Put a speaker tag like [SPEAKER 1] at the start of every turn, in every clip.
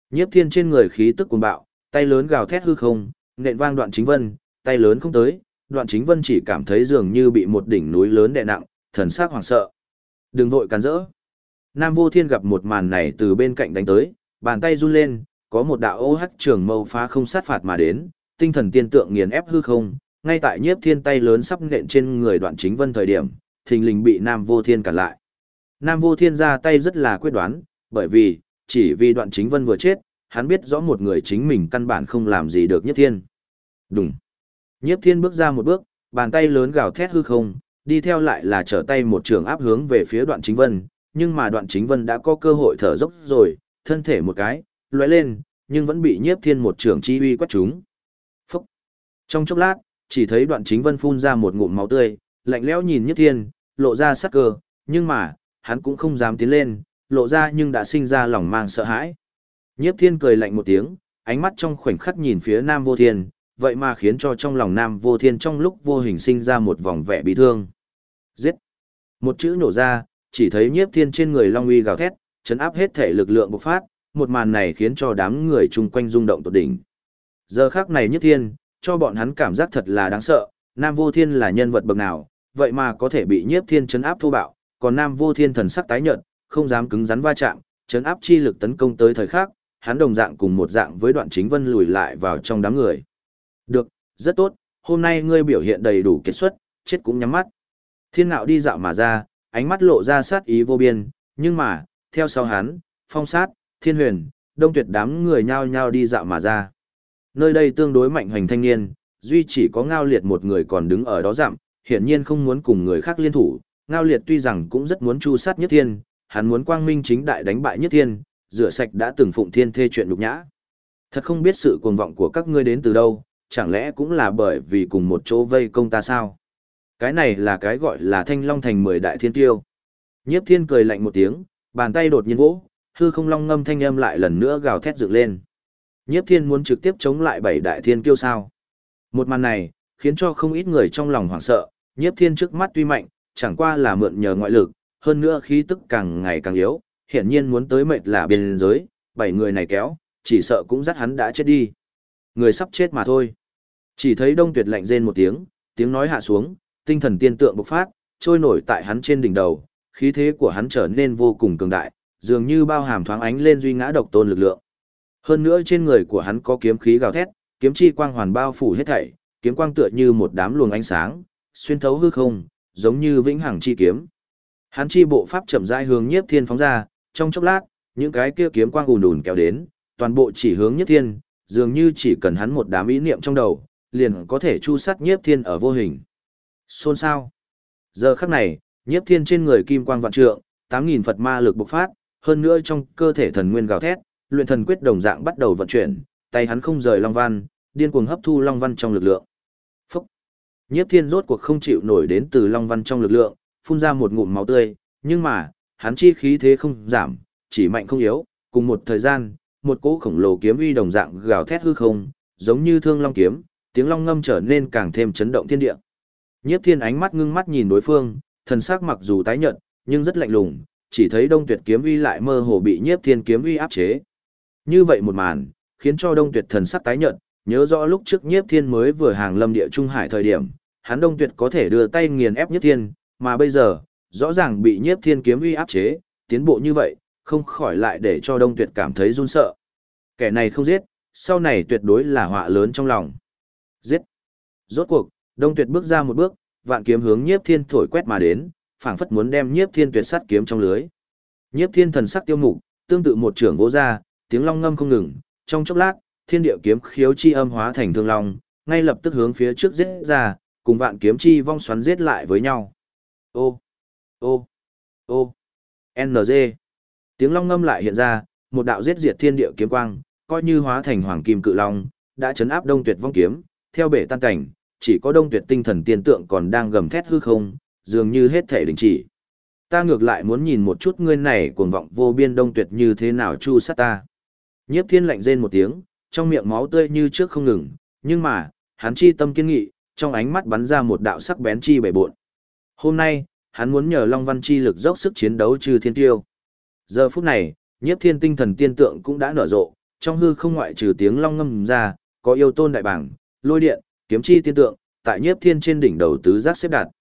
[SPEAKER 1] Nhiếp Thiên trên người khí tức cuồng bạo, tay lớn gào thét hư không, nện vang Đoạn Chính Vân, tay lớn không tới, Đoạn Chính Vân chỉ cảm thấy dường như bị một đỉnh núi lớn đè nặng, thần sắc hoảng sợ. Đừng vội cản rỡ. Nam Vô Thiên gặp một màn này từ bên cạnh đánh tới, bàn tay run lên, có một đạo ô hắc trường mâu phá không sát phạt mà đến, tinh thần tiên tượng nghiền ép hư không, ngay tại Nhiếp Thiên tay lớn sắp nện trên người Đoạn Chính Vân thời điểm, thình lình bị Nam Vô Thiên cản lại. Nam Vô Thiên ra tay rất là quyết đoán, bởi vì, chỉ vì Đoạn Chính Vân vừa chết, hắn biết rõ một người chính mình căn bản không làm gì được Nhiếp Thiên. Đùng. Nhiếp Thiên bước ra một bước, bàn tay lớn gào thét hư không, đi theo lại là trở tay một trường áp hướng về phía Đoạn Chính Vân, nhưng mà Đoạn Chính Vân đã có cơ hội thở dốc rồi, thân thể một cái, lóe lên, nhưng vẫn bị Nhiếp Thiên một trường chi uy quét trúng. Phúc. Trong chốc lát, chỉ thấy Đoạn Chính Vân phun ra một ngụm máu tươi, lạnh lẽo nhìn Nhiếp Thiên, lộ ra sắc cơ, nhưng mà, hắn cũng không dám tiến lên, lộ ra nhưng đã sinh ra lòng mang sợ hãi. Nhiếp Thiên cười lạnh một tiếng, ánh mắt trong khoảnh khắc nhìn phía Nam Vô Thiên, vậy mà khiến cho trong lòng Nam Vô Thiên trong lúc vô hình sinh ra một vòng vẻ bị thương. Giết! Một chữ nổ ra, chỉ thấy Nhiếp Thiên trên người long uy gào thét, chấn áp hết thể lực lượng bộc phát, một màn này khiến cho đám người chung quanh rung động tột đỉnh. Giờ khắc này Nhiếp Thiên, cho bọn hắn cảm giác thật là đáng sợ, Nam Vô Thiên là nhân vật bậc nào, vậy mà có thể bị Nhiếp Thiên chấn áp thô bạo, còn Nam Vô Thiên thần sắc tái nhợt, không dám cứng rắn va chạm, chấn áp chi lực tấn công tới thời khắc, hắn đồng dạng cùng một dạng với Đoạn Chính Vân lùi lại vào trong đám người. Được, rất tốt, hôm nay ngươi biểu hiện đầy đủ kết xuất, chết cũng nhắm mắt. Thiên Ngạo đi dạo mà ra, ánh mắt lộ ra sát ý vô biên, nhưng mà, theo sau hắn, Phong Sát, Thiên Huyền, Đông Tuyệt đám người nhao nhao đi dạo mà ra. Nơi đây tương đối mạnh hoành thanh niên, duy chỉ có Ngao Liệt một người còn đứng ở đó dặm, hiển nhiên không muốn cùng người khác liên thủ. Ngao Liệt tuy rằng cũng rất muốn chu sát Nhất Thiên, hắn muốn quang minh chính đại đánh bại Nhất Thiên, rửa sạch đã từng phụng thiên thê chuyện nhục nhã. Thật không biết sự cuồng vọng của các ngươi đến từ đâu, chẳng lẽ cũng là bởi vì cùng một chỗ vây công ta sao? Cái này là cái gọi là Thanh Long Thành 10 đại thiên tiêu. Nhiếp Thiên cười lạnh một tiếng, bàn tay đột nhiên vỗ, hư không long ngâm thanh âm lại lần nữa gào thét dựng lên. Nhiếp Thiên muốn trực tiếp chống lại 7 đại thiên kiêu sao? Một màn này, khiến cho không ít người trong lòng hoảng sợ, Nhiếp Thiên trước mắt tuy mạnh, chẳng qua là mượn nhờ ngoại lực, hơn nữa khí tức càng ngày càng yếu, hiển nhiên muốn tới mệt là biên giới, 7 người này kéo, chỉ sợ cũng dắt hắn đã chết đi. Người sắp chết mà thôi. Chỉ thấy Đông Tuyệt lạnh rên một tiếng, tiếng nói hạ xuống, tinh thần tiên tượng bộc phát, trôi nổi tại hắn trên đỉnh đầu, khí thế của hắn trở nên vô cùng cường đại, dường như bao hàm thoáng ánh lên duy ngã độc tôn lực lượng. Hơn nữa trên người của hắn có kiếm khí gào thét, kiếm chi quang hoàn bao phủ hết thảy, kiếm quang tựa như một đám luồng ánh sáng, xuyên thấu hư không, giống như vĩnh hằng chi kiếm. Hắn chi bộ pháp chậm rãi hướng Nhiếp Thiên phóng ra, trong chốc lát, những cái kia kiếm quang ùn ùn kéo đến, toàn bộ chỉ hướng Nhiếp Thiên, dường như chỉ cần hắn một đám ý niệm trong đầu, liền có thể chu sát Nhiếp Thiên ở vô hình. Xôn xao. Giờ khắc này, Nhiếp Thiên trên người kim quang vạn trượng, 8000 Phật ma lực bộc phát, hơn nữa trong cơ thể thần nguyên gào thét, luyện thần quyết đồng dạng bắt đầu vận chuyển, tay hắn không rời long văn, điên cuồng hấp thu long văn trong lực lượng. Phúc. Nhiếp Thiên rốt cuộc không chịu nổi đến từ long văn trong lực lượng, phun ra một ngụm máu tươi, nhưng mà, hắn chi khí thế không giảm, chỉ mạnh không yếu, cùng một thời gian, một cỗ khổng lồ kiếm uy đồng dạng gào thét hư không, giống như thương long kiếm, tiếng long ngâm trở nên càng thêm chấn động thiên địa. Nhiếp Thiên ánh mắt ngưng mắt nhìn đối phương, thần sắc mặc dù tái nhợt, nhưng rất lạnh lùng, chỉ thấy Đông Tuyệt kiếm uy lại mơ hồ bị Nhiếp Thiên kiếm uy áp chế. Như vậy một màn, khiến cho Đông Tuyệt thần sắc tái nhợt, nhớ rõ lúc trước Nhiếp Thiên mới vừa hàng lâm địa trung hải thời điểm, hắn Đông Tuyệt có thể đưa tay nghiền ép Nhiếp Thiên, mà bây giờ, rõ ràng bị Nhiếp Thiên kiếm uy áp chế, tiến bộ như vậy, không khỏi lại để cho Đông Tuyệt cảm thấy run sợ. Kẻ này không giết, sau này tuyệt đối là họa lớn trong lòng. Giết! Rốt cuộc, Đông Tuyệt bước ra một bước, vạn kiếm hướng Nhiếp Thiên thổi quét mà đến, phảng phất muốn đem Nhiếp Thiên tuyệt sát kiếm trong lưới. Nhiếp Thiên thần sắc tiêu mục, tương tự một trưởng vỗ ra, tiếng long ngâm không ngừng, trong chốc lát, thiên địa kiếm khiếu chi âm hóa thành thương long, ngay lập tức hướng phía trước giết ra, cùng vạn kiếm chi vong xoắn giết lại với nhau. Ô, ô, ô, NG. Tiếng long ngâm lại hiện ra, một đạo giết diệt thiên địa kiếm quang, coi như hóa thành hoàng kim cự long, đã chấn áp Đông Tuyệt vong kiếm, theo bể tan cảnh, chỉ có Đông Tuyệt tinh thần tiên tượng còn đang gầm thét hư không, dường như hết thể đình chỉ. Ta ngược lại muốn nhìn một chút ngươi này cuồng vọng vô biên Đông Tuyệt như thế nào chu sát ta. Nhiếp Thiên lạnh rên một tiếng, trong miệng máu tươi như trước không ngừng, nhưng mà, hắn chi tâm kiên nghị, trong ánh mắt bắn ra một đạo sắc bén chi bể bộn. Hôm nay, hắn muốn nhờ Long Văn chi lực dốc sức chiến đấu trừ thiên tiêu. Giờ phút này, Nhiếp Thiên tinh thần tiên tượng cũng đã nở rộ, Trong hư không ngoại trừ tiếng long ngâm ra, có yêu tôn đại bảng, lôi điện, kiếm chi tiên tượng, tại Nhiếp Thiên trên đỉnh đầu tứ giác xếp đặt.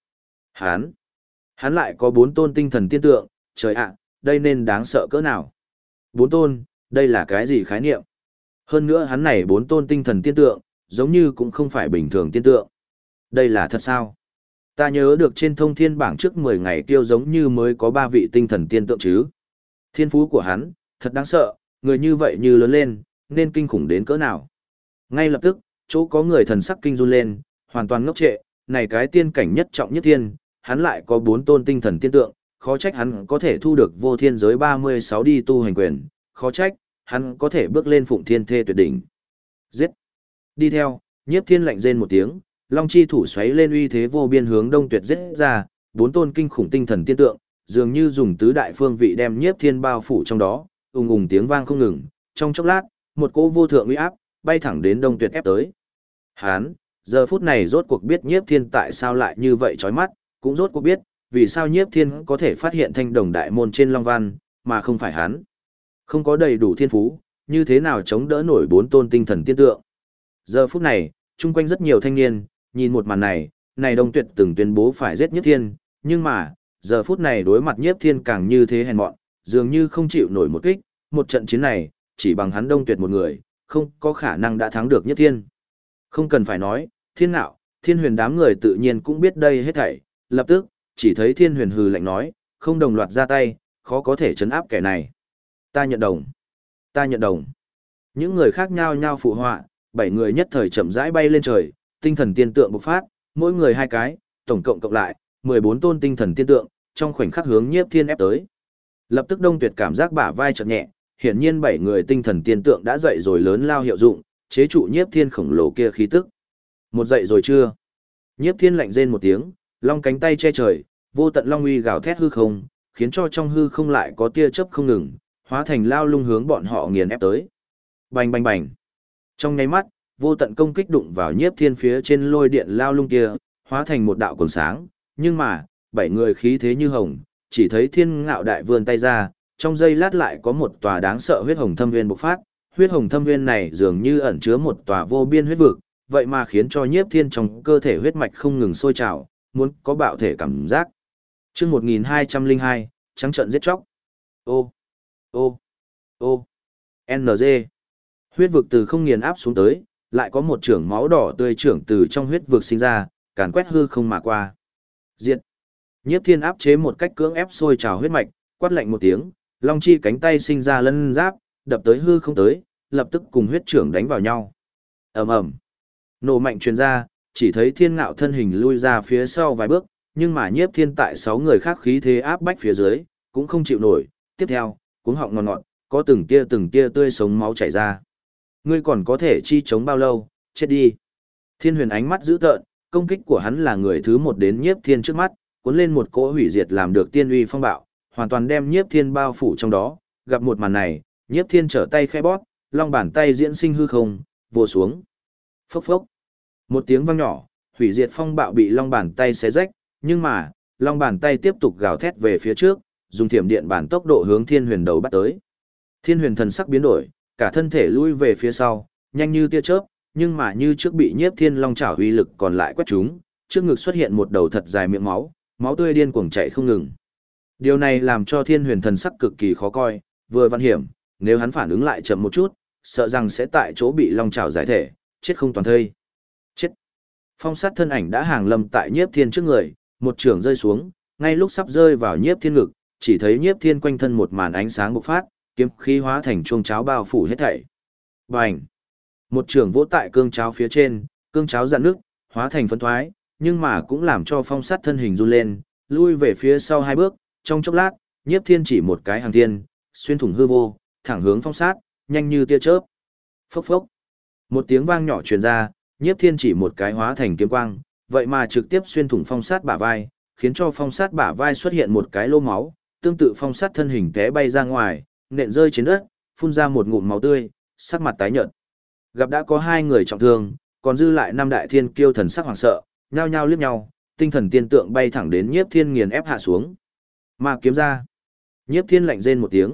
[SPEAKER 1] Hắn lại có 4 tôn tinh thần tiên tượng, trời ạ, đây nên đáng sợ cỡ nào? 4 tôn, đây là cái gì khái niệm? Hơn nữa hắn này 4 tôn tinh thần tiên tượng, giống như cũng không phải bình thường tiên tượng. Đây là thật sao? Ta nhớ được trên thông thiên bảng trước 10 ngày tiêu giống như mới có 3 vị tinh thần tiên tượng chứ. Thiên phú của hắn, thật đáng sợ, người như vậy như lớn lên, nên kinh khủng đến cỡ nào. Ngay lập tức, chỗ có người thần sắc kinh run lên, hoàn toàn ngốc trệ, này cái tiên cảnh nhất trọng nhất thiên, hắn lại có 4 tôn tinh thần tiên tượng, khó trách hắn có thể thu được vô thiên giới 36 đi tu hành quyền, khó trách, hắn có thể bước lên phụng thiên thê tuyệt đỉnh. Giết! Đi theo, Nhiếp Thiên lạnh rên một tiếng, long chi thủ xoáy lên uy thế vô biên hướng đông tuyệt giết ra, 4 tôn kinh khủng tinh thần tiên tượng, dường như dùng tứ đại phương vị đem Nhiếp Thiên bao phủ trong đó, ùng ùng tiếng vang không ngừng, trong chốc lát, một cỗ vô thượng uy áp bay thẳng đến đông tuyệt ép tới. Hắn, giờ phút này rốt cuộc biết Nhiếp Thiên tại sao lại như vậy chói mắt, cũng rốt cuộc biết vì sao Nhiếp Thiên có thể phát hiện thanh đồng đại môn trên long văn, mà không phải hắn. Không có đầy đủ thiên phú, như thế nào chống đỡ nổi 4 tôn tinh thần tiên tượng. Giờ phút này, chung quanh rất nhiều thanh niên, nhìn một màn này, này Đông Tuyệt từng tuyên bố phải giết Nhiếp Thiên, nhưng mà, giờ phút này đối mặt Nhiếp Thiên càng như thế hèn mọn, dường như không chịu nổi một kích, một trận chiến này, chỉ bằng hắn Đông Tuyệt một người, không có khả năng đã thắng được Nhiếp Thiên. Không cần phải nói, Thiên Nạo, Thiên Huyền đám người tự nhiên cũng biết đây hết thảy, lập tức, chỉ thấy Thiên Huyền hừ lạnh nói, không đồng loạt ra tay, khó có thể trấn áp kẻ này. Ta nhận đồng. Ta nhận đồng. Những người khác nhao nhao phụ họa, 7 người nhất thời chậm rãi bay lên trời, tinh thần tiên tượng bộc phát, mỗi người 2 cái, tổng cộng cộng lại, 14 tôn tinh thần tiên tượng, trong khoảnh khắc hướng Nhiếp Thiên ép tới. Lập tức Đông Tuyệt cảm giác bả vai chợt nhẹ, hiển nhiên 7 người tinh thần tiên tượng đã dậy rồi lớn lao hiệu dụng, chế trụ Nhiếp Thiên khổng lồ kia khí tức. Một dậy rồi chưa? Nhiếp Thiên lạnh rên một tiếng, long cánh tay che trời, vô tận long uy gào thét hư không, khiến cho trong hư không lại có tia chớp không ngừng, hóa thành lao lung hướng bọn họ nghiền ép tới. Bành bành bành. Trong nháy mắt, vô tận công kích đụng vào Nhiếp Thiên phía trên lôi điện lao lung kia, hóa thành một đạo quần sáng, nhưng mà, 7 người khí thế như hồng, chỉ thấy Thiên Ngạo đại vươn tay ra, trong giây lát lại có một tòa đáng sợ huyết hồng thâm nguyên bộc phát, huyết hồng thâm nguyên này dường như ẩn chứa một tòa vô biên huyết vực, vậy mà khiến cho Nhiếp Thiên trong cơ thể huyết mạch không ngừng sôi trào, muốn có bạo thể cảm giác. Chương 1202, trắng trợn giết chóc. Ô, ô, ô, NG. Huyết vực từ không nghiền áp xuống tới, lại có một trưởng máu đỏ tươi trưởng từ trong huyết vực sinh ra, càn quét hư không mà qua. Diệt. Nhiếp Thiên áp chế một cách cưỡng ép sôi trào huyết mạch, quát lạnh một tiếng, long chi cánh tay sinh ra lân giáp, đập tới hư không tới, lập tức cùng huyết trưởng đánh vào nhau. Ầm ầm. Nổ mạnh truyền ra, chỉ thấy Thiên Ngạo thân hình lui ra phía sau vài bước, nhưng mà Nhiếp Thiên tại 6 người khác khí thế áp bách phía dưới, cũng không chịu nổi. Tiếp theo, cuống họng ngọt ngọt, có từng tia tươi sống máu chảy ra. Ngươi còn có thể chi chống bao lâu, chết đi. Thiên Huyền ánh mắt dữ tợn, công kích của hắn là người thứ 1 đến Nhiếp Thiên trước mắt, cuốn lên một cỗ hủy diệt làm được tiên uy phong bạo, hoàn toàn đem Nhiếp Thiên bao phủ trong đó. Gặp một màn này, Nhiếp Thiên trở tay khẽ bóp, long bàn tay diễn sinh hư không, vồ xuống. Phốc phốc. Một tiếng vang nhỏ, hủy diệt phong bạo bị long bàn tay xé rách, nhưng mà, long bàn tay tiếp tục gào thét về phía trước, dùng thiểm điện bản tốc độ hướng Thiên Huyền đầu bắt tới. Thiên Huyền thần sắc biến đổi, cả thân thể lui về phía sau, nhanh như tia chớp, nhưng mà như trước bị Nhiếp Thiên long chảo uy lực còn lại quét trúng, trước ngực xuất hiện một đầu thật dài miệng máu, máu tươi điên cuồng chảy không ngừng. Điều này làm cho Thiên Huyền thần sắc cực kỳ khó coi, vừa văn hiểm, nếu hắn phản ứng lại chậm một chút, sợ rằng sẽ tại chỗ bị long chảo giải thể, chết không toàn thây. Chết. Phong sát thân ảnh đã hàng lâm tại Nhiếp Thiên trước người, một trường rơi xuống, ngay lúc sắp rơi vào Nhiếp Thiên ngực, chỉ thấy Nhiếp Thiên quanh thân một màn ánh sáng bộc phát, kiếm khí hóa thành chuông cháo bao phủ hết thảy. Bành! Một trường vỗ tại cương cháo phía trên, cương cháo dạn nước, hóa thành phấn thoái, nhưng mà cũng làm cho phong sát thân hình run lên, lui về phía sau 2 bước, trong chốc lát, Nhiếp Thiên chỉ một cái hàng thiên, xuyên thủng hư vô, thẳng hướng phong sát, nhanh như tia chớp. Phốc phốc! Một tiếng vang nhỏ truyền ra, Nhiếp Thiên chỉ một cái hóa thành kiếm quang, vậy mà trực tiếp xuyên thủng phong sát bả vai, khiến cho phong sát bả vai xuất hiện một cái lỗ máu, tương tự phong sát thân hình té bay ra ngoài, nện rơi trên đất, phun ra một ngụm máu tươi, sắc mặt tái nhợt. Gặp đã có 2 người trọng thương, còn dư lại 5 đại thiên kiêu thần sắc hoảng sợ, nhao nhao liếc nhau, tinh thần tiên tượng bay thẳng đến Nhiếp Thiên nghiền ép hạ xuống. Ma kiếm ra. Nhiếp Thiên lạnh rên một tiếng,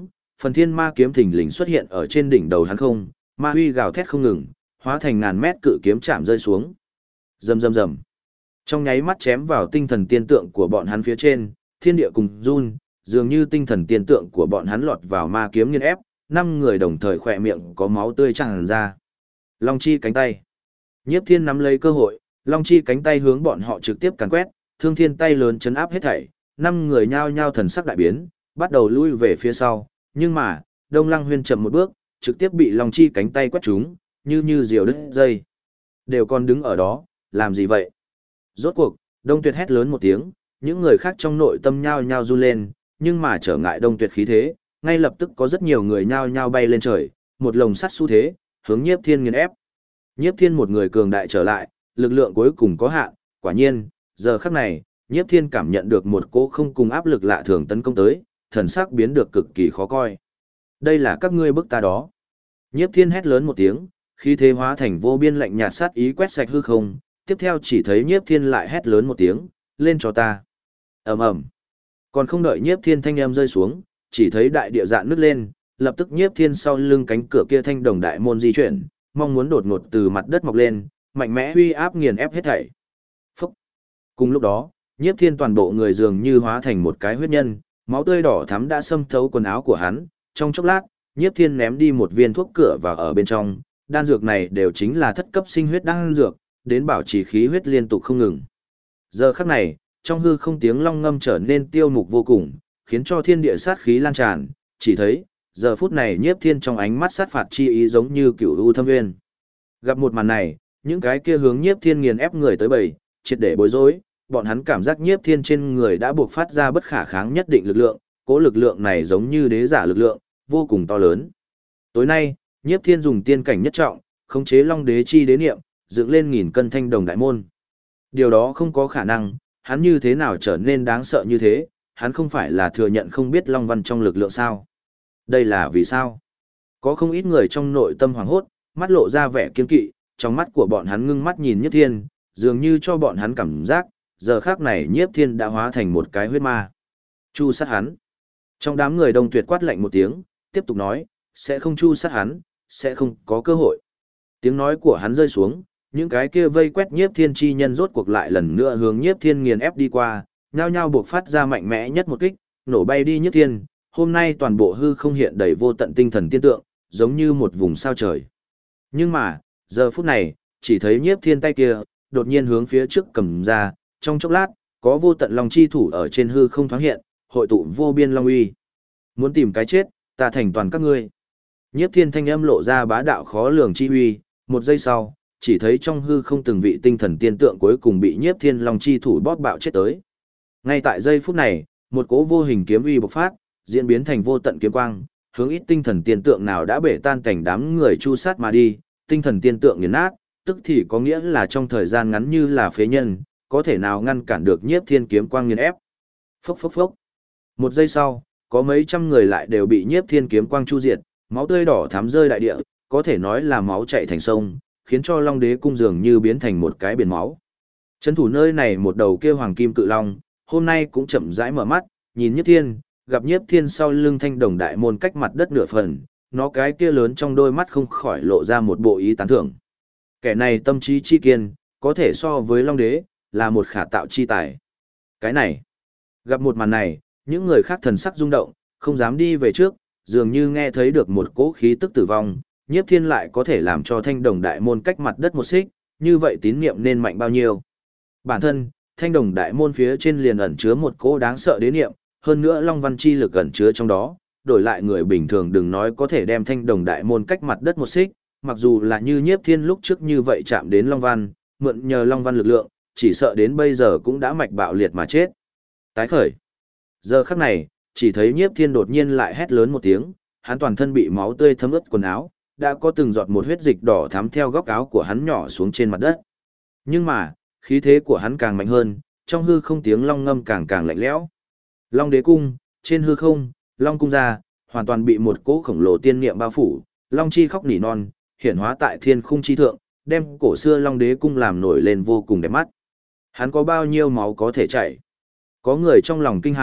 [SPEAKER 1] Phần thiên ma kiếm thình lình xuất hiện ở trên đỉnh đầu hắn không, ma huy gào thét không ngừng, hóa thành ngàn mét cự kiếm chạm rơi xuống. Rầm rầm rầm. Trong nháy mắt chém vào tinh thần tiên tượng của bọn hắn phía trên, thiên địa cùng run, dường như tinh thần tiên tượng của bọn hắn lọt vào ma kiếm nghiền ép, 5 người đồng thời khỏe miệng có máu tươi tràn ra. Long chi cánh tay. Nhiếp Thiên nắm lấy cơ hội, Long chi cánh tay hướng bọn họ trực tiếp càn quét, Thương Thiên tay lớn chấn áp hết thảy, 5 người nhao nhao thần sắc đại biến, bắt đầu lui về phía sau, nhưng mà, Đông Lăng Huyên chậm một bước, trực tiếp bị Long chi cánh tay quét trúng, như diều đứt dây. Đều còn đứng ở đó, làm gì vậy? Rốt cuộc, Đông Tuyệt hét lớn một tiếng, những người khác trong nội tâm nhao nhao run lên, nhưng mà trở ngại Đông Tuyệt khí thế, ngay lập tức có rất nhiều người nhao nhao bay lên trời, một lồng sắt xu thế, hướng Nhiếp Thiên nghiền ép. Nhiếp Thiên một người cường đại trở lại, lực lượng cuối cùng có hạn, quả nhiên, giờ khắc này, Nhiếp Thiên cảm nhận được một cỗ không cùng áp lực lạ thường tấn công tới, thần sắc biến được cực kỳ khó coi. Đây là các ngươi bức ta đó. Nhiếp Thiên hét lớn một tiếng, khí thế hóa thành vô biên lạnh nhạt sát ý quét sạch hư không, tiếp theo chỉ thấy Nhiếp Thiên lại hét lớn một tiếng, lên cho ta. Ầm ầm. Còn không đợi Nhiếp Thiên thanh âm rơi xuống, chỉ thấy đại địa dạn nứt lên, lập tức Nhiếp Thiên sau lưng cánh cửa kia thanh đồng đại môn di chuyển, mong muốn đột ngột từ mặt đất mọc lên, mạnh mẽ uy áp nghiền ép hết thảy. Phúc. Cùng lúc đó, Nhiếp Thiên toàn bộ người dường như hóa thành một cái huyết nhân, máu tươi đỏ thắm đã xâm thấu quần áo của hắn, trong chốc lát, Nhiếp Thiên ném đi một viên thuốc cửa vào ở bên trong, đan dược này đều chính là thất cấp sinh huyết đan dược, đến bảo trì khí huyết liên tục không ngừng. Giờ khắc này, trong hư không tiếng long ngâm trở nên tiêu mục vô cùng, khiến cho thiên địa sát khí lan tràn, chỉ thấy, giờ phút này Nhiếp Thiên trong ánh mắt sát phạt chi ý giống như cửu u thâm nguyên. Gặp một màn này, những cái kia hướng Nhiếp Thiên nghiền ép người tới bầy, triệt để bối rối, bọn hắn cảm giác Nhiếp Thiên trên người đã buộc phát ra bất khả kháng nhất định lực lượng, cố lực lượng này giống như đế giả lực lượng, vô cùng to lớn. Tối nay, Nhiếp Thiên dùng tiên cảnh nhất trọng, khống chế Long Đế chi đế niệm, dựng lên 1000 cân thanh đồng đại môn. Điều đó không có khả năng, hắn như thế nào trở nên đáng sợ như thế, hắn không phải là thừa nhận không biết Long Văn trong lực lượng sao? Đây là vì sao? Có không ít người trong nội tâm hoảng hốt, mắt lộ ra vẻ kiên kỵ, trong mắt của bọn hắn ngưng mắt nhìn Nhiếp Thiên, dường như cho bọn hắn cảm giác, giờ khắc này Nhiếp Thiên đã hóa thành một cái huyết ma. Chu sát hắn. Trong đám người Đông Tuyệt quát lạnh một tiếng, tiếp tục nói, sẽ không chu sát hắn, sẽ không có cơ hội. Tiếng nói của hắn rơi xuống, những cái kia vây quét Nhiếp Thiên chi nhân rốt cuộc lại lần nữa hướng Nhiếp Thiên nghiền ép đi qua, nhao nhao buộc phát ra mạnh mẽ nhất một kích, nổ bay đi Nhiếp Thiên. Hôm nay toàn bộ hư không hiện đầy vô tận tinh thần tiên tượng, giống như một vùng sao trời. Nhưng mà, giờ phút này, chỉ thấy Nhiếp Thiên tay kia, đột nhiên hướng phía trước cầm ra, trong chốc lát, có vô tận long chi thủ ở trên hư không thoáng hiện, hội tụ vô biên long uy. Muốn tìm cái chết, ta thành toàn các ngươi. Nhiếp Thiên thanh âm lộ ra bá đạo khó lường chi uy, một giây sau, chỉ thấy trong hư không từng vị tinh thần tiên tượng cuối cùng bị Nhiếp Thiên long chi thủ bóp bạo chết tới. Ngay tại giây phút này, một cỗ vô hình kiếm uy bộc phát, diễn biến thành vô tận kiếm quang, hướng ít tinh thần tiên tượng nào đã bể tan cảnh đám người chu sát mà đi, tinh thần tiên tượng nghiền nát, tức thì có nghĩa là trong thời gian ngắn như là phế nhân, có thể nào ngăn cản được Nhiếp Thiên kiếm quang nghiền ép. Phốc phốc phốc. Một giây sau, có mấy trăm người lại đều bị Nhiếp Thiên kiếm quang chu diệt, máu tươi đỏ thắm rơi đại địa, có thể nói là máu chảy thành sông, khiến cho Long Đế cung dường như biến thành một cái biển máu. Trấn thủ nơi này một đầu kia hoàng kim cự long, hôm nay cũng chậm rãi mở mắt, nhìn Nhiếp Thiên, gặp Nhiếp Thiên sau lưng thanh đồng đại môn cách mặt đất nửa phần, nó cái kia lớn trong đôi mắt không khỏi lộ ra một bộ ý tán thưởng. Kẻ này tâm trí chi kiên, có thể so với Long Đế, là một khả tạo chi tài. Cái này, gặp một màn này, những người khác thần sắc rung động, không dám đi về trước, dường như nghe thấy được một cỗ khí tức tử vong, Nhiếp Thiên lại có thể làm cho thanh đồng đại môn cách mặt đất một xích, như vậy tín niệm nên mạnh bao nhiêu. Bản thân, thanh đồng đại môn phía trên liền ẩn chứa một cỗ đáng sợ đế niệm, hơn nữa Long Văn chi lực ẩn chứa trong đó, đổi lại người bình thường đừng nói có thể đem thanh đồng đại môn cách mặt đất một xích, mặc dù là như Nhiếp Thiên lúc trước như vậy chạm đến Long Văn, mượn nhờ Long Văn lực lượng, chỉ sợ đến bây giờ cũng đã mạch bạo liệt mà chết. Tái khởi. Giờ khắc này, chỉ thấy Nhiếp Thiên đột nhiên lại hét lớn một tiếng, hắn toàn thân bị máu tươi thấm ướt quần áo, đã có từng giọt một huyết dịch đỏ thắm theo góc áo của hắn nhỏ xuống trên mặt đất. Nhưng mà, khí thế của hắn càng mạnh hơn, trong hư không tiếng long ngâm càng càng lạnh lẽo. Long Đế cung, trên hư không, Long cung ra, hoàn toàn bị một cỗ khổng lồ tiên niệm bao phủ, Long chi khóc nỉ non, hiển hóa tại thiên khung chi thượng, đem cổ xưa Long Đế cung làm nổi lên vô cùng đẹp mắt. Hắn có bao nhiêu máu có thể chảy? Có người trong lòng kinh hãi,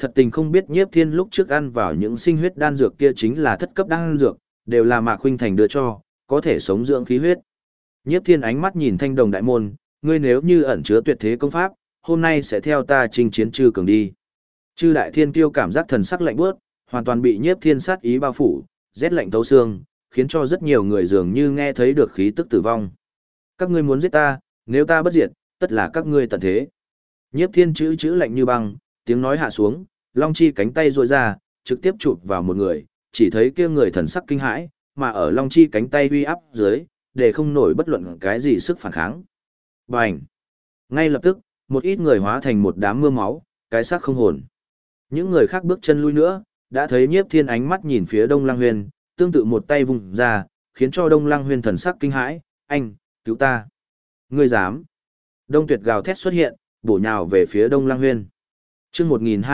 [SPEAKER 1] thật tình không biết Nhiếp Thiên lúc trước ăn vào những sinh huyết đan dược kia chính là thất cấp đan dược, đều là Mạc Khuynh Thành đưa cho, có thể sống dưỡng khí huyết. Nhiếp Thiên ánh mắt nhìn Thanh Đồng đại môn, ngươi nếu như ẩn chứa tuyệt thế công pháp, hôm nay sẽ theo ta chinh chiến Trư Cường đi. Chư Đại Thiên Kiêu cảm giác thần sắc lạnh buốt, hoàn toàn bị Nhiếp Thiên sát ý bao phủ, rét lạnh thấu xương, khiến cho rất nhiều người dường như nghe thấy được khí tức tử vong. Các ngươi muốn giết ta, nếu ta bất diệt, tất là các ngươi tận thế. Nhiếp Thiên chữ lạnh như băng, tiếng nói hạ xuống, long chi cánh tay duỗi ra, trực tiếp chụp vào một người, chỉ thấy kia người thần sắc kinh hãi, mà ở long chi cánh tay uy áp dưới, để không nổi bất luận cái gì sức phản kháng. Bành! Ngay lập tức, một ít người hóa thành một đám mưa máu, cái xác không hồn. Những người khác bước chân lui nữa, đã thấy Nhiếp Thiên ánh mắt nhìn phía Đông Lăng Huyên, tương tự một tay vùng ra, khiến cho Đông Lăng Huyên thần sắc kinh hãi, anh, cứu ta. Ngươi dám. Đông Tuyệt gào thét xuất hiện, bổ nhào về phía Đông Lăng Huyên. Chương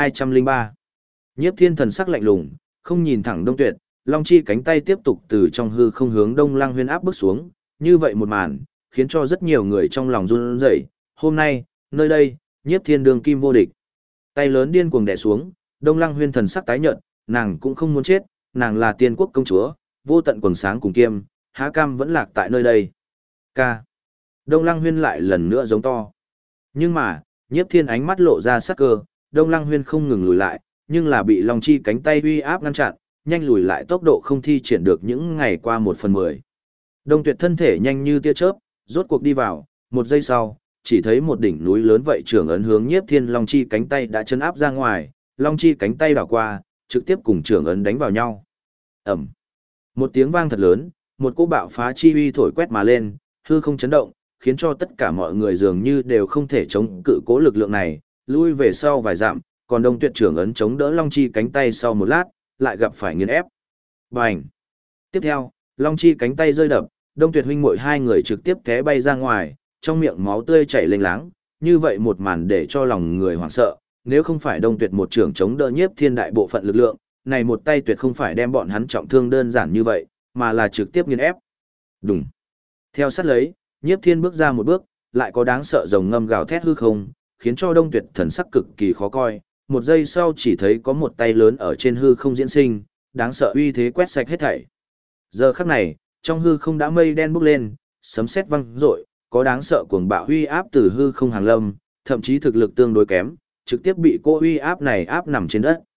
[SPEAKER 1] 1203. Nhiếp Thiên thần sắc lạnh lùng, không nhìn thẳng Đông Tuyệt, long chi cánh tay tiếp tục từ trong hư không hướng Đông Lăng Huyên áp bước xuống, như vậy một màn, khiến cho rất nhiều người trong lòng run rẩy. Hôm nay, nơi đây, Nhiếp Thiên đường kim vô địch. Tay lớn điên cuồng đè xuống, Đông Lăng Huyên thần sắc tái nhợt, nàng cũng không muốn chết, nàng là tiên quốc công chúa, vô tận quần sáng cùng kiêm, há cam vẫn lạc tại nơi đây. Ca. Đông Lăng Huyên lại lần nữa giống to. Nhưng mà, Nhiếp Thiên ánh mắt lộ ra sắc cơ, Đông Lăng Huyên không ngừng lùi lại, nhưng là bị Long Chi cánh tay uy áp ngăn chặn, nhanh lùi lại tốc độ không thi triển được những ngày qua 1/10. Đông Tuyệt thân thể nhanh như tia chớp, rốt cuộc đi vào, một giây sau, chỉ thấy một đỉnh núi lớn vậy trưởng ấn hướng Nhiếp Thiên Long Chi cánh tay đã chấn áp ra ngoài, Long Chi cánh tay đảo qua, trực tiếp cùng trưởng ấn đánh vào nhau. Ầm. Một tiếng vang thật lớn, một cỗ bạo phá chi uy thổi quét mà lên, hư không chấn động, khiến cho tất cả mọi người dường như đều không thể chống cự cố lực lượng này, lui về sau vài dặm, còn Đông Tuyệt trưởng ấn chống đỡ Long Chi cánh tay sau một lát, lại gặp phải nghiền ép. Bành! Tiếp theo, Long Chi cánh tay rơi đập, Đông Tuyệt huynh muội hai người trực tiếp té bay ra ngoài, trong miệng máu tươi chảy lênh láng, như vậy một màn để cho lòng người hoảng sợ, nếu không phải Đông Tuyệt một trưởng chống đỡ Nhiếp Thiên đại bộ phận lực lượng, này một tay tuyệt không phải đem bọn hắn trọng thương đơn giản như vậy, mà là trực tiếp nghiền ép. Đùng! Theo sát lấy, Nhiếp Thiên bước ra một bước, lại có đáng sợ rồng ngâm gào thét hư không, khiến cho Đông Tuyệt thần sắc cực kỳ khó coi. Một giây sau chỉ thấy có một tay lớn ở trên hư không diễn sinh, đáng sợ uy thế quét sạch hết thảy. Giờ khắc này, trong hư không đã mây đen bốc lên, sấm sét vang rội, có đáng sợ cuồng bạo uy áp từ hư không hàng lâm, thậm chí thực lực tương đối kém, trực tiếp bị cô uy áp này áp nằm trên đất.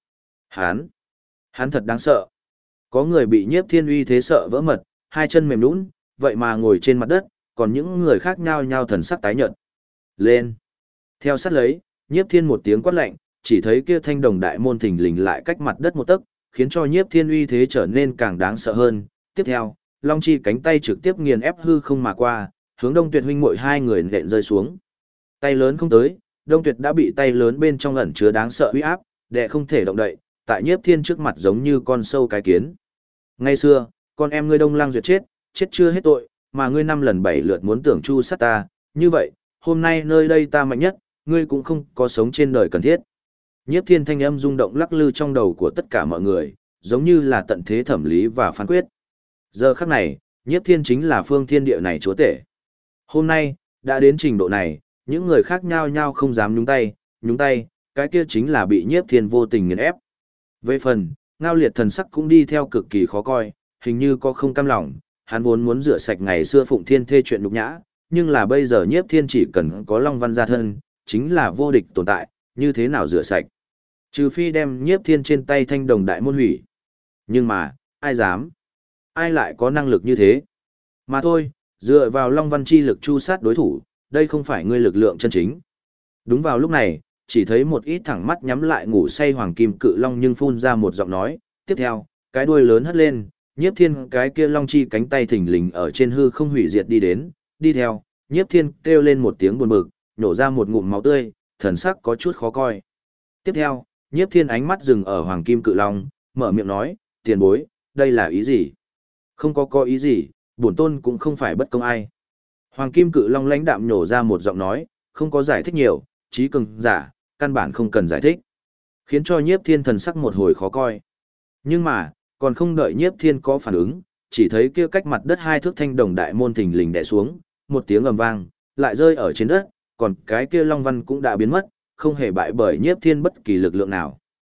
[SPEAKER 1] Hắn thật đáng sợ. Có người bị Nhiếp Thiên uy thế sợ vỡ mật, hai chân mềm nhũn, vậy mà ngồi trên mặt đất, còn những người khác nhao nhao thần sắc tái nhợt. Lên. Theo sát lấy, Nhiếp Thiên một tiếng quát lạnh, chỉ thấy kia Thanh Đồng đại môn thình lình lại cách mặt đất một tấc, khiến cho Nhiếp Thiên uy thế trở nên càng đáng sợ hơn. Tiếp theo, Long Chi cánh tay trực tiếp nghiền ép hư không mà qua, hướng Đông Tuyệt huynh muội hai người nện rơi xuống. Tay lớn không tới, Đông Tuyệt đã bị tay lớn bên trong ẩn chứa đáng sợ uy áp, đè không thể động đậy, tại Nhiếp Thiên trước mặt giống như con sâu cái kiến. Ngày xưa, con em ngươi Đông Lang Duyệt chết, chết chưa hết tội, mà ngươi 5 lần 7 lượt muốn tưởng chu sát ta, như vậy, hôm nay nơi đây ta mạnh nhất, ngươi cũng không có sống trên đời cần thiết. Nhiếp Thiên thanh âm rung động lắc lư trong đầu của tất cả mọi người, giống như là tận thế thẩm lý và phán quyết. Giờ khắc này, Nhiếp Thiên chính là phương thiên địa này chúa tể. Hôm nay, đã đến trình độ này, những người khác nhao nhao không dám nhúng tay, cái kia chính là bị Nhiếp Thiên vô tình nghiền ép. Về phần, Ngao Liệt thần sắc cũng đi theo cực kỳ khó coi, hình như có không cam lòng, hắn vốn muốn rửa sạch ngày xưa Phụng Thiên thê chuyện nhục nhã, nhưng là bây giờ Nhiếp Thiên chỉ cần có Long Văn gia thân, chính là vô địch tồn tại, như thế nào rửa sạch? Trừ phi đem Nhiếp Thiên trên tay Thanh Đồng đại môn hủy. Nhưng mà, ai dám? Ai lại có năng lực như thế? Mà thôi, dựa vào Long Văn chi lực chu sát đối thủ, đây không phải ngươi lực lượng chân chính. Đúng vào lúc này, chỉ thấy một ít thẳng mắt nhắm lại ngủ say hoàng kim cự long nhưng phun ra một giọng nói, tiếp theo, cái đuôi lớn hất lên, Nhiếp Thiên cái kia long chi cánh tay thình lình ở trên hư không hủy diệt đi đến, đi theo, Nhiếp Thiên kêu lên một tiếng buồn bực, nhổ ra một ngụm máu tươi, thần sắc có chút khó coi. Tiếp theo, Nhiếp Thiên ánh mắt dừng ở hoàng kim cự long, mở miệng nói, tiền bối, đây là ý gì? Không có ý gì, bổn tôn cũng không phải bất công ai. Hoàng kim cự long lãnh đạm nhổ ra một giọng nói, không có giải thích nhiều, trí cường giả, căn bản không cần giải thích. Khiến cho Nhiếp Thiên thần sắc một hồi khó coi. Nhưng mà, còn không đợi Nhiếp Thiên có phản ứng, chỉ thấy kia cách mặt đất 2 thước Thanh Đồng đại môn thình lình đè xuống, một tiếng ầm vang, lại rơi ở trên đất, còn cái kia long văn cũng đã biến mất, không hề bại bởi Nhiếp Thiên bất kỳ lực lượng nào.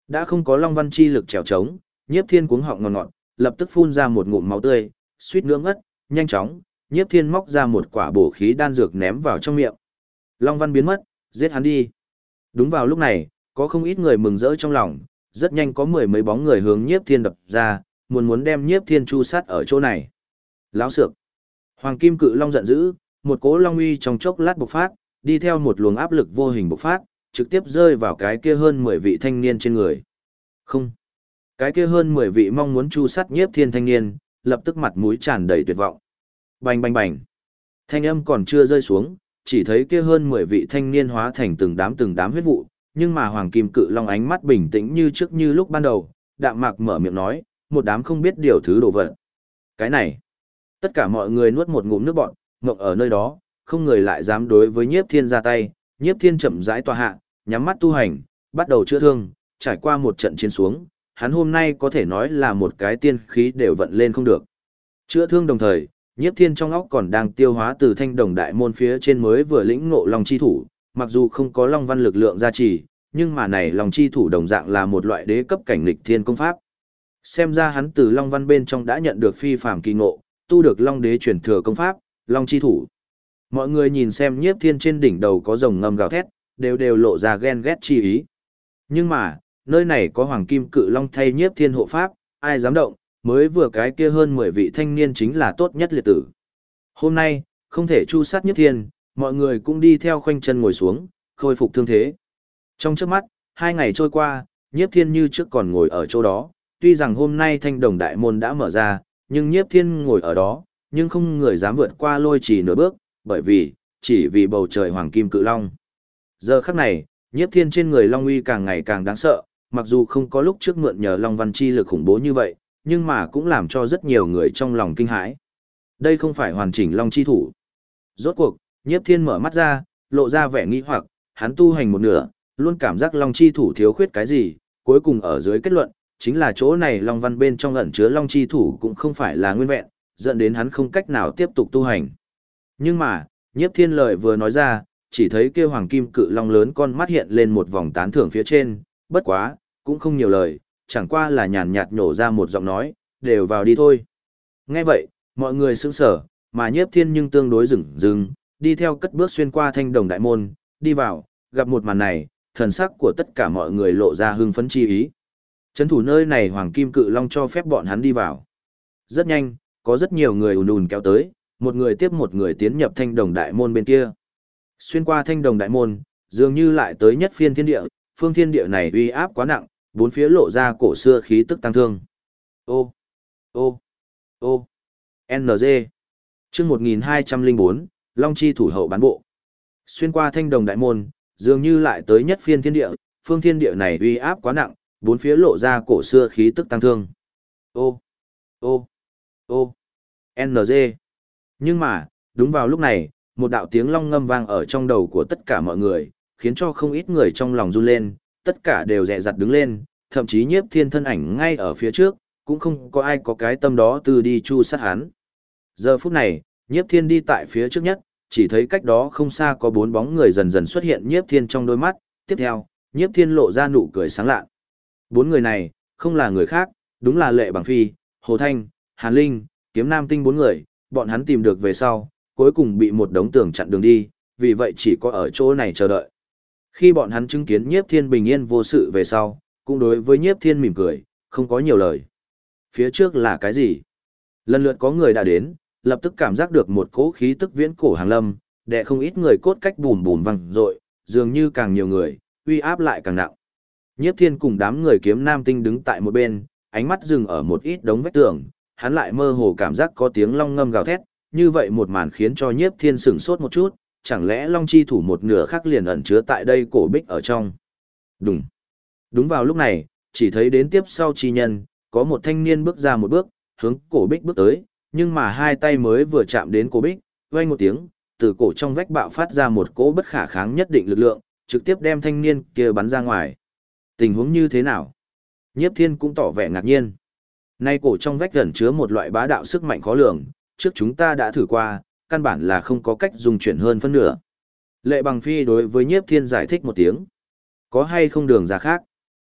[SPEAKER 1] Đã không có Long Văn chi lực trèo trống, Nhiếp Thiên cuống họng ngọt ngọt, lập tức phun ra một ngụm máu tươi, suýt nữa ngất, nhanh chóng, Nhiếp Thiên móc ra một quả bổ khí đan dược ném vào trong miệng. Long Văn biến mất, giết hắn đi. Đúng vào lúc này, có không ít người mừng rỡ trong lòng, rất nhanh có mười mấy bóng người hướng Nhiếp Thiên đập ra, muốn đem Nhiếp Thiên chu sát ở chỗ này. Láo xược. Hoàng Kim Cự Long giận dữ, một cỗ long uy trong chốc lát bộc phát, đi theo một luồng áp lực vô hình bộc phát, trực tiếp rơi vào cái kia hơn 10 vị thanh niên trên người. Không. Cái kia hơn 10 vị mong muốn chu sát Nhiếp Thiên thanh niên, lập tức mặt mũi tràn đầy tuyệt vọng. Bành bành bành. Thanh âm còn chưa rơi xuống, chỉ thấy kia hơn 10 vị thanh niên hóa thành từng đám huyết vụ, nhưng mà Hoàng Kim Cự Long ánh mắt bình tĩnh như trước như lúc ban đầu, đạm mạc mở miệng nói, một đám không biết điều thứ đồ vật. Cái này. Tất cả mọi người nuốt một ngụm nước bọt, ngậm ở nơi đó, không người lại dám đối với Nhiếp Thiên ra tay. Nhiếp Thiên chậm rãi tọa hạ, nhắm mắt tu hành, bắt đầu chữa thương, trải qua một trận chiến xuống, hắn hôm nay có thể nói là một cái tiên khí đều vận lên không được. Chữa thương đồng thời, Nhiếp Thiên trong óc còn đang tiêu hóa từ Thanh Đồng Đại Môn phía trên mới vừa lĩnh ngộ Long chi thủ, mặc dù không có Long Văn lực lượng gia trì, nhưng mà này Long chi thủ đồng dạng là một loại đế cấp cảnh nghịch thiên công pháp. Xem ra hắn từ Long Văn bên trong đã nhận được phi phàm kỳ ngộ, tu được Long đế truyền thừa công pháp, Long chi thủ. Mọi người nhìn xem Nhiếp Thiên trên đỉnh đầu có rồng ngâm gào thét, đều lộ ra ghen ghét chi ý. Nhưng mà, nơi này có Hoàng Kim Cự Long thay Nhiếp Thiên hộ pháp, ai dám động, mới vừa cái kia hơn 10 vị thanh niên chính là tốt nhất liệt tử. Hôm nay, không thể chu sát Nhiếp Thiên, mọi người cũng đi theo khoanh chân ngồi xuống, khôi phục thương thế. Trong chớp mắt, 2 ngày trôi qua, Nhiếp Thiên như trước còn ngồi ở chỗ đó, tuy rằng hôm nay Thanh Đồng Đại Môn đã mở ra, nhưng Nhiếp Thiên ngồi ở đó, nhưng không người dám vượt qua lôi chỉ nửa bước, bởi vì, chỉ vì bầu trời Hoàng Kim Cự Long. Giờ khắc này, Nhiếp Thiên trên người Long uy càng ngày càng đáng sợ, mặc dù không có lúc trước mượn nhờ Long Văn chi lực khủng bố như vậy, nhưng mà cũng làm cho rất nhiều người trong lòng kinh hãi. Đây không phải hoàn chỉnh Long chi thủ. Rốt cuộc, Nhiếp Thiên mở mắt ra, lộ ra vẻ nghi hoặc, hắn tu hành một nửa, luôn cảm giác Long chi thủ thiếu khuyết cái gì, cuối cùng ở dưới kết luận, chính là chỗ này Long Văn bên trong ẩn chứa Long chi thủ cũng không phải là nguyên vẹn, dẫn đến hắn không cách nào tiếp tục tu hành. Nhưng mà, Nhiếp Thiên lời vừa nói ra, chỉ thấy kia Hoàng Kim Cự Long lớn con mắt hiện lên một vòng tán thưởng phía trên, bất quá, cũng không nhiều lời, chẳng qua là nhàn nhạt nhổ ra một giọng nói, đều vào đi thôi. Nghe vậy, mọi người sững sờ, mà Nhiếp Thiên nhưng tương đối dừng, đi theo cất bước xuyên qua Thanh Đồng Đại Môn, đi vào, gặp một màn này, thần sắc của tất cả mọi người lộ ra hưng phấn chi ý. Trấn thủ nơi này Hoàng Kim Cự Long cho phép bọn hắn đi vào. Rất nhanh, có rất nhiều người ùn kéo tới, một người tiếp một người tiến nhập Thanh Đồng Đại Môn bên kia. Xuyên qua Thanh Đồng Đại Môn, dường như lại tới nhất phiên thiên địa, phương thiên địa này uy áp quá nặng, bốn phía lộ ra cổ xưa khí tức tăng thương. Ô, ô, ô, NG. Chương 1204, Long chi thủ hậu bán bộ. Xuyên qua Thanh Đồng Đại Môn, dường như lại tới nhất phiên thiên địa, phương thiên địa này uy áp quá nặng, bốn phía lộ ra cổ xưa khí tức tăng thương. Ô, ô, ô, NG. Nhưng mà, đúng vào lúc này, một đạo tiếng long ngâm vang ở trong đầu của tất cả mọi người, khiến cho không ít người trong lòng run lên, tất cả đều dè dặt đứng lên, thậm chí Nhiếp Thiên thân ảnh ngay ở phía trước, cũng không có ai có cái tâm đó từ đi chu sát hắn. Giờ phút này, Nhiếp Thiên đi tại phía trước nhất, chỉ thấy cách đó không xa có 4 bóng người dần dần xuất hiện Nhiếp Thiên trong đôi mắt, tiếp theo, Nhiếp Thiên lộ ra nụ cười sáng lạ. 4 người này, không là người khác, đúng là Lệ Bằng Phi, Hồ Thanh, Hàn Linh, Kiếm Nam Tinh 4 người, bọn hắn tìm được về sau, cuối cùng bị một đống tường chặn đường đi, vì vậy chỉ có ở chỗ này chờ đợi. Khi bọn hắn chứng kiến Nhiếp Thiên bình yên vô sự về sau, cũng đối với Nhiếp Thiên mỉm cười, không có nhiều lời. Phía trước là cái gì? Lần lượt có người đã đến, lập tức cảm giác được một cỗ khí tức viễn cổ hàng lâm, đè không ít người cốt cách bùm bùm vang dội, dường như càng nhiều người, uy áp lại càng nặng. Nhiếp Thiên cùng đám người Kiếm Nam Tinh đứng tại một bên, ánh mắt dừng ở một ít đống vách tường, hắn lại mơ hồ cảm giác có tiếng long ngâm gào thét, như vậy một màn khiến cho Nhiếp Thiên sửng sốt một chút, chẳng lẽ Long chi thủ một nửa khác liền ẩn chứa tại đây cổ bích ở trong. Đúng vào lúc này, chỉ thấy đến tiếp sau chi nhân, có một thanh niên bước ra một bước, hướng cổ bích bước tới, nhưng mà hai tay mới vừa chạm đến cổ bích, vang một tiếng, từ cổ trong vách bạo phát ra một cỗ bất khả kháng nhất định lực lượng, trực tiếp đem thanh niên kia bắn ra ngoài. Tình huống như thế nào? Nhiếp Thiên cũng tỏ vẻ ngạc nhiên. Nay cổ trong vách ẩn chứa một loại bá đạo sức mạnh khó lường, trước chúng ta đã thử qua, căn bản là không có cách dùng chuyển hơn phân nửa. Lệ Bằng Phi đối với Nhiếp Thiên giải thích một tiếng. Có hay không đường ra khác?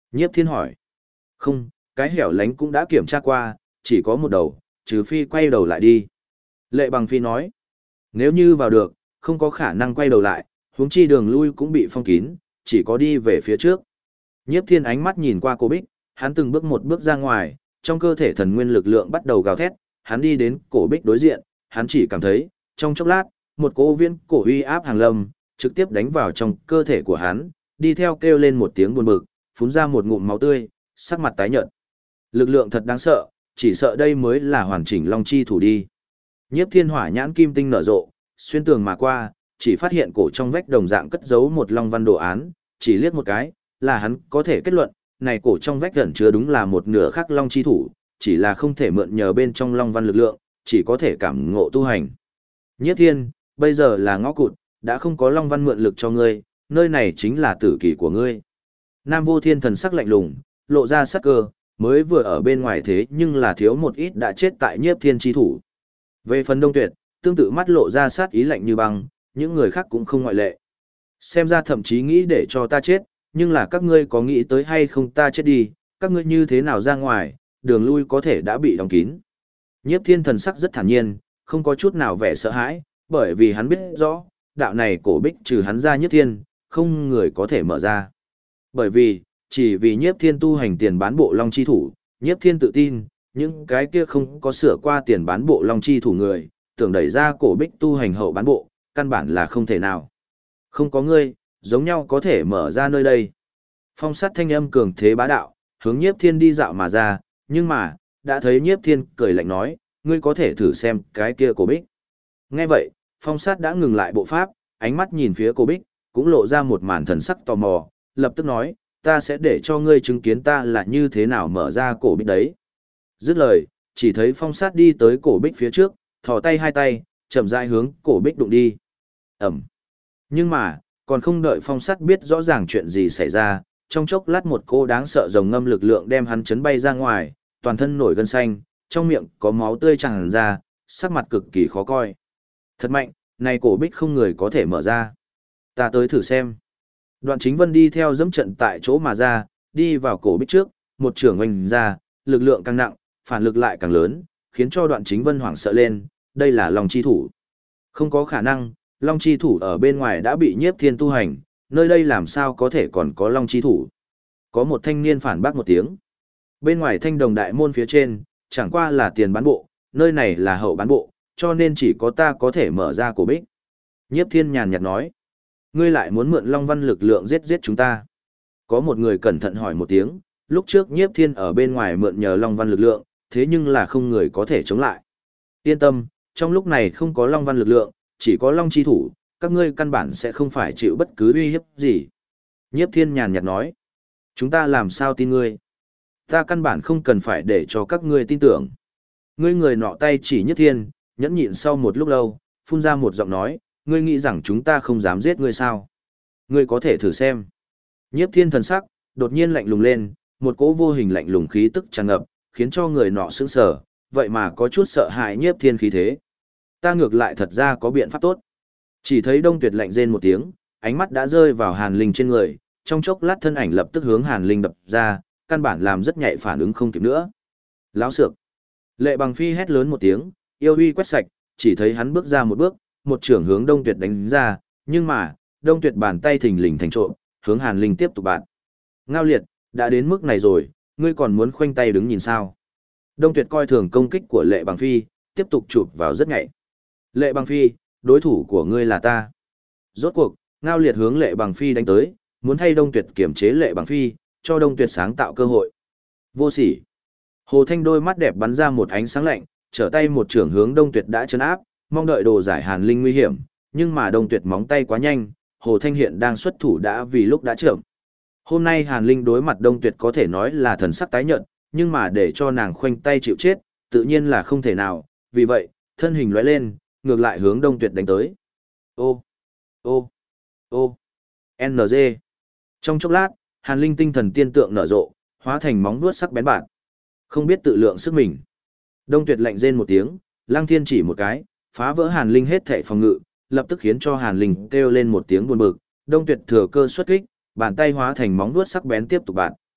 [SPEAKER 1] Nhiếp Thiên hỏi. Không, cái hẻo lánh cũng đã kiểm tra qua, chỉ có một đầu, trừ phi quay đầu lại đi. Lệ Bằng Phi nói. Nếu như vào được, không có khả năng quay đầu lại, huống chi đường lui cũng bị phong kín, chỉ có đi về phía trước. Nhiếp Thiên ánh mắt nhìn qua cô Bích, hắn từng bước một bước ra ngoài, trong cơ thể thần nguyên lực lượng bắt đầu gào thét, hắn đi đến cổ Bích đối diện, hắn chỉ cảm thấy, trong chốc lát, một cỗ viễn cổ uy áp hàng lâm, trực tiếp đánh vào trong cơ thể của hắn, đi theo kêu lên một tiếng buồn bực, phun ra một ngụm máu tươi, sắc mặt tái nhợt. Lực lượng thật đáng sợ, chỉ sợ đây mới là hoàn chỉnh Long Chi thủ đi. Nhiếp Thiên hỏa nhãn kim tinh nở rộ, xuyên tường mà qua, chỉ phát hiện cổ trong vách đồng dạng cất giấu một long văn đồ án, chỉ liếc một cái, là hắn có thể kết luận, này cổ trong vách gần chứa đúng là một nửa khắc Long Chi thủ, chỉ là không thể mượn nhờ bên trong long văn lực lượng, chỉ có thể cảm ngộ tu hành. Nhiếp Thiên, bây giờ là ngõ cụt, đã không có long văn mượn lực cho ngươi, nơi này chính là tử kỷ của ngươi. Nam Vô Thiên thần sắc lạnh lùng, lộ ra sắc cơ, mới vừa ở bên ngoài thế nhưng là thiếu một ít đã chết tại Nhiếp Thiên chi thủ. Về phần Đông Tuyệt, tương tự mắt lộ ra sát ý lạnh như băng, những người khác cũng không ngoại lệ. Xem ra thậm chí nghĩ để cho ta chết, nhưng là các ngươi có nghĩ tới hay không ta chết đi, các ngươi như thế nào ra ngoài, đường lui có thể đã bị đóng kín. Nhiếp Thiên thần sắc rất thản nhiên, không có chút nào vẻ sợ hãi, bởi vì hắn biết rõ, đạo này cổ bích trừ hắn ra Nhiếp Thiên, không người có thể mở ra. Bởi vì, chỉ vì Nhiếp Thiên tu hành tiền bán bộ Long Chi thủ, Nhiếp Thiên tự tin, những cái kia không có sửa qua tiền bán bộ Long Chi thủ người, tưởng đẩy ra cổ bích tu hành hậu bán bộ, căn bản là không thể nào. Không có ngươi, giống nhau có thể mở ra nơi đây. Phong sát thanh âm cường thế bá đạo, hướng Nhiếp Thiên đi dạo mà ra, nhưng mà, đã thấy Nhiếp Thiên cười lạnh nói, ngươi có thể thử xem cái kia cổ bích. Nghe vậy, phong sát đã ngừng lại bộ pháp, ánh mắt nhìn phía cổ bích, cũng lộ ra một màn thần sắc tò mò, lập tức nói, ta sẽ để cho ngươi chứng kiến ta là như thế nào mở ra cổ bích đấy. Dứt lời, chỉ thấy phong sát đi tới cổ bích phía trước, thò tay hai tay, chậm rãi hướng cổ bích đụng đi. Ẩm. Nhưng mà, còn không đợi phong sát biết rõ ràng chuyện gì xảy ra, trong chốc lát một cô đáng sợ rồng ngâm lực lượng đem hắn chấn bay ra ngoài, toàn thân nổi gân xanh, trong miệng có máu tươi tràn ra, sắc mặt cực kỳ khó coi. Thật mạnh, này cổ bích không người có thể mở ra. Ta tới thử xem. Đoạn Chính Vân đi theo dẫm trận tại chỗ mà ra, đi vào cổ bích trước, một trưởng oanh ra, lực lượng càng nặng, phản lực lại càng lớn, khiến cho Đoạn Chính Vân hoảng sợ lên, đây là Long Chi thủ. Không có khả năng, Long Chi thủ ở bên ngoài đã bị Nhiếp Thiên tu hành, nơi đây làm sao có thể còn có Long Chi thủ. Có một thanh niên phản bác một tiếng. Bên ngoài Thanh Đồng đại môn phía trên, chẳng qua là tiền bán bộ, nơi này là hậu bán bộ, cho nên chỉ có ta có thể mở ra cổ bích. Nhiếp Thiên nhàn nhạt nói, ngươi lại muốn mượn Long Văn lực lượng giết chúng ta. Có một người cẩn thận hỏi một tiếng, lúc trước Nhiếp Thiên ở bên ngoài mượn nhờ Long Văn lực lượng, thế nhưng là không người có thể chống lại. Yên tâm, trong lúc này không có Long Văn lực lượng, chỉ có Long Chi thủ, các ngươi căn bản sẽ không phải chịu bất cứ uy hiếp gì. Nhiếp Thiên nhàn nhạt nói, chúng ta làm sao tin ngươi? Ta căn bản không cần phải để cho các ngươi tin tưởng. Ngươi người nọ tay chỉ Nhiếp Thiên, nhẫn nhịn sau một lúc lâu, phun ra một giọng nói, ngươi nghĩ rằng chúng ta không dám giết ngươi sao? Ngươi có thể thử xem. Nhiếp Thiên thần sắc, đột nhiên lạnh lùng lên, một cỗ vô hình lạnh lùng khí tức tràn ngập, khiến cho người nọ sững sờ, vậy mà có chút sợ hãi Nhiếp Thiên khí thế. Ta ngược lại thật ra có biện pháp tốt. Chỉ thấy Đông Tuyệt lạnh rên một tiếng, ánh mắt đã rơi vào Hàn Linh trên người, trong chốc lát thân ảnh lập tức hướng Hàn Linh đập ra, căn bản làm rất nhạy phản ứng không kịp nữa. Láo xược. Lệ Bằng Phi hét lớn một tiếng, yêu uy quét sạch, chỉ thấy hắn bước ra một bước, một trưởng hướng Đông Tuyệt đánh ra, nhưng mà, Đông Tuyệt bàn tay thình lình thành trộm, hướng Hàn Linh tiếp tục bạn. Ngao Liệt, đã đến mức này rồi, ngươi còn muốn khoanh tay đứng nhìn sao? Đông Tuyệt coi thường công kích của Lệ Bằng Phi, tiếp tục chụp vào rất nhạy. Lệ Bằng Phi, đối thủ của ngươi là ta. Rốt cuộc, Ngao Liệt hướng Lệ Bằng Phi đánh tới, muốn thay Đông Tuyệt kiểm chế Lệ Bằng Phi, cho Đông Tuyệt sáng tạo cơ hội. Vô sỉ. Hồ Thanh đôi mắt đẹp bắn ra một ánh sáng lạnh, trở tay một trưởng hướng Đông Tuyệt đã chấn áp, mong đợi đồ giải Hàn Linh nguy hiểm, nhưng mà Đông Tuyệt móng tay quá nhanh, Hồ Thanh hiện đang xuất thủ đã vì lúc đã chậm. Hôm nay Hàn Linh đối mặt Đông Tuyệt có thể nói là thần sắc tái nhợt, nhưng mà để cho nàng khoanh tay chịu chết, tự nhiên là không thể nào, vì vậy, thân hình lóe lên, ngược lại hướng Đông Tuyệt đánh tới. Ô, ô, ô, NG. Trong chốc lát, Hàn Linh tinh thần tiên tượng nở rộ, hóa thành móng vuốt sắc bén bạt. Không biết tự lượng sức mình. Đông Tuyệt lạnh rên một tiếng, Lăng Thiên chỉ một cái, phá vỡ Hàn Linh hết thảy phòng ngự, lập tức khiến cho Hàn Linh kêu lên một tiếng buồn bực. Đông Tuyệt thừa cơ xuất kích, bàn tay hóa thành móng vuốt sắc bén tiếp tục bạt.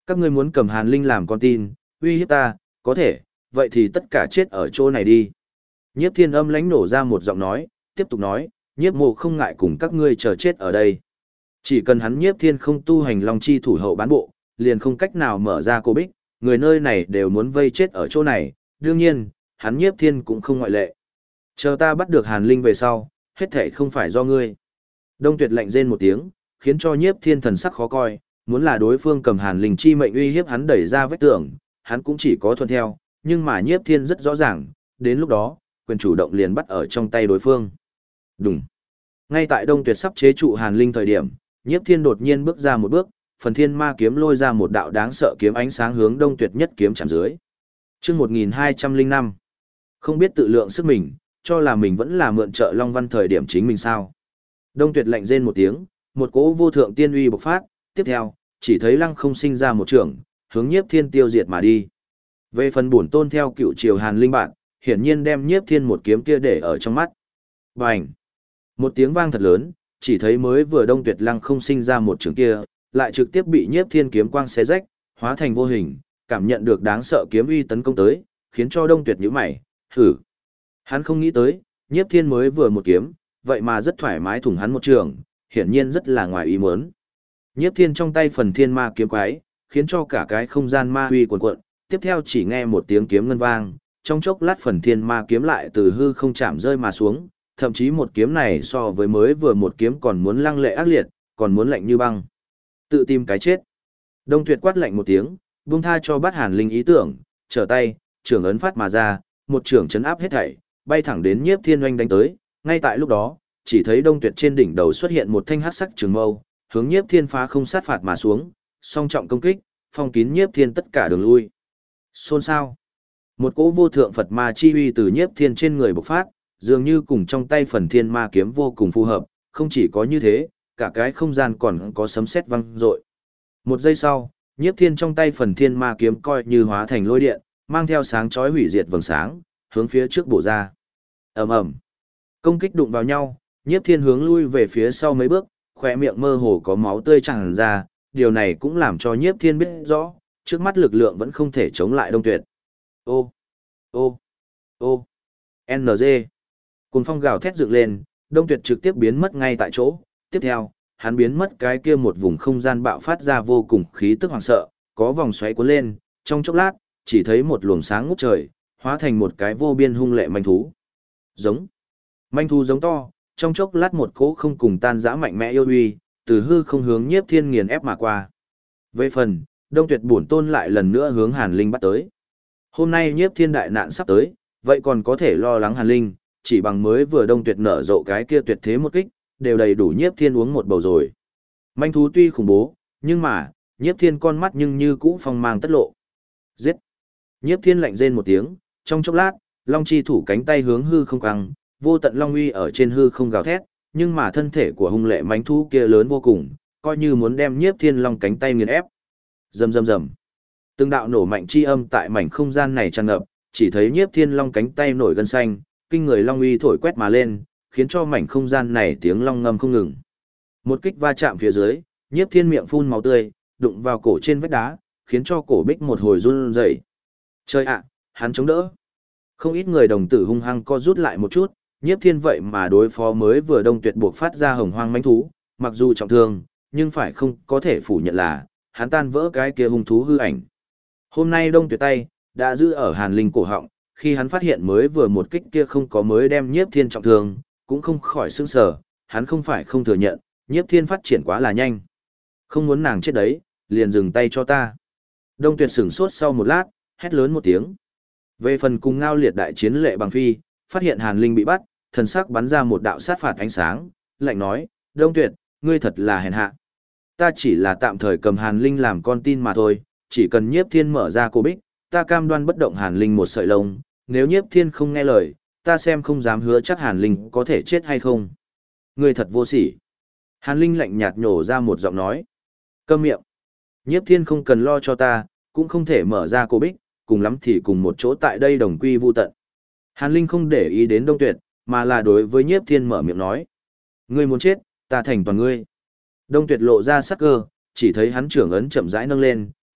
[SPEAKER 1] Các ngươi muốn cầm Hàn Linh làm con tin, uy hiếp ta, có thể, vậy thì tất cả chết ở chỗ này đi. Nhiếp Thiên âm lãnh nổ ra một giọng nói, tiếp tục nói, Nhiếp Mộ không ngại cùng các ngươi chờ chết ở đây. Chỉ cần hắn Nhiếp Thiên không tu hành Long Chi thủ hậu bán bộ, liền không cách nào mở ra cô bích, người nơi này đều muốn vây chết ở chỗ này, đương nhiên, hắn Nhiếp Thiên cũng không ngoại lệ. Chờ ta bắt được Hàn Linh về sau, hết thảy không phải do ngươi. Đông Tuyệt lạnh rên một tiếng, khiến cho Nhiếp Thiên thần sắc khó coi, muốn là đối phương cầm Hàn Linh chi mệnh uy hiếp hắn đẩy ra vách tường, hắn cũng chỉ có thuận theo, nhưng mà Nhiếp Thiên rất rõ ràng, đến lúc đó, quyền chủ động liền bắt ở trong tay đối phương. Đùng. Ngay tại Đông Tuyệt sắp chế trụ Hàn Linh thời điểm, Nhiếp Thiên đột nhiên bước ra một bước, phần thiên ma kiếm lôi ra một đạo đáng sợ kiếm ánh sáng hướng Đông Tuyệt nhất kiếm chạm dưới. Chương 1205. Không biết tự lượng sức mình, cho là mình vẫn là mượn trợ Long Văn thời điểm chính mình sao? Đông Tuyệt lạnh rên một tiếng, một cỗ vô thượng tiên uy bộc phát, tiếp theo, chỉ thấy Lăng Không sinh ra một trường, hướng Nhiếp Thiên tiêu diệt mà đi. Về phần bổn tôn theo cựu triều Hàn Linh bạn, hiển nhiên đem Nhiếp Thiên một kiếm kia để ở trong mắt. Bành! Một tiếng vang thật lớn, chỉ thấy mới vừa Đông Tuyệt Lăng Không sinh ra một trường kia, lại trực tiếp bị Nhiếp Thiên kiếm quang xé rách, hóa thành vô hình, cảm nhận được đáng sợ kiếm uy tấn công tới, khiến cho Đông Tuyệt nhíu mày, hử. Hắn không nghĩ tới, Nhiếp Thiên mới vừa một kiếm, vậy mà rất thoải mái thủng hắn một trường, hiển nhiên rất là ngoài ý muốn. Nhiếp Thiên trong tay phần thiên ma kiếm quái, khiến cho cả cái không gian ma uy cuồn cuộn, tiếp theo chỉ nghe một tiếng kiếm ngân vang, trong chốc lát phần thiên ma kiếm lại từ hư không chạm rơi mà xuống, thậm chí một kiếm này so với mới vừa một kiếm còn muốn lăng lệ ác liệt, còn muốn lạnh như băng. Tự tìm cái chết. Đông Tuyệt quát lạnh một tiếng, buông tha cho Bát Hàn Linh ý tưởng, trở tay, trường ấn phát mà ra, một trường chấn áp hết thảy, bay thẳng đến Nhiếp Thiên oanh đánh tới. Ngay tại lúc đó, chỉ thấy Đông Tuyệt trên đỉnh đầu xuất hiện một thanh hắc sắc trường mâu, hướng Nhiếp Thiên phá không sát phạt mà xuống, song trọng công kích, phong kín Nhiếp Thiên tất cả đường lui. Xôn xao. Một cỗ vô thượng Phật ma chi uy từ Nhiếp Thiên trên người bộc phát, dường như cùng trong tay phần thiên ma kiếm vô cùng phù hợp, không chỉ có như thế, cả cái không gian còn có sấm sét vang dội. Một giây sau, Nhiếp Thiên trong tay phần thiên ma kiếm coi như hóa thành lôi điện, mang theo sáng chói hủy diệt vầng sáng, hướng phía trước bổ ra. Ầm ầm. Công kích đụng vào nhau, Nhiếp Thiên hướng lui về phía sau mấy bước, khóe miệng mơ hồ có máu tươi tràn ra, điều này cũng làm cho Nhiếp Thiên biết rõ, trước mắt lực lượng vẫn không thể chống lại Đông Tuyệt. Ô, ô, ô, NG. Cuồng phong gào thét dựng lên, Đông Tuyệt trực tiếp biến mất ngay tại chỗ, tiếp theo, hắn biến mất cái kia một vùng không gian bạo phát ra vô cùng khí tức hoàng sợ, có vòng xoáy cuốn lên, trong chốc lát, chỉ thấy một luồng sáng ngút trời, hóa thành một cái vô biên hung lệ manh thú. Giống. Manh thú giống to, trong chốc lát một cỗ không cùng tan dã mạnh mẽ yêu uy, từ hư không hướng Nhiếp Thiên nghiền ép mà qua. Về phần, Đông Tuyệt bổn tôn lại lần nữa hướng Hàn Linh bắt tới. Hôm nay Nhiếp Thiên đại nạn sắp tới, vậy còn có thể lo lắng Hàn Linh, chỉ bằng mới vừa Đông Tuyệt nở rộ cái kia tuyệt thế một kích, đều đầy đủ Nhiếp Thiên uống một bầu rồi. Manh thú tuy khủng bố, nhưng mà, Nhiếp Thiên con mắt nhưng như cũ phong mang tất lộ. Giết! Nhiếp Thiên lạnh rên một tiếng, trong chốc lát, Long chi thủ cánh tay hướng hư không căng, vô tận long uy ở trên hư không gào thét, nhưng mà thân thể của hung lệ manh thú kia lớn vô cùng, coi như muốn đem Nhiếp Thiên long cánh tay nghiền ép. Rầm rầm rầm. Từng đạo nổ mạnh chi âm tại mảnh không gian này tràn ngập, chỉ thấy Nhiếp Thiên long cánh tay nổi gân xanh, kinh người long uy thổi quét mà lên, khiến cho mảnh không gian này tiếng long ngâm không ngừng. Một kích va chạm phía dưới, Nhiếp Thiên miệng phun máu tươi, đụng vào cổ trên vách đá, khiến cho cổ bích một hồi run rẩy. Trời ạ, hắn chống đỡ. Không ít người đồng tử hung hăng co rút lại một chút, Nhiếp Thiên vậy mà đối phó mới vừa Đông Tuyệt buộc phát ra hồng hoang mãnh thú, mặc dù trọng thương, nhưng phải không có thể phủ nhận là hắn tan vỡ cái kia hung thú hư ảnh. Hôm nay Đông Tuyệt tay đã giữ ở Hàn Linh cổ họng, khi hắn phát hiện mới vừa một kích kia không có mới đem Nhiếp Thiên trọng thương, cũng không khỏi sửng sở, hắn không phải không thừa nhận, Nhiếp Thiên phát triển quá là nhanh. Không muốn nàng chết đấy, liền dừng tay cho ta. Đông Tuyệt sửng sốt sau một lát, hét lớn một tiếng. Về phần cùng Ngao Liệt đại chiến Lệ Bằng Phi, phát hiện Hàn Linh bị bắt, thần sắc bắn ra một đạo sát phạt ánh sáng, lạnh nói, Đông Tuyệt, ngươi thật là hèn hạ. Ta chỉ là tạm thời cầm Hàn Linh làm con tin mà thôi, chỉ cần Nhiếp Thiên mở ra cô bích, ta cam đoan bất động Hàn Linh một sợi lông, nếu Nhiếp Thiên không nghe lời, ta xem không dám hứa chắc Hàn Linh có thể chết hay không. Ngươi thật vô sỉ. Hàn Linh lạnh nhạt nhổ ra một giọng nói. Câm miệng. Nhiếp Thiên không cần lo cho ta, cũng không thể mở ra cô bích, cùng lắm thì cùng một chỗ tại đây đồng quy vu tận. Hàn Linh không để ý đến Đông Tuyệt, mà là đối với Nhiếp Thiên mở miệng nói. Ngươi muốn chết, ta thành toàn ngươi. Đông Tuyệt lộ ra sắc cơ, chỉ thấy hắn trưởng ấn chậm rãi nâng lên,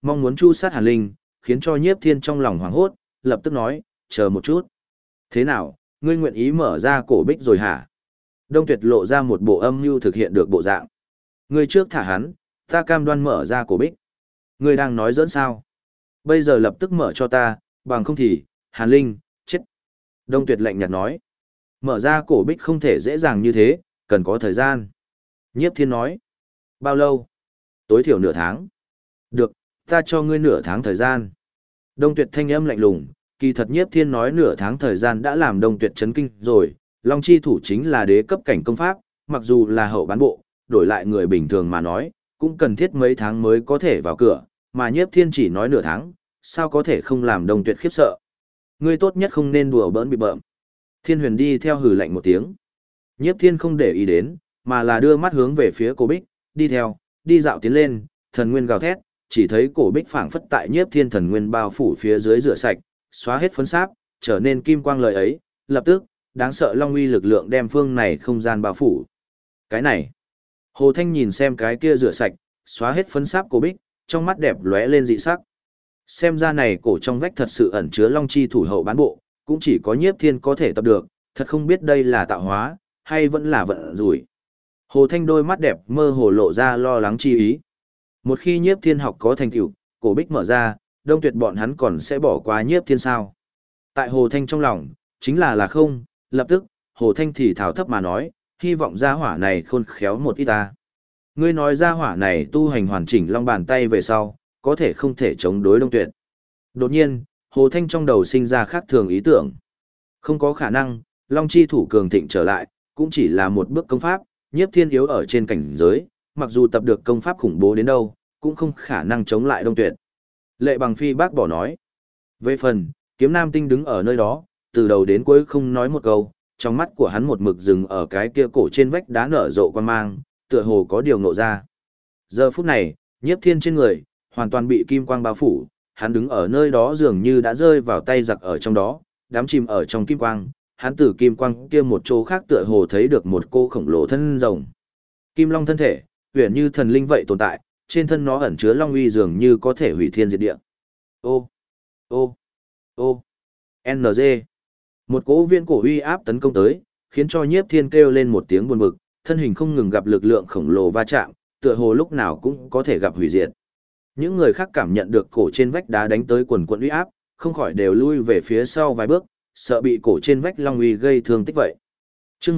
[SPEAKER 1] mong muốn chu sát Hàn Linh, khiến cho Nhiếp Thiên trong lòng hoảng hốt, lập tức nói, chờ một chút. Thế nào, ngươi nguyện ý mở ra cổ bích rồi hả? Đông Tuyệt lộ ra một bộ âm mưu thực hiện được bộ dạng. Ngươi trước thả hắn, ta cam đoan mở ra cổ bích. Ngươi đang nói giỡn sao? Bây giờ lập tức mở cho ta, bằng không thì, Hàn Linh, chết. Đông Tuyệt lạnh nhạt nói. Mở ra cổ bích không thể dễ dàng như thế, cần có thời gian. Nhiếp Thiên nói. Bao lâu? Tối thiểu nửa tháng. Được, ta cho ngươi nửa tháng thời gian. Đông Tuyệt thanh âm lạnh lùng, kỳ thật Nhiếp Thiên nói nửa tháng thời gian đã làm Đông Tuyệt chấn kinh rồi. Long chi thủ chính là đế cấp cảnh công pháp, mặc dù là hậu bán bộ, đổi lại người bình thường mà nói, cũng cần thiết mấy tháng mới có thể vào cửa, mà Nhiếp Thiên chỉ nói nửa tháng, sao có thể không làm Đông Tuyệt khiếp sợ. Ngươi tốt nhất không nên đùa bỡn bị bợm. Thiên Huyền đi theo hừ lạnh một tiếng. Nhiếp Thiên không để ý đến, mà là đưa mắt hướng về phía cổ bích, đi theo, đi dạo tiến lên, thần nguyên gào thét, chỉ thấy cổ bích phảng phất tại Nhiếp Thiên thần nguyên bao phủ phía dưới rửa sạch, xóa hết phấn sáp, trở nên kim quang lời ấy, lập tức, đáng sợ long uy lực lượng đem phương này không gian bao phủ. Cái này, Hồ Thanh nhìn xem cái kia rửa sạch, xóa hết phấn sáp cổ bích, trong mắt đẹp lóe lên dị sắc. Xem ra này cổ trong vách thật sự ẩn chứa long chi thủ hậu bán bộ, cũng chỉ có Nhiếp Thiên có thể tập được, thật không biết đây là tạo hóa, hay vẫn là vận rủi. Hồ Thanh đôi mắt đẹp mơ hồ lộ ra lo lắng chi ý. Một khi Nhiếp Thiên học có thành tựu, cổ bích mở ra, Đông Tuyệt bọn hắn còn sẽ bỏ qua Nhiếp Thiên sao? Tại Hồ Thanh trong lòng, chính là không, lập tức, Hồ Thanh thì thảo thấp mà nói, hy vọng gia hỏa này khôn khéo một ít ta. Ngươi nói gia hỏa này tu hành hoàn chỉnh long bàn tay về sau, có thể không thể chống đối Đông Tuyệt. Đột nhiên, Hồ Thanh trong đầu sinh ra khác thường ý tưởng. Không có khả năng, Long chi thủ cường thịnh trở lại, cũng chỉ là một bước công pháp, Nhiếp Thiên yếu ở trên cảnh giới, mặc dù tập được công pháp khủng bố đến đâu, cũng không khả năng chống lại Đông Tuyệt. Lệ Bằng Phi bác bỏ nói. Về phần, Kiếm Nam Tinh đứng ở nơi đó, từ đầu đến cuối không nói một câu, trong mắt của hắn một mực dừng ở cái kia cổ trên vách đá nở rộ quan mang, tựa hồ có điều ngộ ra. Giờ phút này, Nhiếp Thiên trên người, hoàn toàn bị kim quang bao phủ, hắn đứng ở nơi đó dường như đã rơi vào tay giặc ở trong đó, đám chìm ở trong kim quang, hắn từ kim quang kia một chỗ khác tựa hồ thấy được một cô khổng lồ thân rồng. Kim long thân thể, huyền như thần linh vậy tồn tại, trên thân nó ẩn chứa long uy dường như có thể hủy thiên diệt địa. Ô, ô, ô, NG. Một cỗ viên cổ uy áp tấn công tới, khiến cho Nhiếp Thiên kêu lên một tiếng buồn bực, thân hình không ngừng gặp lực lượng khổng lồ va chạm, tựa hồ lúc nào cũng có thể gặp hủy diệt. Những người khác cảm nhận được cổ trên vách đá đánh tới quần quần uy áp, không khỏi đều lui về phía sau vài bước, sợ bị cổ trên vách long uy gây thương tích vậy. Chương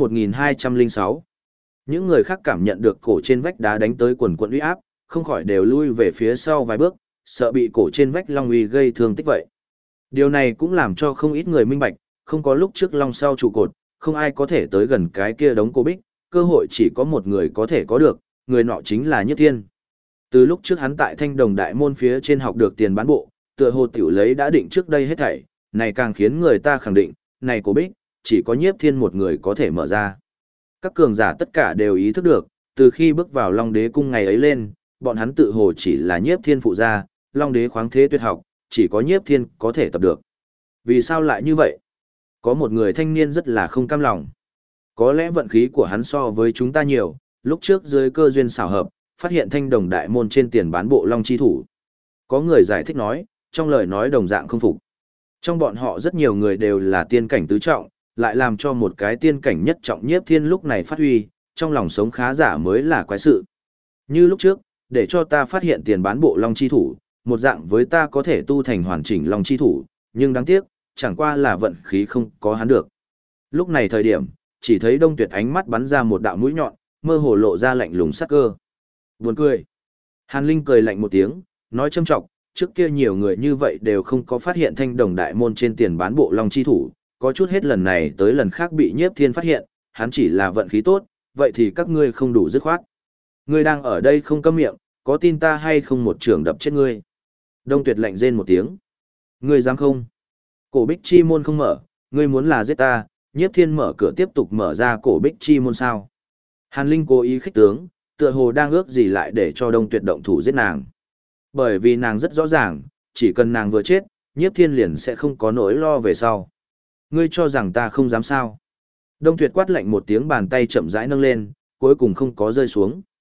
[SPEAKER 1] 1206. Những người khác cảm nhận được cổ trên vách đá đánh tới quần quần uy áp, không khỏi đều lui về phía sau vài bước, sợ bị cổ trên vách long uy gây thương tích vậy. Điều này cũng làm cho không ít người minh bạch, không có lúc trước long sau trụ cột, không ai có thể tới gần cái kia đống cổ bích, cơ hội chỉ có một người có thể có được, người nọ chính là Nhiếp Thiên. Từ lúc trước hắn tại Thanh Đồng Đại Môn phía trên học được tiền bán bộ, tựa hồ tiểu lấy đã định trước đây hết thảy, này càng khiến người ta khẳng định, này cổ bích, chỉ có Nhiếp Thiên một người có thể mở ra. Các cường giả tất cả đều ý thức được, từ khi bước vào Long Đế cung ngày ấy lên, bọn hắn tự hồ chỉ là Nhiếp Thiên phụ gia, Long Đế khoáng thế tuyệt học, chỉ có Nhiếp Thiên có thể tập được. Vì sao lại như vậy? Có một người thanh niên rất là không cam lòng. Có lẽ vận khí của hắn so với chúng ta nhiều, lúc trước dưới cơ duyên xảo hợp, phát hiện Thanh Đồng Đại Môn trên tiền bán bộ Long chi thủ. Có người giải thích nói, trong lời nói đồng dạng không phục. Trong bọn họ rất nhiều người đều là tiên cảnh tứ trọng, lại làm cho một cái tiên cảnh nhất trọng Nhiếp Thiên lúc này phát huy, trong lòng sống khá giả mới là quái sự. Như lúc trước, để cho ta phát hiện tiền bán bộ Long chi thủ, một dạng với ta có thể tu thành hoàn chỉnh Long chi thủ, nhưng đáng tiếc, chẳng qua là vận khí không có hắn được. Lúc này thời điểm, chỉ thấy Đông Tuyệt ánh mắt bắn ra một đạo mũi nhọn, mơ hồ lộ ra lạnh lùng sắc cơ. Buồn cười. Hàn Linh cười lạnh một tiếng, nói châm trọng, trước kia nhiều người như vậy đều không có phát hiện Thanh Đồng Đại Môn trên tiền bán bộ Long chi thủ, có chút hết lần này tới lần khác bị Nhiếp Thiên phát hiện, hắn chỉ là vận khí tốt, vậy thì các ngươi không đủ dứt khoát. Ngươi đang ở đây không câm miệng, có tin ta hay không một trường đập chết ngươi. Đông Tuyệt lạnh rên một tiếng. Ngươi dám không? Cổ Bích Chi môn không mở, ngươi muốn là giết ta, Nhiếp Thiên mở cửa tiếp tục mở ra cổ Bích Chi môn sao? Hàn Linh cố ý khích tướng, tựa hồ đang ước gì lại để cho Đông Tuyệt động thủ giết nàng. Bởi vì nàng rất rõ ràng, chỉ cần nàng vừa chết, Nhiếp Thiên liền sẽ không có nỗi lo về sau. Ngươi cho rằng ta không dám sao? Đông Tuyệt quát lạnh một tiếng, bàn tay chậm rãi nâng lên, cuối cùng không có rơi xuống.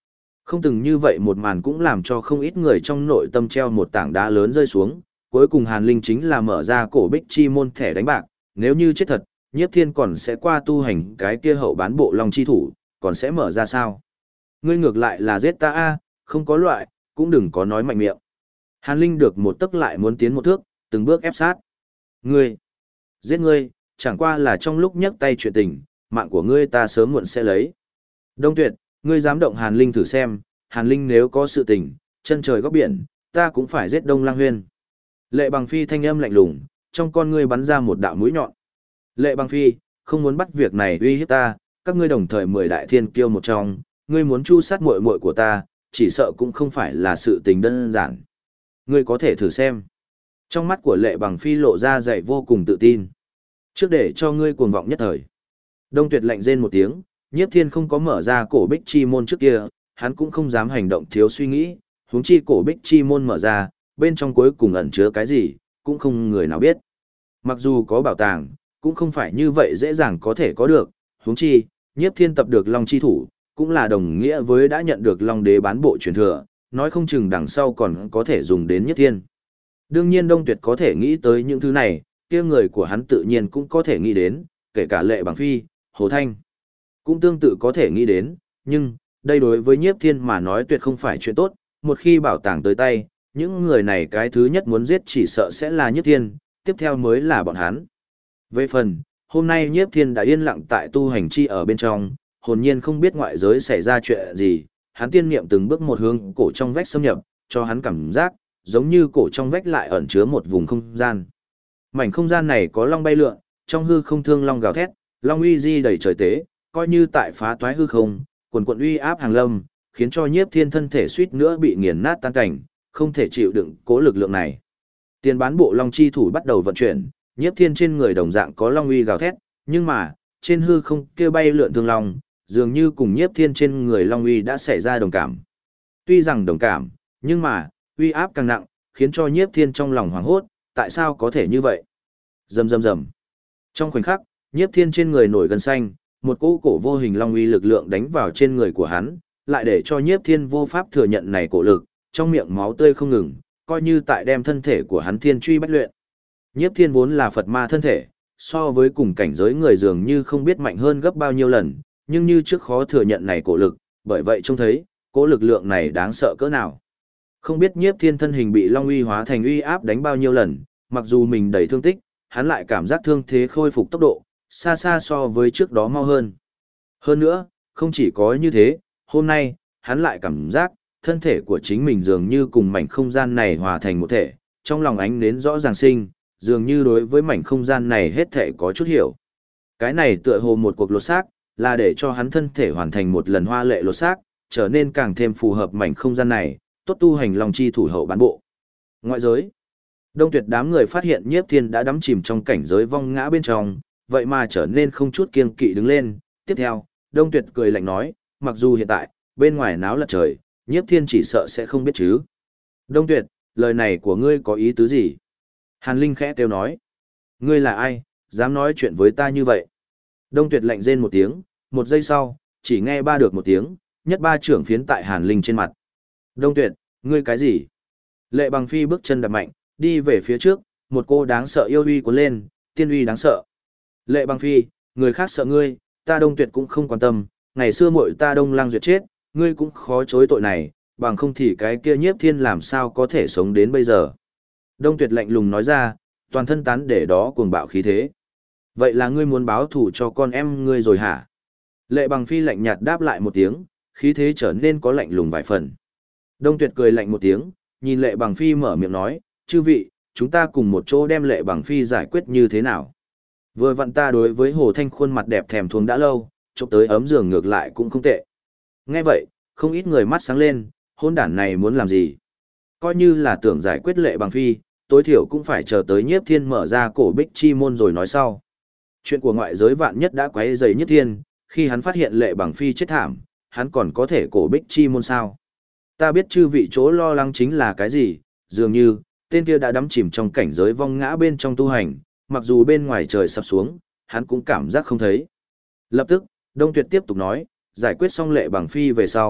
[SPEAKER 1] Không từng như vậy một màn cũng làm cho không ít người trong nội tâm treo một tảng đá lớn rơi xuống, cuối cùng Hàn Linh chính là mở ra cổ bích chi môn thẻ đánh bạc, nếu như chết thật, Nhiếp Thiên còn sẽ qua tu hành cái kia hậu bán bộ long chi thủ, còn sẽ mở ra sao? Ngươi ngược lại là giết ta a, không có loại, cũng đừng có nói mạnh miệng. Hàn Linh được một tấc lại muốn tiến một thước, từng bước ép sát. Ngươi, giết ngươi, chẳng qua là trong lúc nhấc tay chuyện tình, mạng của ngươi ta sớm muộn sẽ lấy. Đông Tuyệt, ngươi dám động Hàn Linh thử xem, Hàn Linh nếu có sự tình, chân trời góc biển, ta cũng phải giết Đông Lang Huyên. Lệ Bằng Phi thanh âm lạnh lùng, trong con ngươi bắn ra một đạo mũi nhọn. Lệ Bằng Phi, không muốn bắt việc này uy hiếp ta, các ngươi đồng thời 10 đại thiên kiêu một trong, ngươi muốn chu sát muội muội của ta, chỉ sợ cũng không phải là sự tình đơn giản. Ngươi có thể thử xem. Trong mắt của Lệ Bằng Phi lộ ra dày vô cùng tự tin. Trước để cho ngươi cuồng vọng nhất thời. Đông Tuyệt lạnh rên một tiếng, Nhiếp Thiên không có mở ra cổ bích chi môn trước kia, hắn cũng không dám hành động thiếu suy nghĩ, huống chi cổ bích chi môn mở ra, bên trong cuối cùng ẩn chứa cái gì, cũng không người nào biết. Mặc dù có bảo tàng, cũng không phải như vậy dễ dàng có thể có được, huống chi, Nhiếp Thiên tập được Long chi thủ, cũng là đồng nghĩa với đã nhận được Long đế bán bộ truyền thừa, nói không chừng đằng sau còn có thể dùng đến Nhiếp Thiên. Đương nhiên Đông Tuyệt có thể nghĩ tới những thứ này, kia người của hắn tự nhiên cũng có thể nghĩ đến, kể cả Lệ Bằng Phi, Hồ Thanh, cũng tương tự có thể nghĩ đến, nhưng, đây đối với Nhiếp Thiên mà nói tuyệt không phải chuyện tốt, một khi bảo tàng tới tay, những người này cái thứ nhất muốn giết chỉ sợ sẽ là Nhiếp Thiên, tiếp theo mới là bọn hắn. Về phần, hôm nay Nhiếp Thiên đã yên lặng tại tu hành chi ở bên trong, hồn nhiên không biết ngoại giới xảy ra chuyện gì, hắn tiên niệm từng bước một hướng cổ trong vách xâm nhập, cho hắn cảm giác, giống như cổ trong vách lại ẩn chứa một vùng không gian. Mảnh không gian này có long bay lượn, trong hư không thương long gào thét, long uy di đầy trời tế, coi như tại phá toái hư không, quần quần uy áp hàng lâm, khiến cho Nhiếp Thiên thân thể suýt nữa bị nghiền nát tan cảnh, không thể chịu đựng cố lực lượng này. Tiền bán bộ long chi thủ bắt đầu vận chuyển, Nhiếp Thiên trên người đồng dạng có long uy gào thét, nhưng mà, trên hư không kia bay lượn thương long, dường như cùng Nhiếp Thiên trên người long uy đã xảy ra đồng cảm. Tuy rằng đồng cảm, nhưng mà, uy áp càng nặng, khiến cho Nhiếp Thiên trong lòng hoảng hốt, tại sao có thể như vậy? Rầm rầm rầm. Trong khoảnh khắc, Nhiếp Thiên trên người nổi gân xanh, một cỗ cổ vô hình long uy lực lượng đánh vào trên người của hắn, lại để cho Nhiếp Thiên vô pháp thừa nhận này cổ lực, trong miệng máu tươi không ngừng, coi như tại đem thân thể của hắn thiên truy bách luyện. Nhiếp Thiên vốn là Phật ma thân thể, so với cùng cảnh giới người dường như không biết mạnh hơn gấp bao nhiêu lần, nhưng như trước khó thừa nhận này cổ lực, bởi vậy trông thấy, cỗ lực lượng này đáng sợ cỡ nào. Không biết Nhiếp Thiên thân hình bị long uy hóa thành uy áp đánh bao nhiêu lần, mặc dù mình đầy thương tích, hắn lại cảm giác thương thế khôi phục tốc độ, xa xa so với trước đó mau hơn. Hơn nữa, không chỉ có như thế, hôm nay, hắn lại cảm giác, thân thể của chính mình dường như cùng mảnh không gian này hòa thành một thể, trong lòng ánh nến rõ ràng sinh, dường như đối với mảnh không gian này hết thể có chút hiểu. Cái này tựa hồ một cuộc lột xác, là để cho hắn thân thể hoàn thành một lần hoa lệ lột xác, trở nên càng thêm phù hợp mảnh không gian này, tốt tu hành long chi thủ hậu bán bộ. Ngoại giới, Đông Tuyệt đám người phát hiện Nhiếp Thiên đã đắm chìm trong cảnh giới vong ngã bên trong, vậy mà trở nên không chút kiêng kỵ đứng lên. Tiếp theo, Đông Tuyệt cười lạnh nói, mặc dù hiện tại, bên ngoài náo lật trời, Nhiếp Thiên chỉ sợ sẽ không biết chứ. Đông Tuyệt, lời này của ngươi có ý tứ gì? Hàn Linh khẽ kêu nói, ngươi là ai, dám nói chuyện với ta như vậy? Đông Tuyệt lạnh rên một tiếng, một giây sau, chỉ nghe ba được một tiếng, nhất ba trưởng phiến tại Hàn Linh trên mặt. Đông Tuyệt, ngươi cái gì? Lệ Bằng Phi bước chân đạp mạnh, đi về phía trước, một cô đáng sợ yêu uy cuốn lên, tiên uy đáng sợ. Lệ Bằng Phi, người khác sợ ngươi, ta Đông Tuyệt cũng không quan tâm, ngày xưa muội ta Đông Lang Duyệt chết, ngươi cũng khó chối tội này, bằng không thì cái kia Nhiếp Thiên làm sao có thể sống đến bây giờ. Đông Tuyệt lạnh lùng nói ra, toàn thân tán để đó cuồng bạo khí thế. Vậy là ngươi muốn báo thù cho con em ngươi rồi hả? Lệ Bằng Phi lạnh nhạt đáp lại một tiếng, khí thế trở nên có lạnh lùng vài phần. Đông Tuyệt cười lạnh một tiếng, nhìn Lệ Bằng Phi mở miệng nói, chư vị, chúng ta cùng một chỗ đem Lệ Bằng Phi giải quyết như thế nào? Vừa vặn ta đối với Hồ Thanh khuôn mặt đẹp thèm thuồng đã lâu, chụp tới ấm giường ngược lại cũng không tệ. Nghe vậy, không ít người mắt sáng lên, hôn đản này muốn làm gì? Coi như là tưởng giải quyết Lệ Bằng Phi, tối thiểu cũng phải chờ tới Nhiếp Thiên mở ra cổ bích chi môn rồi nói sau. Chuyện của ngoại giới vạn nhất đã quấy rầy Nhiếp Thiên, khi hắn phát hiện Lệ Bằng Phi chết thảm, hắn còn có thể cổ bích chi môn sao? Ta biết chư vị chỗ lo lắng chính là cái gì, dường như, tên kia đã đắm chìm trong cảnh giới vong ngã bên trong tu hành, mặc dù bên ngoài trời sắp xuống, hắn cũng cảm giác không thấy. Lập tức, Đông Tuyệt tiếp tục nói, giải quyết xong Lệ Bằng Phi về sau,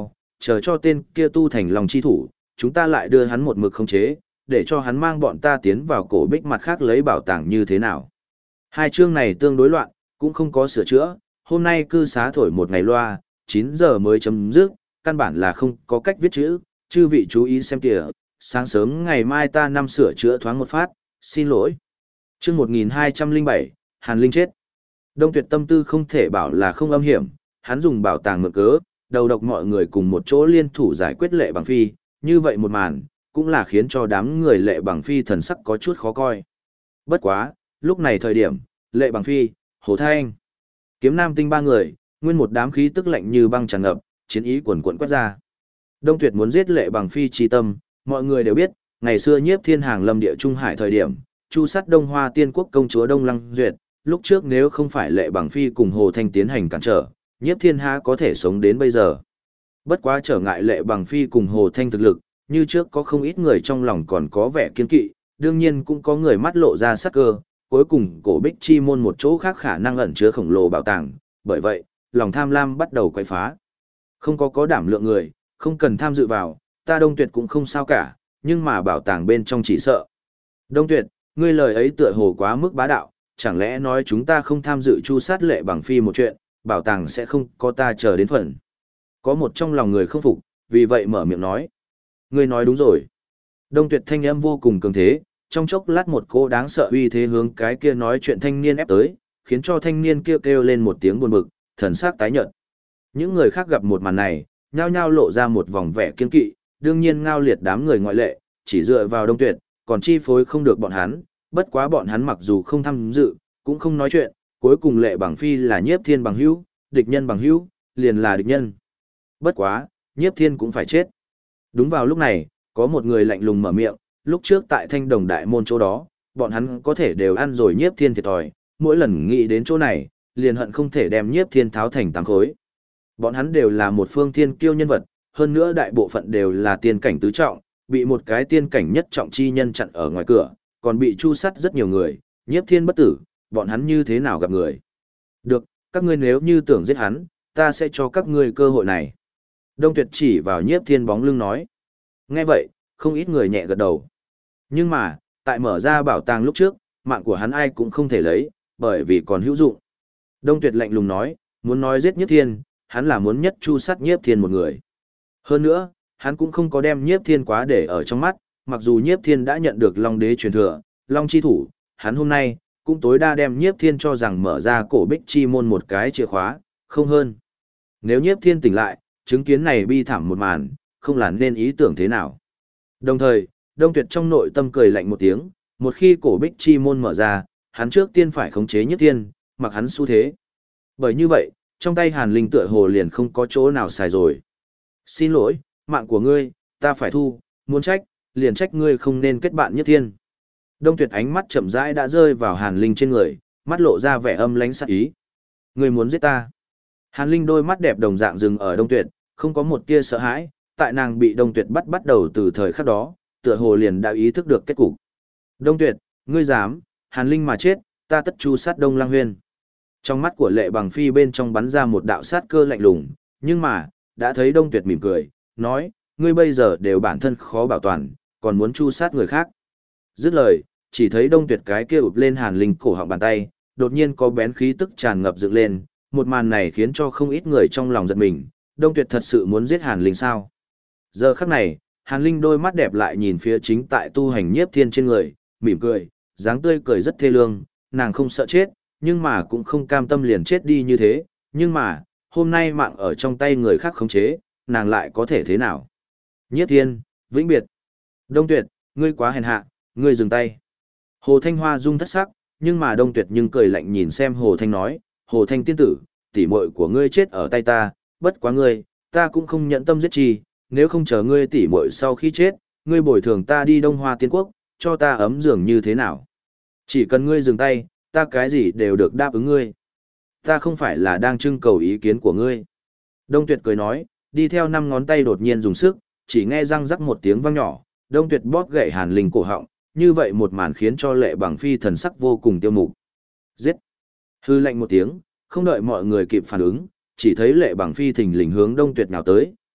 [SPEAKER 1] chờ cho tên kia tu thành lòng chi thủ, chúng ta lại đưa hắn một mực khống chế, để cho hắn mang bọn ta tiến vào cổ bích mặt khác lấy bảo tàng như thế nào. Hai chương này tương đối loạn, cũng không có sửa chữa, hôm nay cư xá thổi một ngày loa, 9 giờ mới chấm dứt, căn bản là không có cách viết chữ, chư vị chú ý xem kìa, sáng sớm ngày mai ta năm sửa chữa thoáng một phát, xin lỗi. Chương 1207, Hàn Linh chết. Đông Tuyệt tâm tư không thể bảo là không âm hiểm, hắn dùng bảo tàng mượn cớ, đầu độc mọi người cùng một chỗ liên thủ giải quyết Lệ Bằng Phi, như vậy một màn, cũng là khiến cho đám người Lệ Bằng Phi thần sắc có chút khó coi. Bất quá, lúc này thời điểm, Lệ Bằng Phi, Hồ Thanh, Kiếm Nam Tinh ba người, nguyên một đám khí tức lạnh như băng tràn ngập, chiến ý quần quần quét ra. Đông Tuyệt muốn giết Lệ Bằng Phi chi tâm, mọi người đều biết, ngày xưa Nhiếp Thiên Hàng lâm địa Trung Hải thời điểm, chu sát Đông Hoa Tiên Quốc công chúa Đông Lăng Duyệt, lúc trước nếu không phải Lệ Bằng Phi cùng Hồ Thanh tiến hành cản trở, Nhiếp Thiên há có thể sống đến bây giờ. Bất quá trở ngại Lệ Bằng Phi cùng Hồ Thanh thực lực, như trước có không ít người trong lòng còn có vẻ kiên kỵ, đương nhiên cũng có người mắt lộ ra sắc cơ, cuối cùng cổ bích chi môn một chỗ khác khả năng ẩn chứa khổng lồ bảo tàng, bởi vậy, lòng tham lam bắt đầu quậy phá. Không có đảm lượng người, không cần tham dự vào, ta Đông Tuyệt cũng không sao cả, nhưng mà bảo tàng bên trong chỉ sợ. Đông Tuyệt, ngươi lời ấy tựa hồ quá mức bá đạo, chẳng lẽ nói chúng ta không tham dự chu sát Lệ Bằng Phi một chuyện, bảo tàng sẽ không có ta chờ đến phần. Có một trong lòng người không phục, vì vậy mở miệng nói. Ngươi nói đúng rồi. Đông Tuyệt thanh âm vô cùng cường thế, trong chốc lát một cô đáng sợ uy thế hướng cái kia nói chuyện thanh niên ép tới, khiến cho thanh niên kia kêu lên một tiếng buồn bực, thần sắc tái nhợt. Những người khác gặp một màn này, nhao nhao lộ ra một vòng vẻ kiên kỵ, đương nhiên Ngao Liệt đám người ngoại lệ, chỉ dựa vào Đông Tuyệt, còn chi phối không được bọn hắn, bất quá bọn hắn mặc dù không tham dự, cũng không nói chuyện, cuối cùng Lệ Bằng Phi là Nhiếp Thiên bằng hữu, địch nhân bằng hữu, liền là địch nhân. Bất quá, Nhiếp Thiên cũng phải chết. Đúng vào lúc này, có một người lạnh lùng mở miệng, lúc trước tại Thanh Đồng Đại Môn chỗ đó, bọn hắn có thể đều ăn rồi Nhiếp Thiên thiệt thòi, mỗi lần nghĩ đến chỗ này, liền hận không thể đem Nhiếp Thiên tháo thành tám khối. Bọn hắn đều là một phương thiên kiêu nhân vật, hơn nữa đại bộ phận đều là tiên cảnh tứ trọng, bị một cái tiên cảnh nhất trọng chi nhân chặn ở ngoài cửa, còn bị chu sát rất nhiều người, Nhiếp Thiên bất tử, bọn hắn như thế nào gặp người. Được, các ngươi nếu như tưởng giết hắn, ta sẽ cho các ngươi cơ hội này. Đông Tuyệt chỉ vào Nhiếp Thiên bóng lưng nói. Nghe vậy, không ít người nhẹ gật đầu. Nhưng mà, tại mở ra bảo tàng lúc trước, mạng của hắn ai cũng không thể lấy, bởi vì còn hữu dụng. Đông Tuyệt lạnh lùng nói, muốn nói giết Nhiếp Thiên, hắn là muốn nhất chu sát Nhiếp Thiên một người. Hơn nữa, hắn cũng không có đem Nhiếp Thiên quá để ở trong mắt, mặc dù Nhiếp Thiên đã nhận được Long Đế truyền thừa, Long chi thủ, hắn hôm nay cũng tối đa đem Nhiếp Thiên cho rằng mở ra cổ bích chi môn một cái chìa khóa, không hơn. Nếu Nhiếp Thiên tỉnh lại, chứng kiến này bi thảm một màn, không là nên ý tưởng thế nào. Đồng thời, Đông Tuyệt trong nội tâm cười lạnh một tiếng, một khi cổ bích chi môn mở ra, hắn trước tiên phải khống chế Nhiếp Thiên, mặc hắn xu thế. Bởi như vậy, trong tay Hàn Linh tựa hồ liền không có chỗ nào xài rồi. Xin lỗi, mạng của ngươi, ta phải thu, muốn trách, liền trách ngươi không nên kết bạn Nhiếp Thiên. Đông Tuyệt ánh mắt chậm rãi đã rơi vào Hàn Linh trên người, mắt lộ ra vẻ âm lãnh sát ý. Ngươi muốn giết ta? Hàn Linh đôi mắt đẹp đồng dạng dừng ở Đông Tuyệt, không có một tia sợ hãi, tại nàng bị Đông Tuyệt bắt đầu từ thời khắc đó, tựa hồ liền đã ý thức được kết cục. Đông Tuyệt, ngươi dám, Hàn Linh mà chết, ta tất chu sát Đông Lăng Huyên. Trong mắt của Lệ Bằng Phi bên trong bắn ra một đạo sát cơ lạnh lùng, nhưng mà, đã thấy Đông Tuyệt mỉm cười, nói, ngươi bây giờ đều bản thân khó bảo toàn, còn muốn chu sát người khác. Dứt lời, chỉ thấy Đông Tuyệt cái kia ụp lên Hàn Linh cổ họng bàn tay, đột nhiên có bén khí tức tràn ngập dựng lên, một màn này khiến cho không ít người trong lòng giật mình, Đông Tuyệt thật sự muốn giết Hàn Linh sao? Giờ khắc này, Hàn Linh đôi mắt đẹp lại nhìn phía chính tại tu hành Nhiếp Thiên trên người, mỉm cười, dáng tươi cười rất thê lương, nàng không sợ chết, nhưng mà cũng không cam tâm liền chết đi như thế, nhưng mà, hôm nay mạng ở trong tay người khác khống chế, nàng lại có thể thế nào? Nhiếp Thiên, vĩnh biệt. Đông Tuyệt, ngươi quá hèn hạ, ngươi dừng tay. Hồ Thanh Hoa rung thất sắc, nhưng mà Đông Tuyệt nhưng cười lạnh nhìn xem Hồ Thanh nói, Hồ Thanh tiên tử, tỷ muội của ngươi chết ở tay ta, bất quá ngươi, ta cũng không nhận tâm giết chi, nếu không chờ ngươi tỷ muội sau khi chết, ngươi bồi thường ta đi Đông Hoa Tiên Quốc, cho ta ấm giường như thế nào? Chỉ cần ngươi dừng tay, ta cái gì đều được đáp ứng ngươi. Ta không phải là đang trưng cầu ý kiến của ngươi. Đông Tuyệt cười nói, đi theo 5 ngón tay đột nhiên dùng sức, chỉ nghe răng rắc một tiếng vang nhỏ, Đông Tuyệt bóp gãy Hàn Linh cổ họng, như vậy một màn khiến cho Lệ Bằng Phi thần sắc vô cùng tiêu mục. Giết! Hư lạnh một tiếng, không đợi mọi người kịp phản ứng, chỉ thấy Lệ Bằng Phi thình lình hướng Đông Tuyệt nhào tới,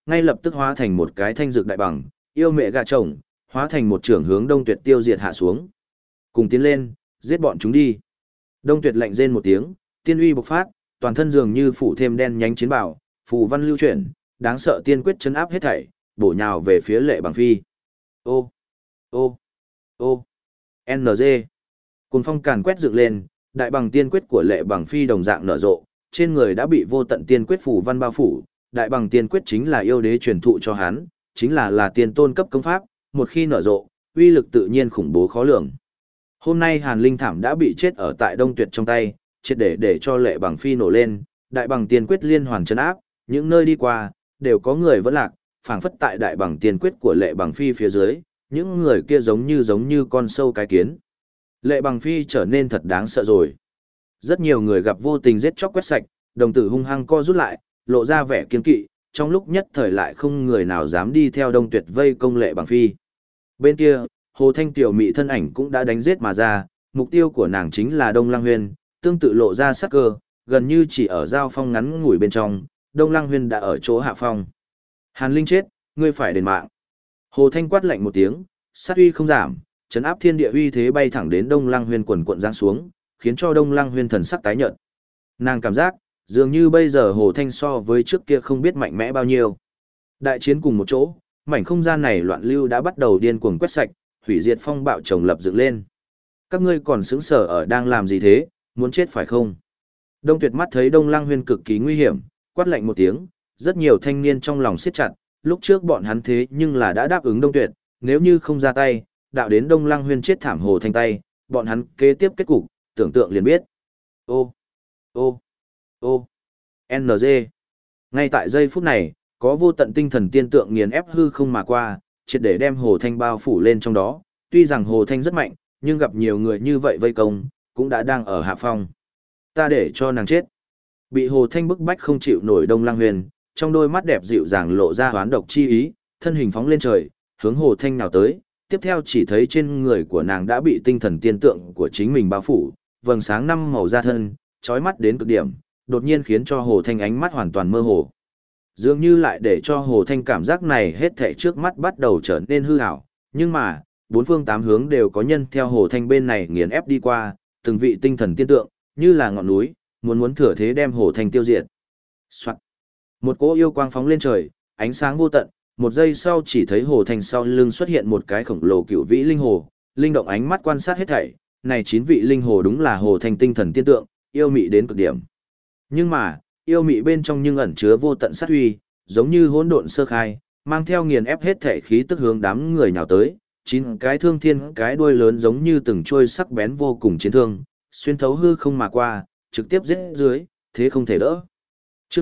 [SPEAKER 1] ngay lập tức hóa thành một cái thanh dược đại bằng, yêu mẹ gà chồng, hóa thành một trưởng hướng Đông Tuyệt tiêu diệt hạ xuống. Cùng tiến lên, giết bọn chúng đi. Đông Tuyệt lạnh rên một tiếng, tiên uy bộc phát, toàn thân dường như phủ thêm đen nhánh chiến bảo, phù văn lưu chuyển, đáng sợ tiên quyết chấn áp hết thảy, bổ nhào về phía Lệ Bằng Phi. Ô, ô, ô, NG. Cuồng phong càn quét dựng lên, đại bằng tiên quyết của Lệ Bằng Phi đồng dạng nở rộ, trên người đã bị vô tận tiên quyết phù văn bao phủ, đại bằng tiên quyết chính là yêu đế truyền thụ cho hắn, chính là tiên tôn cấp công pháp, một khi nở rộ, uy lực tự nhiên khủng bố khó lường. Hôm nay Hàn Linh Thảm đã bị chết ở tại Đông Tuyệt trong tay, triệt để cho Lệ Bằng Phi nổ lên, đại bằng tiên quyết liên hoàn trấn áp, những nơi đi qua đều có người vẫn lạc, phảng phất tại đại bằng tiên quyết của Lệ Bằng Phi phía dưới, những người kia giống như con sâu cái kiến. Lệ Bằng Phi trở nên thật đáng sợ rồi. Rất nhiều người gặp vô tình giết chóc quét sạch, đồng tử hung hăng co rút lại, lộ ra vẻ kiên kỵ, trong lúc nhất thời lại không người nào dám đi theo Đông Tuyệt vây công Lệ Bằng Phi. Bên kia, Hồ Thanh tiểu mị thân ảnh cũng đã đánh giết mà ra, mục tiêu của nàng chính là Đông Lăng Huyên, tương tự lộ ra sắc cơ, gần như chỉ ở giao phong ngắn ngủi bên trong, Đông Lăng Huyên đã ở chỗ hạ phong. Hàn Linh chết, ngươi phải đền mạng. Hồ Thanh quát lạnh một tiếng, sát uy không giảm, trấn áp thiên địa uy thế bay thẳng đến Đông Lăng Huyên quần quận giáng xuống, khiến cho Đông Lăng Huyên thần sắc tái nhợt. Nàng cảm giác, dường như bây giờ Hồ Thanh so với trước kia không biết mạnh mẽ bao nhiêu. Đại chiến cùng một chỗ, mảnh không gian này loạn lưu đã bắt đầu điên cuồng quét sạch, hủy diệt phong bạo chồng lập dựng lên. Các ngươi còn sững sờ ở đang làm gì thế, muốn chết phải không? Đông Tuyệt mắt thấy Đông Lăng Huyên cực kỳ nguy hiểm, quát lạnh một tiếng, rất nhiều thanh niên trong lòng siết chặt, lúc trước bọn hắn thế nhưng là đã đáp ứng Đông Tuyệt, nếu như không ra tay, đạo đến Đông Lăng Huyên chết thảm Hồ Thanh tay, bọn hắn kế tiếp kết cục, tưởng tượng liền biết. Ô, ô, ô, NG. Ngay tại giây phút này, có vô tận tinh thần tiên tượng nghiền ép hư không mà qua, triệt để đem Hồ Thanh bao phủ lên trong đó, tuy rằng Hồ Thanh rất mạnh, nhưng gặp nhiều người như vậy vây công, cũng đã đang ở hạ phong. Ta để cho nàng chết. Bị Hồ Thanh bức bách không chịu nổi Đông Lăng Huyền, trong đôi mắt đẹp dịu dàng lộ ra hoán độc chi ý, thân hình phóng lên trời, hướng Hồ Thanh nào tới, tiếp theo chỉ thấy trên người của nàng đã bị tinh thần tiên tượng của chính mình bao phủ, vầng sáng năm màu da thân, chói mắt đến cực điểm, đột nhiên khiến cho Hồ Thanh ánh mắt hoàn toàn mơ hồ. Dường như lại để cho Hồ Thanh cảm giác này hết thảy trước mắt bắt đầu trở nên hư ảo, nhưng mà, bốn phương tám hướng đều có nhân theo Hồ Thanh bên này nghiền ép đi qua, từng vị tinh thần tiên tượng, như là ngọn núi, muốn thừa thế đem Hồ Thanh tiêu diệt. Soạt. Một cỗ yêu quang phóng lên trời, ánh sáng vô tận, một giây sau chỉ thấy Hồ Thanh sau lưng xuất hiện một cái khổng lồ cựu vĩ linh hồ, linh động ánh mắt quan sát hết thảy, này 9 vị linh hồ đúng là Hồ Thanh tinh thần tiên tượng, yêu mị đến cực điểm. Nhưng mà, yêu mị bên trong nhưng ẩn chứa vô tận sát uy, giống như hỗn độn sơ khai, mang theo nghiền ép hết thể khí tức hướng đám người nhào tới, 9 cái thương thiên cái đuôi lớn giống như từng trôi sắc bén vô cùng chiến thương, xuyên thấu hư không mà qua, trực tiếp giết dưới, thế không thể đỡ. Chương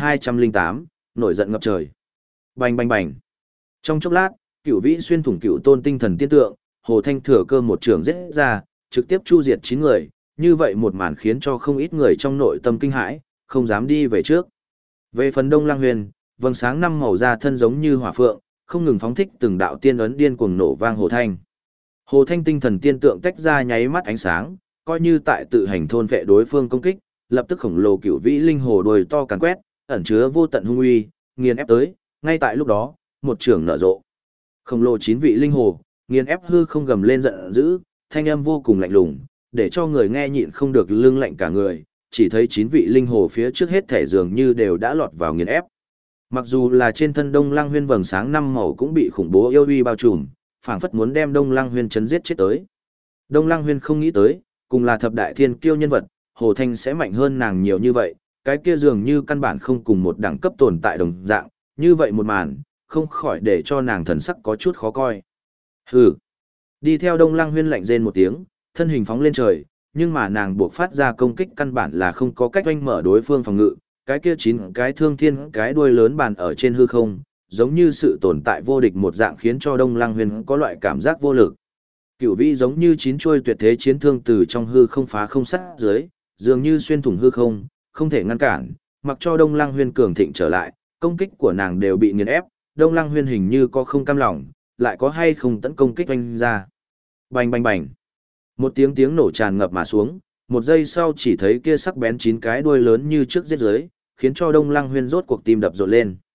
[SPEAKER 1] 1208, nổi giận ngập trời. Bành bành bành. Trong chốc lát, cửu vĩ xuyên thủng cửu tôn tinh thần tiên tượng, Hồ Thanh thừa cơ một trường giết ra, trực tiếp chu diệt 9 người, như vậy một màn khiến cho không ít người trong nội tâm kinh hãi, không dám đi về trước. Về phần Đông Lăng Huyền, vầng sáng năm màu da thân giống như hỏa phượng, không ngừng phóng thích từng đạo tiên ấn điên cuồng nổ vang Hồ Thanh. Hồ Thanh tinh thần tiên tượng tách ra nháy mắt ánh sáng, coi như tại tự hành thôn vệ đối phương công kích, lập tức khổng lồ cửu vĩ linh hồ đuôi to càn quét, ẩn chứa vô tận hung uy, nghiền ép tới, ngay tại lúc đó, một trường nở rộ. Khổng lồ 9 vị linh hồ, nghiền ép hư không gầm lên giận dữ, thanh âm vô cùng lạnh lùng, để cho người nghe nhịn không được lưng lạnh cả người, chỉ thấy 9 vị linh hồ phía trước hết thể dường như đều đã lọt vào nghiền ép. Mặc dù là trên thân Đông Lăng Huyên vầng sáng năm màu cũng bị khủng bố yêu uy bao trùm, phảng phất muốn đem Đông Lăng Huyên chấn giết chết tới. Đông Lăng Huyên không nghĩ tới, cùng là thập đại thiên kiêu nhân vật, Hồ Thanh sẽ mạnh hơn nàng nhiều như vậy, cái kia dường như căn bản không cùng một đẳng cấp tồn tại đồng dạng, như vậy một màn, không khỏi để cho nàng thần sắc có chút khó coi. Hừ. Đi theo Đông Lăng Huyên lạnh rên một tiếng, thân hình phóng lên trời, nhưng mà nàng buộc phát ra công kích căn bản là không có cách oanh mở đối phương phòng ngự, cái kia 9 cái thương thiên cái đuôi lớn bàn ở trên hư không, giống như sự tồn tại vô địch một dạng khiến cho Đông Lăng Huyền có loại cảm giác vô lực. Cửu vĩ giống như 9 chuôi tuyệt thế chiến thương từ trong hư không phá không sắt dưới, dường như xuyên thủng hư không, không thể ngăn cản, mặc cho Đông Lăng Huyền cường thịnh trở lại, công kích của nàng đều bị nghiền ép, Đông Lăng Huyền hình như có không cam lòng, lại có hay không tấn công kích oanh ra. Bành bành bành. Một tiếng nổ tràn ngập mà xuống, một giây sau chỉ thấy kia sắc bén 9 cái đuôi lớn như trước giết dưới, khiến cho Đông Lăng Huyên rốt cuộc tim đập rộn lên.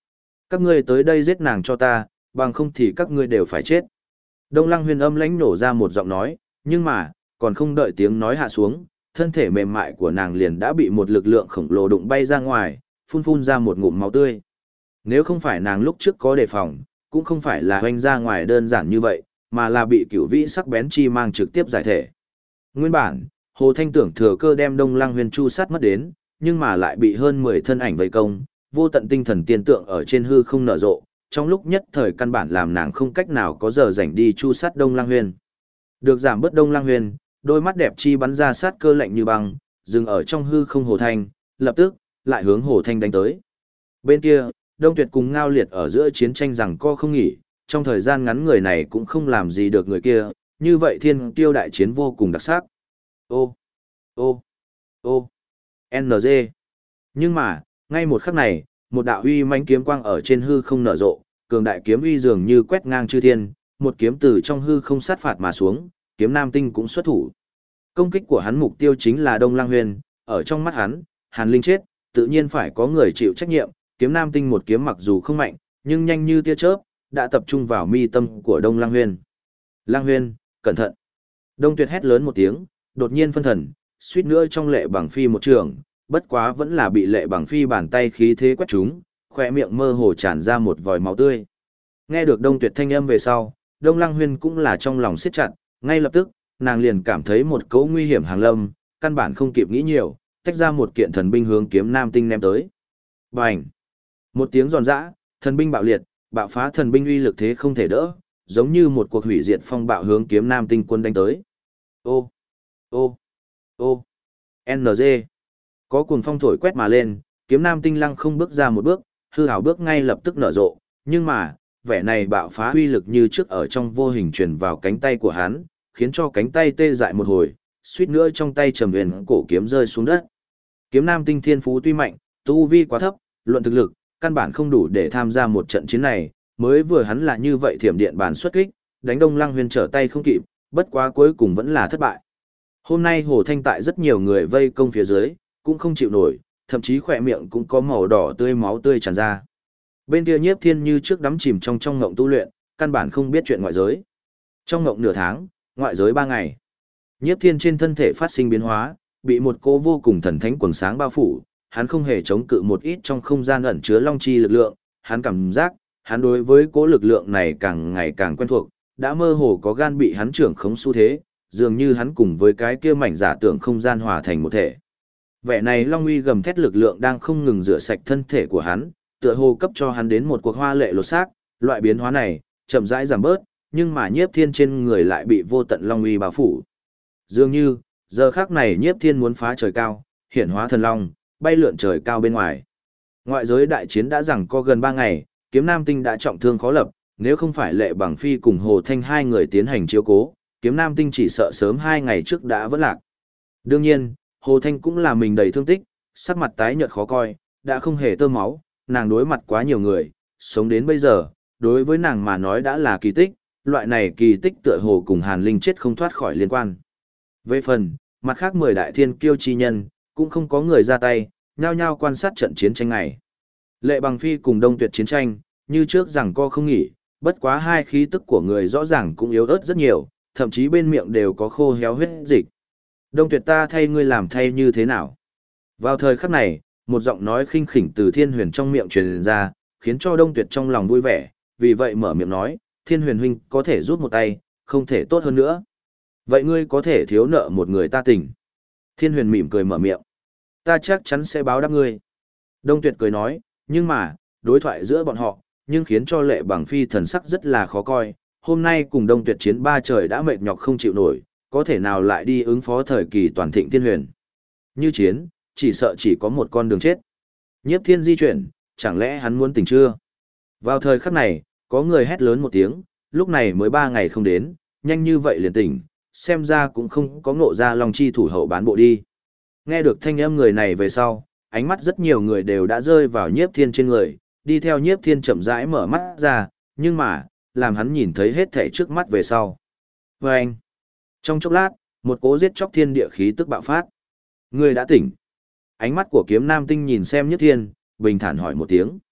[SPEAKER 1] Các ngươi tới đây giết nàng cho ta, bằng không thì các ngươi đều phải chết. Đông Lăng Huyên âm lãnh nổ ra một giọng nói, nhưng mà, còn không đợi tiếng nói hạ xuống, thân thể mềm mại của nàng liền đã bị một lực lượng khổng lồ đụng bay ra ngoài, phun phun ra một ngụm máu tươi. Nếu không phải nàng lúc trước có đề phòng, cũng không phải là hoanh ra ngoài đơn giản như vậy, mà là bị cửu vĩ sắc bén chi mang trực tiếp giải thể. Nguyên bản, Hồ Thanh tưởng thừa cơ đem Đông Lăng Huyền chu sát mất đến, nhưng mà lại bị hơn 10 thân ảnh vây công, vô tận tinh thần tiên tượng ở trên hư không nở rộ, trong lúc nhất thời căn bản làm nàng không cách nào có giờ rảnh đi chu sát Đông Lăng Huyền. Được giảm bớt Đông Lăng Huyền, đôi mắt đẹp chi bắn ra sát cơ lạnh như băng, dừng ở trong hư không Hồ Thanh, lập tức lại hướng Hồ Thanh đánh tới. Bên kia, Đông Tuyệt cùng Ngao Liệt ở giữa chiến tranh rằng co không nghỉ, trong thời gian ngắn người này cũng không làm gì được người kia, như vậy thiên tiêu đại chiến vô cùng đặc sắc. Ô, ô, ô, NG. Nhưng mà, ngay một khắc này, một đạo uy mãnh kiếm quang ở trên hư không nở rộ, cường đại kiếm uy dường như quét ngang chư thiên, một kiếm từ trong hư không sát phạt mà xuống, kiếm Nam Tinh cũng xuất thủ. Công kích của hắn mục tiêu chính là Đông Lăng Huyền, ở trong mắt hắn, Hàn Linh chết, tự nhiên phải có người chịu trách nhiệm, kiếm Nam Tinh một kiếm mặc dù không mạnh, nhưng nhanh như tia chớp, đã tập trung vào mi tâm của Đông Lăng Huyền. Lăng Huyền, cẩn thận. Đông Tuyệt hét lớn một tiếng, đột nhiên phân thần, suýt nữa trong Lệ Bằng Phi một trường, bất quá vẫn là bị Lệ Bằng Phi bàn tay khí thế quét trúng, khỏe miệng mơ hồ tràn ra một vòi máu tươi. Nghe được Đông Tuyệt thanh âm về sau, Đông Lăng Huyền cũng là trong lòng siết chặt, ngay lập tức, nàng liền cảm thấy một cỗ nguy hiểm hàng lâm, căn bản không kịp nghĩ nhiều, tách ra một kiện thần binh hướng kiếm Nam Tinh ném tới. Bành! Một tiếng giòn giã, thần binh bạo liệt, bạo phá thần binh uy lực thế không thể đỡ, giống như một cuộc hủy diệt phong bạo hướng kiếm Nam Tinh quân đánh tới. Ô! Ô! Ô! NG! Có cuồng phong thổi quét mà lên, kiếm Nam Tinh lăng không bước ra một bước, hư hảo bước ngay lập tức nở rộ, nhưng mà, vẻ này bạo phá uy lực như trước ở trong vô hình truyền vào cánh tay của hắn, khiến cho cánh tay tê dại một hồi, suýt nữa trong tay trầm huyền cổ kiếm rơi xuống đất. Kiếm Nam Tinh thiên phú tuy mạnh, tu vi quá thấp, luận thực lực, căn bản không đủ để tham gia một trận chiến này, mới vừa hắn là như vậy thiểm điện bản xuất kích, đánh Đông Lăng Huyền trở tay không kịp, bất quá cuối cùng vẫn là thất bại. Hôm nay Hồ Thanh tại rất nhiều người vây công phía dưới, cũng không chịu nổi, thậm chí khỏe miệng cũng có màu đỏ tươi máu tươi tràn ra. Bên kia Nhiếp Thiên như trước đắm chìm trong ngộng tu luyện, căn bản không biết chuyện ngoại giới. Trong ngộng nửa tháng, ngoại giới 3 ngày. Nhiếp Thiên trên thân thể phát sinh biến hóa, bị một cô vô cùng thần thánh quần sáng bao phủ, hắn không hề chống cự một ít trong không gian ẩn chứa long chi lực lượng, hắn cảm giác, hắn đối với cố lực lượng này càng ngày càng quen thuộc, đã mơ hồ có gan bị hắn trưởng khống xu thế, dường như hắn cùng với cái kia mảnh giả tưởng không gian hòa thành một thể. Vẻ này long uy gầm thét lực lượng đang không ngừng rửa sạch thân thể của hắn, tựa hồ cấp cho hắn đến một cuộc hoa lệ lột xác, loại biến hóa này, chậm rãi giảm bớt, nhưng mà Nhiếp Thiên trên người lại bị vô tận long uy bao phủ. Dường như, giờ khắc này Nhiếp Thiên muốn phá trời cao, hiển hóa thần long, bay lượn trời cao bên ngoài. Ngoại giới đại chiến đã giằng co gần 3 ngày, kiếm Nam Tinh đã trọng thương khó lập, nếu không phải Lệ Bằng Phi cùng Hồ Thanh hai người tiến hành chiếu cố, kiếm Nam Tinh chỉ sợ sớm 2 ngày trước đã vỡ lạc. Đương nhiên, Hồ Thanh cũng là mình đầy thương tích, sắc mặt tái nhợt khó coi, đã không hề tơ máu, nàng đối mặt quá nhiều người, sống đến bây giờ, đối với nàng mà nói đã là kỳ tích, loại này kỳ tích tựa hồ cùng Hàn Linh chết không thoát khỏi liên quan. Về phần, mặt khác 10 đại thiên kiêu chi nhân, cũng không có người ra tay, nhao nhao quan sát trận chiến tranh này. Lệ Bằng Phi cùng Đông Tuyệt chiến tranh, như trước rằng co không nghỉ, bất quá hai khí tức của người rõ ràng cũng yếu ớt rất nhiều, thậm chí bên miệng đều có khô héo huyết dịch. Đông Tuyệt ta thay ngươi làm thay như thế nào? Vào thời khắc này, một giọng nói khinh khỉnh từ Thiên Huyền trong miệng truyền ra, khiến cho Đông Tuyệt trong lòng vui vẻ, vì vậy mở miệng nói, Thiên Huyền huynh có thể rút một tay, không thể tốt hơn nữa. Vậy ngươi có thể thiếu nợ một người ta tình. Thiên Huyền mỉm cười mở miệng. Ta chắc chắn sẽ báo đáp ngươi. Đông Tuyệt cười nói, nhưng mà, đối thoại giữa bọn họ, nhưng khiến cho Lệ Bằng Phi thần sắc rất là khó coi. Hôm nay cùng Đông Tuyệt chiến 3 trời đã mệt nhọc không chịu nổi, có thể nào lại đi ứng phó thời kỳ toàn thịnh Thiên Huyền. Như chiến, chỉ sợ chỉ có một con đường chết. Nhiếp Thiên di chuyển, chẳng lẽ hắn muốn tỉnh chưa? Vào thời khắc này, có người hét lớn một tiếng, lúc này mới 3 ngày không đến, nhanh như vậy liền tỉnh, xem ra cũng không có ngộ ra Long Chi thủ hậu bán bộ đi. Nghe được thanh âm người này về sau, ánh mắt rất nhiều người đều đã rơi vào Nhiếp Thiên trên người, đi theo Nhiếp Thiên chậm rãi mở mắt ra, nhưng mà, làm hắn nhìn thấy hết thảy trước mắt về sau. Và anh, trong chốc lát, một cỗ giết chóc thiên địa khí tức bạo phát. Người đã tỉnh. Ánh mắt của kiếm Nam Tinh nhìn xem Nhiếp Thiên, bình thản hỏi một tiếng.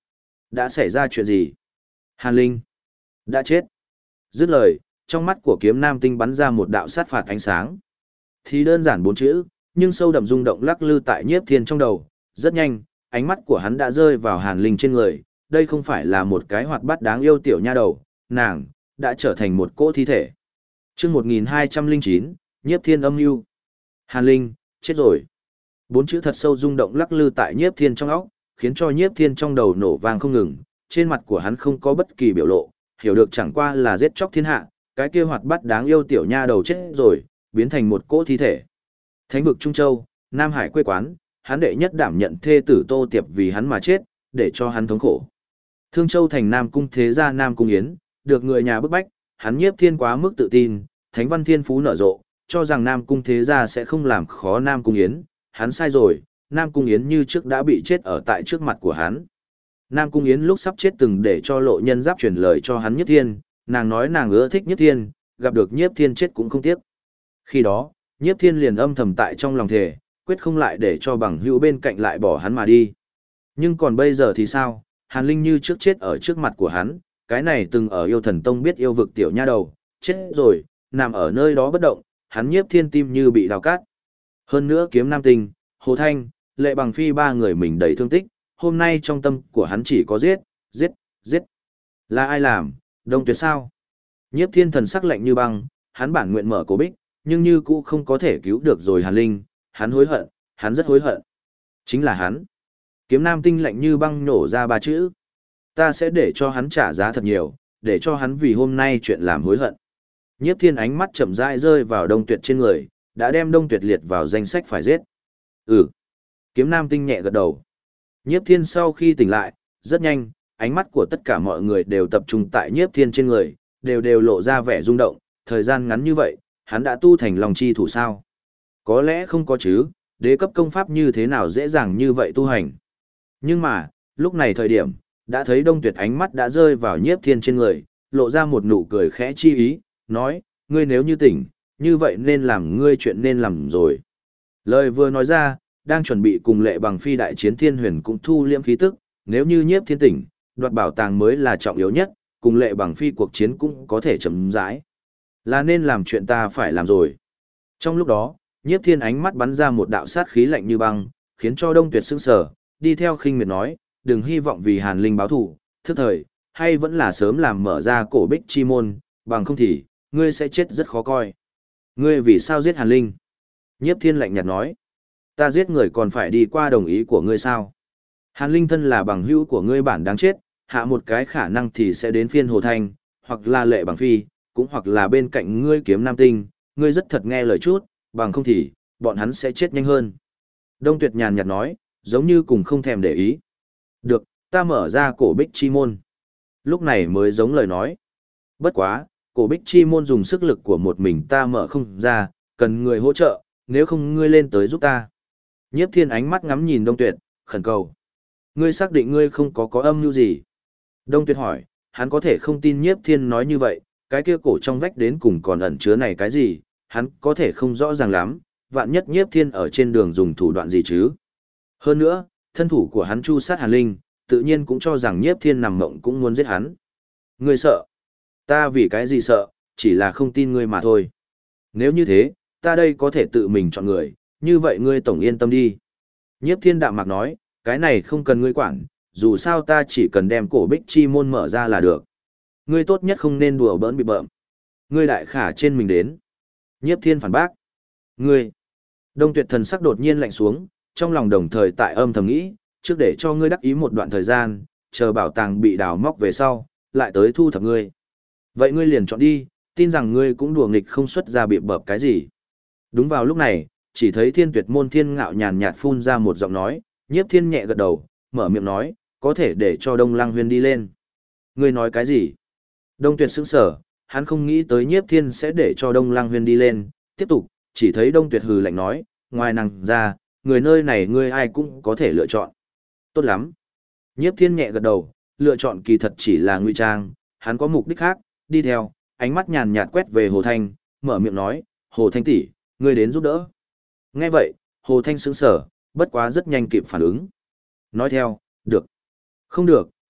[SPEAKER 1] Đã xảy ra chuyện gì? Hàn Linh. Đã chết. Dứt lời, trong mắt của kiếm nam tinh bắn ra một đạo sát phạt ánh sáng. Thì đơn giản 4 chữ, nhưng sâu đậm rung động lắc lư tại Nhiếp Thiên trong đầu. Rất nhanh, ánh mắt của hắn đã rơi vào Hàn Linh trên người. Đây không phải là một cái hoạt bát đáng yêu tiểu nha đầu, nàng đã trở thành một cỗ thi thể. Chương 1209, Nhiếp Thiên âm mưu. Hàn Linh, chết rồi. 4 chữ thật sâu rung động lắc lư tại Nhiếp Thiên trong óc, khiến cho Nhiếp Thiên trong đầu nổ vang không ngừng, trên mặt của hắn không có bất kỳ biểu lộ, hiểu được chẳng qua là giết chóc thiên hạ, cái kia hoạt bát đáng yêu tiểu nha đầu chết rồi, biến thành một cỗ thi thể. Thánh vực Trung Châu, Nam Hải quê quán, hắn đệ nhất đảm nhận thê tử Tô Tiệp vì hắn mà chết, để cho hắn thống khổ. Thương Châu thành Nam cung thế gia Nam cung Yến, được người nhà bức bách, hắn Nhiếp Thiên quá mức tự tin, thánh văn thiên phú nở rộ, cho rằng Nam cung thế gia sẽ không làm khó Nam cung Yến, hắn sai rồi, Nam cung Yến như trước đã bị chết ở tại trước mặt của hắn. Nam cung Yến lúc sắp chết từng để cho lộ nhân giáp truyền lời cho hắn Nhiếp Thiên, nàng nói nàng ưa thích Nhiếp Thiên, gặp được Nhiếp Thiên chết cũng không tiếc. Khi đó, Nhiếp Thiên liền âm thầm tại trong lòng thề, quyết không lại để cho bằng hữu bên cạnh lại bỏ hắn mà đi. Nhưng còn bây giờ thì sao? Hàn Linh như trước chết ở trước mặt của hắn, cái này từng ở yêu thần tông biết yêu vực tiểu nha đầu, chết rồi, nằm ở nơi đó bất động, hắn Nhiếp Thiên tim như bị đào cát. Hơn nữa kiếm nam tinh, Hồ Thanh, Lệ Bằng Phi ba người mình đầy thương tích, hôm nay trong tâm của hắn chỉ có giết, giết, giết. Là ai làm, Đông Tuyệt sao? Nhiếp Thiên thần sắc lạnh như băng, hắn bản nguyện mở cổ bích, nhưng như cũ không có thể cứu được rồi Hàn Linh, hắn hối hận, hắn rất hối hận. Chính là hắn. Kiếm nam tinh lạnh như băng nổ ra 3 chữ. Ta sẽ để cho hắn trả giá thật nhiều, để cho hắn vì hôm nay chuyện làm hối hận. Nhiếp Thiên ánh mắt chậm rãi rơi vào Đông Tuyệt trên người, đã đem Đông Tuyệt liệt vào danh sách phải giết. Ừ. Kiếm nam tinh nhẹ gật đầu. Nhiếp Thiên sau khi tỉnh lại, rất nhanh, ánh mắt của tất cả mọi người đều tập trung tại Nhiếp Thiên trên người, đều lộ ra vẻ rung động, thời gian ngắn như vậy, hắn đã tu thành lòng chi thủ sao? Có lẽ không có chứ, đế cấp công pháp như thế nào dễ dàng như vậy tu hành. Nhưng mà, lúc này thời điểm, đã thấy Đông Tuyệt ánh mắt đã rơi vào Nhiếp Thiên trên người, lộ ra một nụ cười khẽ chi ý, nói, ngươi nếu như tỉnh, như vậy nên làm ngươi chuyện nên làm rồi. Lời vừa nói ra, đang chuẩn bị cùng Lệ Bằng Phi đại chiến Thiên Huyền cũng thu liễm khí tức, nếu như Nhiếp Thiên tỉnh, đoạt bảo tàng mới là trọng yếu nhất, cùng Lệ Bằng Phi cuộc chiến cũng có thể chấm dãi. Là nên làm chuyện ta phải làm rồi. Trong lúc đó, Nhiếp Thiên ánh mắt bắn ra một đạo sát khí lạnh như băng, khiến cho Đông Tuyệt sững sờ, đi theo khinh miệt nói, đừng hy vọng vì Hàn Linh báo thù, thức thời, hay vẫn là sớm làm mở ra cổ bích chi môn, bằng không thì, ngươi sẽ chết rất khó coi. Ngươi vì sao giết Hàn Linh? Nhiếp Thiên lạnh nhạt nói, ta giết người còn phải đi qua đồng ý của ngươi sao? Hàn Linh thân là bằng hữu của ngươi bản đáng chết, hạ một cái khả năng thì sẽ đến phiên Hồ Thanh, hoặc là Lệ Bằng Phi, cũng hoặc là bên cạnh ngươi kiếm nam tinh, ngươi rất thật nghe lời chút, bằng không thì, bọn hắn sẽ chết nhanh hơn. Đông Tuyệt nhàn nhạt nói, giống như cùng không thèm để ý. Được, ta mở ra cổ bích chi môn. Lúc này mới giống lời nói. Bất quá, cổ bích chi môn dùng sức lực của một mình ta mở không ra, cần người hỗ trợ, nếu không ngươi lên tới giúp ta. Nhiếp Thiên ánh mắt ngắm nhìn Đông Tuyệt, khẩn cầu. Ngươi xác định ngươi không có âm mưu gì? Đông Tuyệt hỏi, hắn có thể không tin Nhiếp Thiên nói như vậy, cái kia cổ trong vách đến cùng còn ẩn chứa này cái gì, hắn có thể không rõ ràng lắm, vạn nhất Nhiếp Thiên ở trên đường dùng thủ đoạn gì chứ. Hơn nữa, thân thủ của hắn chu sát Hàn Linh, tự nhiên cũng cho rằng Nhiếp Thiên nằm mộng cũng muốn giết hắn. Ngươi sợ? Ta vì cái gì sợ, chỉ là không tin ngươi mà thôi. Nếu như thế, ta đây có thể tự mình chọn người, như vậy ngươi tổng yên tâm đi. Nhiếp Thiên đạm mạc nói, cái này không cần ngươi quản, dù sao ta chỉ cần đem cổ bích chi môn mở ra là được. Ngươi tốt nhất không nên đùa bỡn bị bợm. Ngươi đại khả trên mình đến. Nhiếp Thiên phản bác. Ngươi. Đông Tuyệt thần sắc đột nhiên lạnh xuống, trong lòng đồng thời tại âm thầm nghĩ, trước để cho ngươi đắc ý một đoạn thời gian, chờ bảo tàng bị đào móc về sau, lại tới thu thập ngươi. Vậy ngươi liền chọn đi, tin rằng ngươi cũng đùa nghịch không xuất ra bị bợp cái gì. Đúng vào lúc này, chỉ thấy Thiên Tuyệt môn Thiên Ngạo nhàn nhạt phun ra một giọng nói, Nhiếp Thiên nhẹ gật đầu, mở miệng nói, có thể để cho Đông Lăng Huyên đi lên. Ngươi nói cái gì? Đông Tuyệt sững sờ, hắn không nghĩ tới Nhiếp Thiên sẽ để cho Đông Lăng Huyên đi lên, tiếp tục, chỉ thấy Đông Tuyệt hừ lạnh nói, ngoài nàng ra, người nơi này ngươi ai cũng có thể lựa chọn. Tốt lắm. Nhiếp Thiên nhẹ gật đầu, lựa chọn kỳ thật chỉ là ngụy trang, hắn có mục đích khác, đi theo, ánh mắt nhàn nhạt quét về Hồ Thanh, mở miệng nói, Hồ Thanh tỷ, ngươi đến giúp đỡ. Nghe vậy, Hồ Thanh sững sờ, bất quá rất nhanh kịp phản ứng. Nói theo, được. Không được,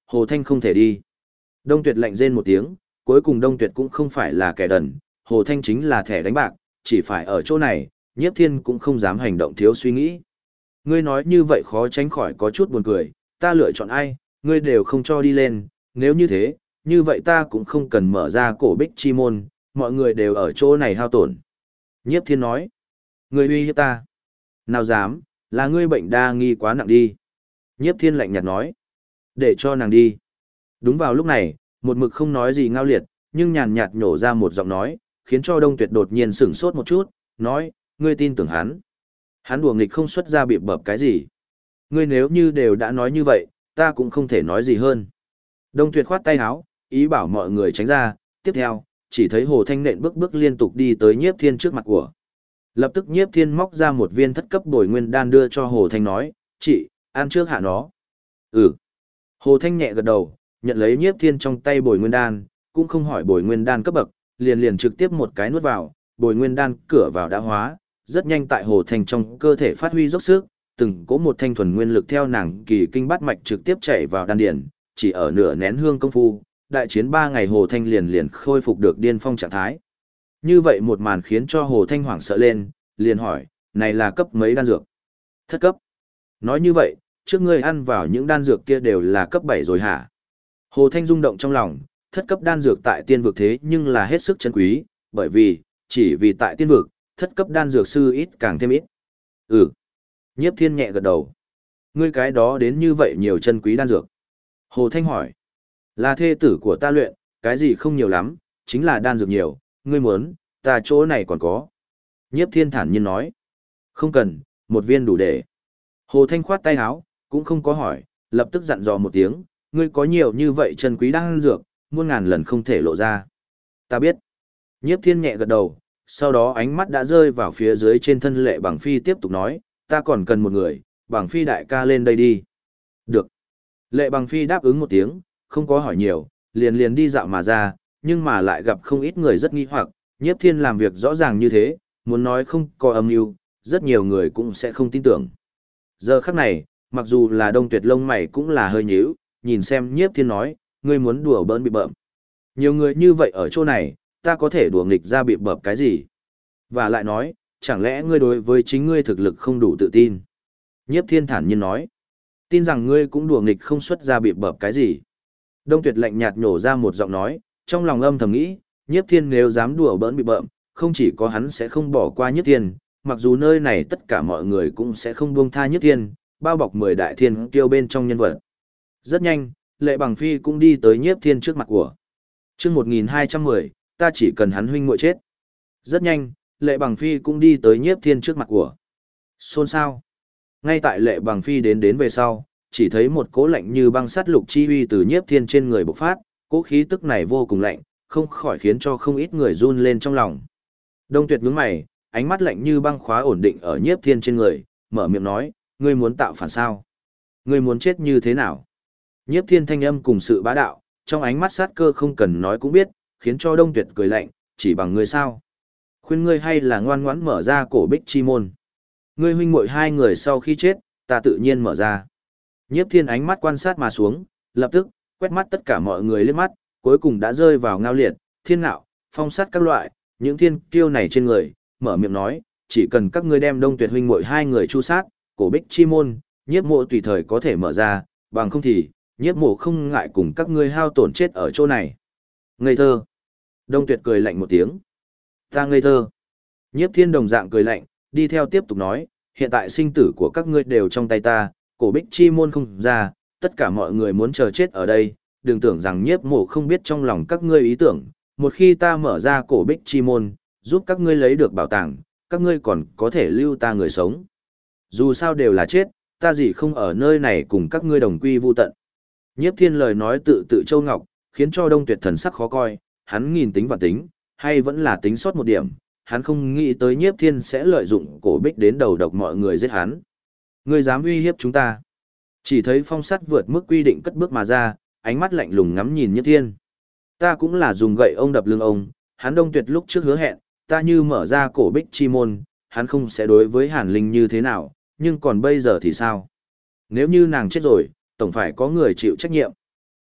[SPEAKER 1] Hồ Thanh không thể đi. Đông Tuyệt lạnh rên một tiếng, cuối cùng Đông Tuyệt cũng không phải là kẻ đần, Hồ Thanh chính là thẻ đánh bạc, chỉ phải ở chỗ này, Nhiếp Thiên cũng không dám hành động thiếu suy nghĩ. Ngươi nói như vậy khó tránh khỏi có chút buồn cười, ta lựa chọn ai, ngươi đều không cho đi lên, nếu như thế, như vậy ta cũng không cần mở ra cổ bích chi môn, mọi người đều ở chỗ này hao tổn. Nhiếp Thiên nói, ngươi uy hiếp ta. Nào dám, là ngươi bệnh đa nghi quá nặng đi. Nhiếp Thiên lạnh nhạt nói, để cho nàng đi. Đúng vào lúc này, một mực không nói gì Ngao Liệt, nhưng nhàn nhạt nhổ ra một giọng nói, khiến cho Đông Tuyệt đột nhiên sửng sốt một chút, nói, ngươi tin tưởng hắn. Hắn đùa nghịch không xuất ra bịp bợp cái gì. Ngươi nếu như đều đã nói như vậy, ta cũng không thể nói gì hơn. Đông Tuyệt khoát tay áo, ý bảo mọi người tránh ra, tiếp theo, chỉ thấy Hồ Thanh nện bước bước liên tục đi tới Nhiếp Thiên trước mặt của. Lập tức Nhiếp Thiên móc ra một viên thất cấp bồi nguyên đan đưa cho Hồ Thanh nói, chị, ăn trước hạ nó. Ừ. Hồ Thanh nhẹ gật đầu, nhận lấy Nhiếp Thiên trong tay bồi nguyên đan, cũng không hỏi bồi nguyên đan cấp bậc, liền trực tiếp một cái nuốt vào, bồi nguyên đan cửa vào đã hóa, rất nhanh tại Hồ Thanh trong cơ thể phát huy dốc sức, từng có một thanh thuần nguyên lực theo nàng kỳ kinh bát mạch trực tiếp chảy vào đan điền, chỉ ở nửa nén hương công phu, đại chiến 3 ngày Hồ Thanh liền khôi phục được điên phong trạng thái. Như vậy một màn khiến cho Hồ Thanh hoảng sợ lên, liền hỏi, này là cấp mấy đan dược? Thất cấp. Nói như vậy, trước ngươi ăn vào những đan dược kia đều là cấp 7 rồi hả? Hồ Thanh rung động trong lòng, thất cấp đan dược tại tiên vực thế nhưng là hết sức chân quý, bởi vì, chỉ vì tại tiên vực, thất cấp đan dược sư ít càng thêm ít. Ừ. Nhiếp Thiên nhẹ gật đầu. Ngươi cái đó đến như vậy nhiều chân quý đan dược. Hồ Thanh hỏi. Là thê tử của ta luyện, cái gì không nhiều lắm, chính là đan dược nhiều, ngươi muốn, ta chỗ này còn có. Nhiếp Thiên thản nhiên nói. Không cần, một viên đủ để. Hồ Thanh khoát tay áo, cũng không có hỏi, lập tức dặn dò một tiếng, ngươi có nhiều như vậy chân quý đan dược, muôn ngàn lần không thể lộ ra. Ta biết. Nhiếp Thiên nhẹ gật đầu, sau đó ánh mắt đã rơi vào phía dưới trên thân Lệ Bằng Phi tiếp tục nói, ta còn cần một người, Bằng Phi đại ca lên đây đi. Được. Lệ Bằng Phi đáp ứng một tiếng, không có hỏi nhiều, liền đi dạo mà ra, nhưng mà lại gặp không ít người rất nghi hoặc, Nhiếp Thiên làm việc rõ ràng như thế, muốn nói không có âm mưu, rất nhiều người cũng sẽ không tin tưởng. Giờ khắc này, mặc dù là Đông Tuyệt lông mày cũng là hơi nhíu, nhìn xem Nhiếp Thiên nói, ngươi muốn đùa bỡn bị bợm. Nhiều người như vậy ở chỗ này, ta có thể đùa nghịch ra bị bợp cái gì? Và lại nói, chẳng lẽ ngươi đối với chính ngươi thực lực không đủ tự tin? Nhiếp Thiên thản nhiên nói, tin rằng ngươi cũng đùa nghịch không xuất ra bị bợp cái gì? Đông Tuyệt lạnh nhạt nhổ ra một giọng nói, trong lòng âm thầm nghĩ, Nhiếp Thiên nếu dám đùa bỡn bị bợm, không chỉ có hắn sẽ không bỏ qua Nhiếp Thiên, mặc dù nơi này tất cả mọi người cũng sẽ không buông tha Nhiếp Thiên, bao bọc 10 đại thiên kiêu bên trong nhân vật. Rất nhanh, Lệ Bằng Phi cũng đi tới Nhiếp Thiên trước mặt của. Chương 1210, ta chỉ cần hắn huynh muội chết. Rất nhanh, Lệ Bằng Phi cũng đi tới Nhiếp Thiên trước mặt của. Xôn xao. Ngay tại Lệ Bằng Phi đến về sau, chỉ thấy một cỗ lạnh như băng sắt lục chi uy từ Nhiếp Thiên trên người bộc phát, cỗ khí tức này vô cùng lạnh, không khỏi khiến cho không ít người run lên trong lòng. Đông Tuyệt nhướng mày, ánh mắt lạnh như băng khóa ổn định ở Nhiếp Thiên trên người, mở miệng nói, ngươi muốn tạo phản sao? Ngươi muốn chết như thế nào? Nhiếp Thiên thanh âm cùng sự bá đạo, trong ánh mắt sát cơ không cần nói cũng biết, khiến cho Đông Tuyệt cười lạnh, chỉ bằng ngươi sao? Khuyên ngươi hay là ngoan ngoãn mở ra cổ bích chi môn. Ngươi huynh muội hai người sau khi chết, ta tự nhiên mở ra. Nhiếp Thiên ánh mắt quan sát mà xuống, lập tức, quét mắt tất cả mọi người liếc mắt, cuối cùng đã rơi vào Ngao Liệt, Thiên Nạo, Phong Sát các loại, những thiên kiêu này trên người, mở miệng nói, chỉ cần các ngươi đem Đông Tuyệt huynh muội hai người chu sát, cổ bích chi môn, nhiếp mộ tùy thời có thể mở ra, bằng không thì, nhiếp mộ không ngại cùng các ngươi hao tổn chết ở chỗ này. Ngây thơ. Đông Tuyệt cười lạnh một tiếng. Ta ngây thơ. Nhiếp Thiên đồng dạng cười lạnh, đi theo tiếp tục nói, hiện tại sinh tử của các ngươi đều trong tay ta, cổ bích chi môn không ra, tất cả mọi người muốn chờ chết ở đây, đừng tưởng rằng nhiếp mộ không biết trong lòng các ngươi ý tưởng, một khi ta mở ra cổ bích chi môn, giúp các ngươi lấy được bảo tàng, các ngươi còn có thể lưu ta người sống. Dù sao đều là chết, ta gì không ở nơi này cùng các ngươi đồng quy vu tận. Nhiếp Thiên lời nói tự tự châu ngọc, khiến cho Đông Tuyệt thần sắc khó coi, hắn nghìn tính và tính, hay vẫn là tính sót một điểm, hắn không nghĩ tới Nhiếp Thiên sẽ lợi dụng cổ bích đến đầu độc mọi người giết hắn. Ngươi dám uy hiếp chúng ta? Chỉ thấy Phong Sắt vượt mức quy định cất bước mà ra, ánh mắt lạnh lùng ngắm nhìn Nhiếp Thiên. Ta cũng là dùng gậy ông đập lưng ông, hắn Đông Tuyệt lúc trước hứa hẹn, ta như mở ra cổ bích chi môn, hắn không sẽ đối với Hàn Linh như thế nào, nhưng còn bây giờ thì sao? Nếu như nàng chết rồi, tổng phải có người chịu trách nhiệm.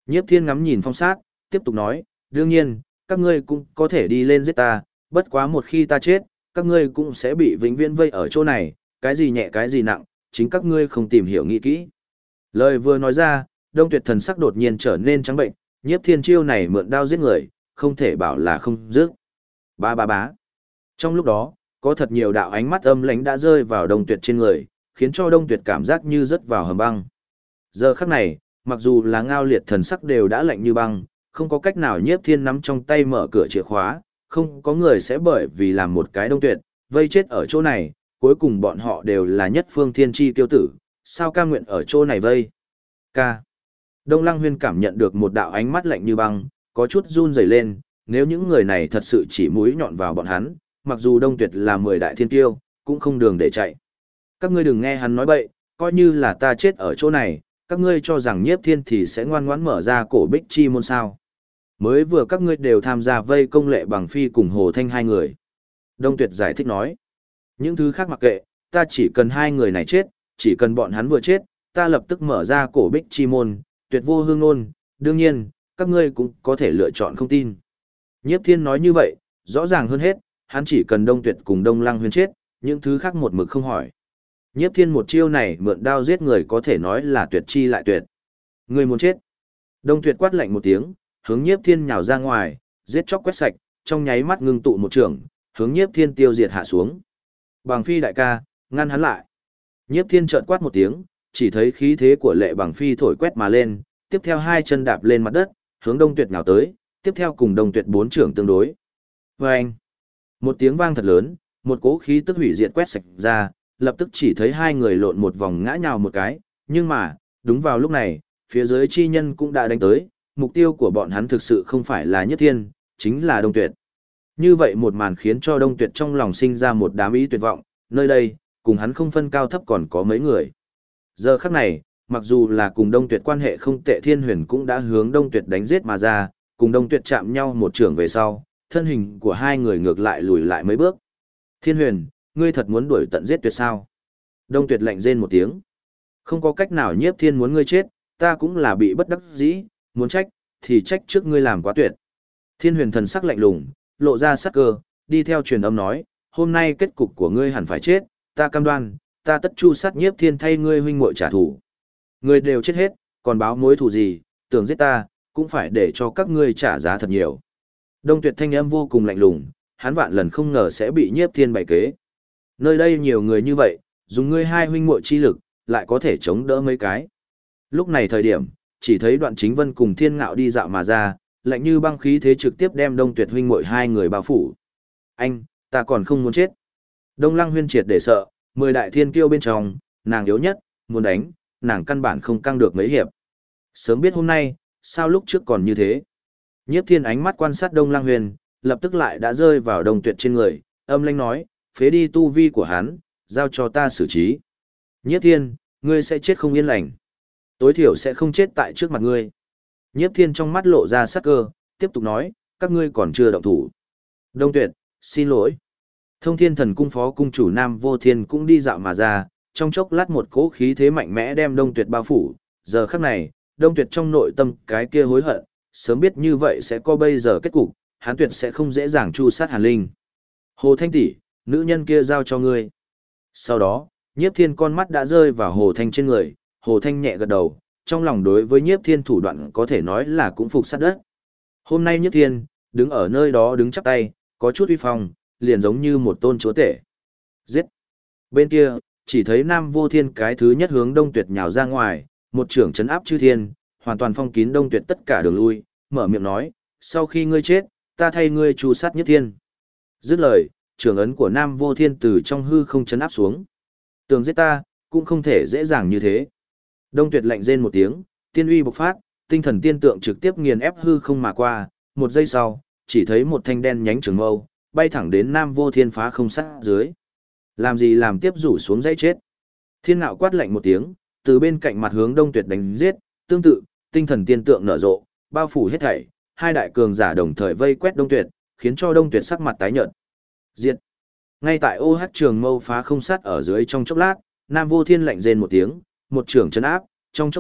[SPEAKER 1] Nhiếp Thiên ngắm nhìn Phong Sát, tiếp tục nói, đương nhiên, các ngươi cũng có thể đi lên giết ta, bất quá một khi ta chết, các ngươi cũng sẽ bị vĩnh viễn vây ở chỗ này, cái gì nhẹ cái gì nặng, chính các ngươi không tìm hiểu nghĩ kỹ. Lời vừa nói ra, Đông Tuyệt thần sắc đột nhiên trở nên trắng bệnh, Nhiếp Thiên chiêu này mượn đao giết người, không thể bảo là không dứt. Ba ba bá. Trong lúc đó, có thật nhiều đạo ánh mắt âm lãnh đã rơi vào Đông Tuyệt trên người, khiến cho Đông Tuyệt cảm giác như rớt vào hầm băng. Giờ khắc này, mặc dù là Ngao Liệt thần sắc đều đã lạnh như băng, không có cách nào Nhiếp Thiên nắm trong tay mở cửa chìa khóa, không có người sẽ bởi vì làm một cái Đông Tuyệt, vây chết ở chỗ này, cuối cùng bọn họ đều là nhất phương thiên chi tiêu tử, sao cam nguyện ở chỗ này vây. Ca. Đông Lăng Huyên cảm nhận được một đạo ánh mắt lạnh như băng, có chút run rẩy lên, nếu những người này thật sự chỉ mũi nhọn vào bọn hắn, mặc dù Đông Tuyệt là 10 đại thiên tiêu, cũng không đường để chạy. Các ngươi đừng nghe hắn nói bậy, coi như là ta chết ở chỗ này, các ngươi cho rằng Nhiếp Thiên thì sẽ ngoan ngoãn mở ra cổ bích chi môn sao. Mới vừa các ngươi đều tham gia vây công Lệ Bằng Phi cùng Hồ Thanh hai người. Đông Tuyệt giải thích nói, những thứ khác mặc kệ, ta chỉ cần hai người này chết, chỉ cần bọn hắn vừa chết, ta lập tức mở ra cổ bích chi môn, tuyệt vô hương ngôn, đương nhiên, các ngươi cũng có thể lựa chọn không tin. Nhiếp Thiên nói như vậy, rõ ràng hơn hết, hắn chỉ cần Đông Tuyệt cùng Đông Lăng Huyên chết, những thứ khác một mực không hỏi. Nhiếp Thiên một chiêu này mượn đao giết người có thể nói là tuyệt chi lại tuyệt. Người muốn chết. Đông Tuyệt quát lạnh một tiếng, hướng Nhiếp Thiên nhào ra ngoài, giết chóc quét sạch, trong nháy mắt ngưng tụ một trường, hướng Nhiếp Thiên tiêu diệt hạ xuống. Bằng Phi đại ca, ngăn hắn lại. Nhiếp Thiên chợt quát một tiếng, chỉ thấy khí thế của Lệ Bằng Phi thổi quét mà lên, tiếp theo hai chân đạp lên mặt đất, hướng Đông Tuyệt nhào tới, tiếp theo cùng Đông Tuyệt bốn trưởng tương đối. Oeng! Một tiếng vang thật lớn, một cỗ khí tức hủy diệt quét sạch ra, lập tức chỉ thấy hai người lộn một vòng ngã nhào một cái, nhưng mà, đúng vào lúc này, phía dưới chi nhân cũng đã đánh tới, mục tiêu của bọn hắn thực sự không phải là Nhất Thiên, chính là Đông Tuyệt. Như vậy một màn khiến cho Đông Tuyệt trong lòng sinh ra một đám ý tuyệt vọng, nơi đây, cùng hắn không phân cao thấp còn có mấy người. Giờ khắc này, mặc dù là cùng Đông Tuyệt quan hệ không tệ Thiên Huyền cũng đã hướng Đông Tuyệt đánh giết mà ra, cùng Đông Tuyệt chạm nhau một trường về sau, thân hình của hai người ngược lại lùi lại mấy bước. Thiên Huyền, ngươi thật muốn đuổi tận giết Tuyệt sao? Đông Tuyệt lạnh rên một tiếng. Không có cách nào Nhiếp Thiên muốn ngươi chết, ta cũng là bị bất đắc dĩ, muốn trách, thì trách trước ngươi làm quá tuyệt. Thiên Huyền thần sắc lạnh lùng, lộ ra sắc cơ, đi theo truyền âm nói, hôm nay kết cục của ngươi hẳn phải chết, ta cam đoan, ta tất chu sát Nhiếp Thiên thay ngươi huynh muội trả thù. Ngươi đều chết hết, còn báo mối thù gì, tưởng giết ta, cũng phải để cho các ngươi trả giá thật nhiều. Đông Tuyệt thanh âm vô cùng lạnh lùng, hắn vạn lần không ngờ sẽ bị Nhiếp Thiên bày kế. Nơi đây nhiều người như vậy, dùng ngươi hai huynh muội chi lực, lại có thể chống đỡ mấy cái. Lúc này thời điểm, chỉ thấy Đoạn Chính Vân cùng Thiên Ngạo đi dạo mà ra, lạnh như băng khí thế trực tiếp đem Đông Tuyệt huynh muội hai người bao phủ. Anh, ta còn không muốn chết. Đông Lăng Huyên triệt để sợ, 10 đại thiên kiêu bên trong, nàng yếu nhất, muốn đánh, nàng căn bản không căng được mấy hiệp. Sớm biết hôm nay, sao lúc trước còn như thế. Nhiếp Thiên ánh mắt quan sát Đông Lăng Huyên, lập tức lại đã rơi vào Đông Tuyệt trên người, âm lãnh nói, phế đi tu vi của hắn, giao cho ta xử trí. Nhiếp Thiên, ngươi sẽ chết không yên lành. Tối thiểu sẽ không chết tại trước mặt ngươi. Nhiếp Thiên trong mắt lộ ra sắc cơ, tiếp tục nói, các ngươi còn chưa động thủ. Đông Tuyệt, xin lỗi. Thông Thiên Thần Cung phó cung chủ Nam Vô Thiên cũng đi dạo mà ra, trong chốc lát một cỗ khí thế mạnh mẽ đem Đông Tuyệt bao phủ. Giờ khắc này, Đông Tuyệt trong nội tâm cái kia hối hận, sớm biết như vậy sẽ có bây giờ kết cục, hắn tuyệt sẽ không dễ dàng chu sát Hàn Linh. Hồ Thanh tỷ, nữ nhân kia giao cho ngươi. Sau đó, Nhiếp Thiên con mắt đã rơi vào Hồ Thanh trên người, Hồ Thanh nhẹ gật đầu, trong lòng đối với Nhiếp Thiên thủ đoạn có thể nói là cũng phục sát đất. Hôm nay Nhiếp Thiên, đứng ở nơi đó đứng chắp tay, có chút uy phong, liền giống như một tôn chúa tể. Giết! Bên kia, chỉ thấy Nam Vô Thiên cái thứ nhất hướng Đông Tuyệt nhào ra ngoài, một trưởng trấn áp chư thiên, hoàn toàn phong kín Đông Tuyệt tất cả đường lui, mở miệng nói, sau khi ngươi chết, ta thay ngươi tru sát Nhất Thiên. Dứt lời, trưởng ấn của Nam Vô Thiên từ trong hư không trấn áp xuống. Tưởng giết ta, cũng không thể dễ dàng như thế. Đông Tuyệt lạnh rên một tiếng, tiên uy bộc phát, tinh thần tiên tượng trực tiếp nghiền ép hư không mà qua, một giây sau, chỉ thấy một thanh đen nhánh trường mâu, bay thẳng đến Nam Vô Thiên phá không sát dưới. Làm gì làm tiếp rủ xuống dãy chết. Thiên Ngạo quát lạnh một tiếng, từ bên cạnh mặt hướng Đông Tuyệt đánh giết, tương tự, tinh thần tiên tượng nở rộ, bao phủ hết thảy, hai đại cường giả đồng thời vây quét Đông Tuyệt, khiến cho Đông Tuyệt sắc mặt tái nhợt. Diệt. Ngay tại OH trường mâu phá không sát ở dưới trong chốc lát, Nam Vô Thiên lạnh rên một tiếng, một trường chấn áp, trong chốc lát,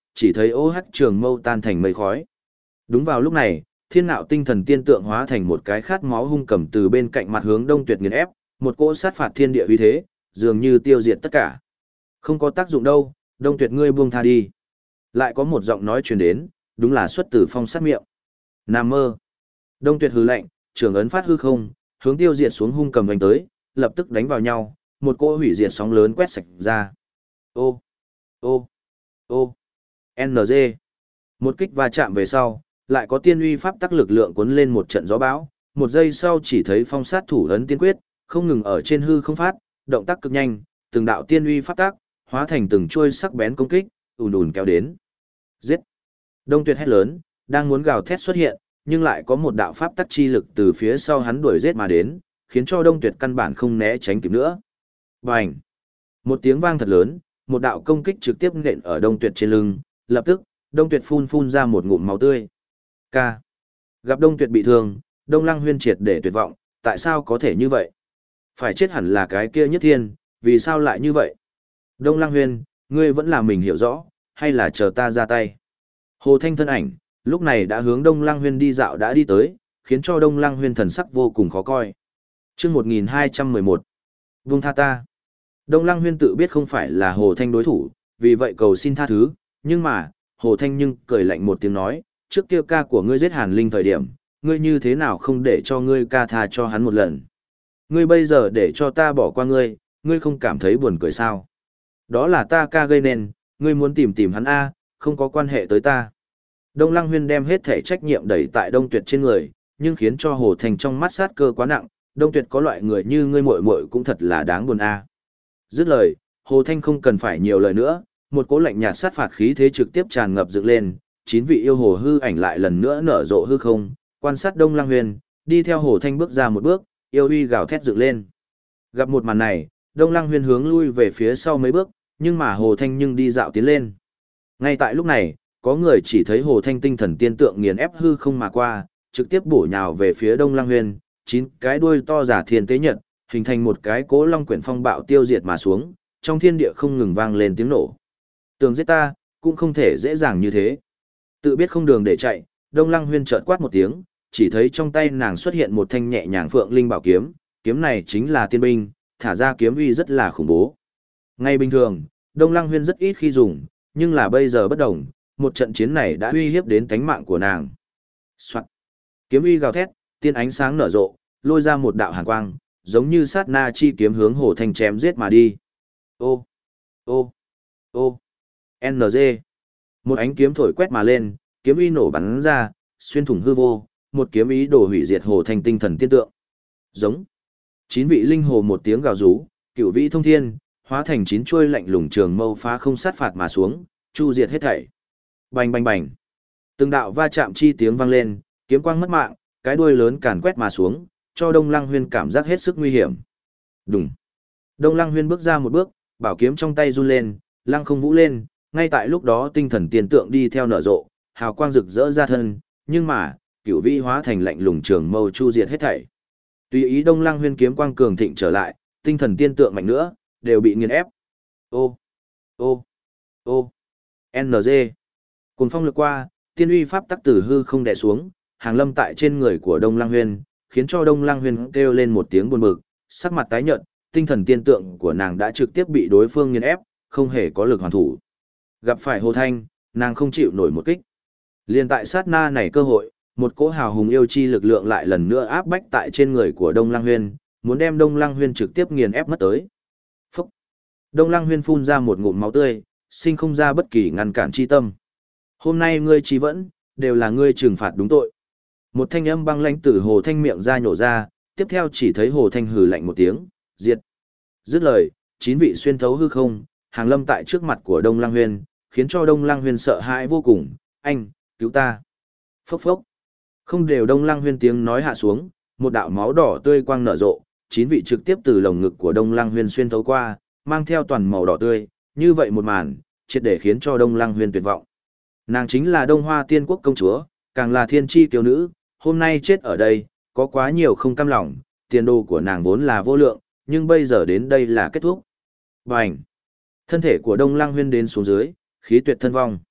[SPEAKER 1] chỉ thấy ô hắc trường mâu tan thành mây khói. Đúng vào lúc này, thiên nạo tinh thần tiên tượng hóa thành một cái khát máu hung cầm từ bên cạnh mặt hướng Đông Tuyệt nghiền ép, một cỗ sát phạt thiên địa uy thế, dường như tiêu diệt tất cả. Không có tác dụng đâu, Đông Tuyệt ngươi buông tha đi. Lại có một giọng nói truyền đến, đúng là xuất từ Phong Sát miệng. Nam mơ. Đông Tuyệt hừ lạnh, trường ấn phát hư không, hướng tiêu diệt xuống hung cầm đánh tới, lập tức đánh vào nhau, một cỗ hủy diệt sóng lớn quét sạch ra. Ô, ô, ô, NG. Một kích va chạm về sau, lại có tiên uy pháp tắc lực lượng cuốn lên một trận gió bão, một giây sau chỉ thấy Phong Sát thủ ấn tiên quyết, không ngừng ở trên hư không phát, động tác cực nhanh, từng đạo tiên uy pháp tắc, hóa thành từng chuôi sắc bén công kích, ùn ùn kéo đến. Giết! Đông Tuyệt hét lớn, đang muốn gào thét xuất hiện, nhưng lại có một đạo pháp tắc chi lực từ phía sau hắn đuổi giết mà đến, khiến cho Đông Tuyệt căn bản không né tránh kịp nữa. Bành! Một tiếng vang thật lớn, một đạo công kích trực tiếp nện ở Đông Tuyệt trên lưng, lập tức, Đông Tuyệt phun ra một ngụm máu tươi. K. Gặp Đông Tuyệt bị thương, Đông Lăng Huyên triệt để tuyệt vọng, tại sao có thể như vậy? Phải chết hẳn là cái kia Nhất Thiên, vì sao lại như vậy? Đông Lăng Huyên, ngươi vẫn là mình hiểu rõ, hay là chờ ta ra tay? Hồ Thanh thân ảnh, lúc này đã hướng Đông Lăng Huyên đi dạo đã đi tới, khiến cho Đông Lăng Huyên thần sắc vô cùng khó coi. Chương 1211. Vung tha ta. Đông Lăng Huyên tự biết không phải là Hồ Thanh đối thủ, vì vậy cầu xin tha thứ, nhưng mà, Hồ Thanh nhưng cười lạnh một tiếng nói, trước kia ca của ngươi giết Hàn Linh thời điểm, ngươi như thế nào không để cho ngươi ca tha cho hắn một lần? Ngươi bây giờ để cho ta bỏ qua ngươi, ngươi không cảm thấy buồn cười sao? Đó là ta ca gây nên, ngươi muốn tìm hắn A, không có quan hệ tới ta. Đông Lăng Huyên đem hết thể trách nhiệm đẩy tại Đông Tuyệt trên người, nhưng khiến cho Hồ Thanh trong mắt sát cơ quá nặng, Đông Tuyệt có loại người như ngươi muội muội cũng thật là đáng buồn A. Dứt lời, Hồ Thanh không cần phải nhiều lời nữa, một cỗ lạnh nhạt sát phạt khí thế trực tiếp tràn ngập dựng lên, 9 vị yêu hồ hư ảnh lại lần nữa nở rộ hư không, quan sát Đông Lăng Huyên, đi theo Hồ Thanh bước ra một bước, yêu uy gào thét dựng lên. Gặp một màn này, Đông Lăng Huyên hướng lui về phía sau mấy bước, nhưng mà Hồ Thanh nhưng đi dạo tiến lên. Ngay tại lúc này, có người chỉ thấy Hồ Thanh tinh thần tiên tượng nghiền ép hư không mà qua, trực tiếp bổ nhào về phía Đông Lăng Huyên, 9 cái đuôi to giả thiên tế nhật, hình thành một cái cỗ long quyển phong bạo tiêu diệt mà xuống, trong thiên địa không ngừng vang lên tiếng nổ. Tưởng giết ta, cũng không thể dễ dàng như thế. Tự biết không đường để chạy, Đông Lăng Huyên chợt quát một tiếng, chỉ thấy trong tay nàng xuất hiện một thanh nhẹ nhàng phượng linh bảo kiếm, kiếm này chính là tiên binh, thả ra kiếm uy rất là khủng bố. Ngay bình thường, Đông Lăng Huyên rất ít khi dùng, nhưng là bây giờ bất đồng, một trận chiến này đã uy hiếp đến tánh mạng của nàng. Soạn. Kiếm uy gào thét, tiên ánh sáng nở rộ, lôi ra một đạo hàn quang, giống như sát na chi kiếm hướng Hồ Thanh chém giết mà đi. Ô, ô, ô, NG. Một ánh kiếm thổi quét mà lên, kiếm uy nổ bắn ra, xuyên thủng hư vô, một kiếm ý đổ hủy diệt Hồ Thanh tinh thần tiên tượng. Giống. 9 vị linh hồ một tiếng gào rú, cửu vĩ thông thiên, hóa thành 9 chuôi lạnh lùng trường mâu phá không sát phạt mà xuống, chu diệt hết thảy. Bành bành bành. Từng đạo va chạm chi tiếng vang lên, kiếm quang mất mạng, cái đuôi lớn càn quét mà xuống, cho Đông Lăng Huyên cảm giác hết sức nguy hiểm. Đùng. Đông Lăng Huyên bước ra một bước, bảo kiếm trong tay run lên, lăng không vũ lên, ngay tại lúc đó tinh thần tiên tượng đi theo nở rộ, hào quang rực rỡ ra thân, nhưng mà, cửu vĩ hóa thành lạnh lùng trường mâu chu diệt hết thảy. Tùy ý Đông Lăng Huyên kiếm quang cường thịnh trở lại, tinh thần tiên tượng mạnh nữa, đều bị nghiền ép. Ô, ô, ô, NG. Cuồng phong lướt qua, tiên uy pháp tắc tử hư không đè xuống, hàng lâm tại trên người của Đông Lăng Huyên, khiến cho Đông Lăng Huyên kêu lên một tiếng buồn bực, sắc mặt tái nhợt, tinh thần tiên tượng của nàng đã trực tiếp bị đối phương nghiền ép, không hề có lực hoàn thủ. Gặp phải Hồ Thanh, nàng không chịu nổi một kích. Liên tại sát na này cơ hội, một cỗ hào hùng yêu chi lực lượng lại lần nữa áp bách tại trên người của Đông Lăng Huyên, muốn đem Đông Lăng Huyên trực tiếp nghiền ép mất tới. Phúc! Đông Lăng Huyên phun ra một ngụm máu tươi, sinh không ra bất kỳ ngăn cản chi tâm. Hôm nay ngươi trí vẫn, đều là ngươi trừng phạt đúng tội. Một thanh âm băng lãnh từ Hồ Thanh miệng ra nhổ ra, tiếp theo chỉ thấy Hồ Thanh hừ lạnh một tiếng, diệt. Dứt lời, 9 vị xuyên thấu hư không, hàng lâm tại trước mặt của Đông Lăng Huyên, khiến cho Đông Lăng Huyên sợ hãi vô cùng, anh, cứu ta. Phốc phốc. Không đều Đông Lăng Huyên tiếng nói hạ xuống, một đạo máu đỏ tươi quang nở rộ, 9 vị trực tiếp từ lồng ngực của Đông Lăng Huyên xuyên thấu qua, mang theo toàn màu đỏ tươi, như vậy một màn, triệt để khiến cho Đông Lăng Huyên tuyệt vọng. Nàng chính là Đông Hoa Tiên Quốc công chúa, càng là thiên chi kiều nữ, hôm nay chết ở đây, có quá nhiều không cam lòng, tiền đồ của nàng vốn là vô lượng, nhưng bây giờ đến đây là kết thúc. Bành! Thân thể của Đông Lăng Huyên đến xuống dưới, khí tuyệt thân vong.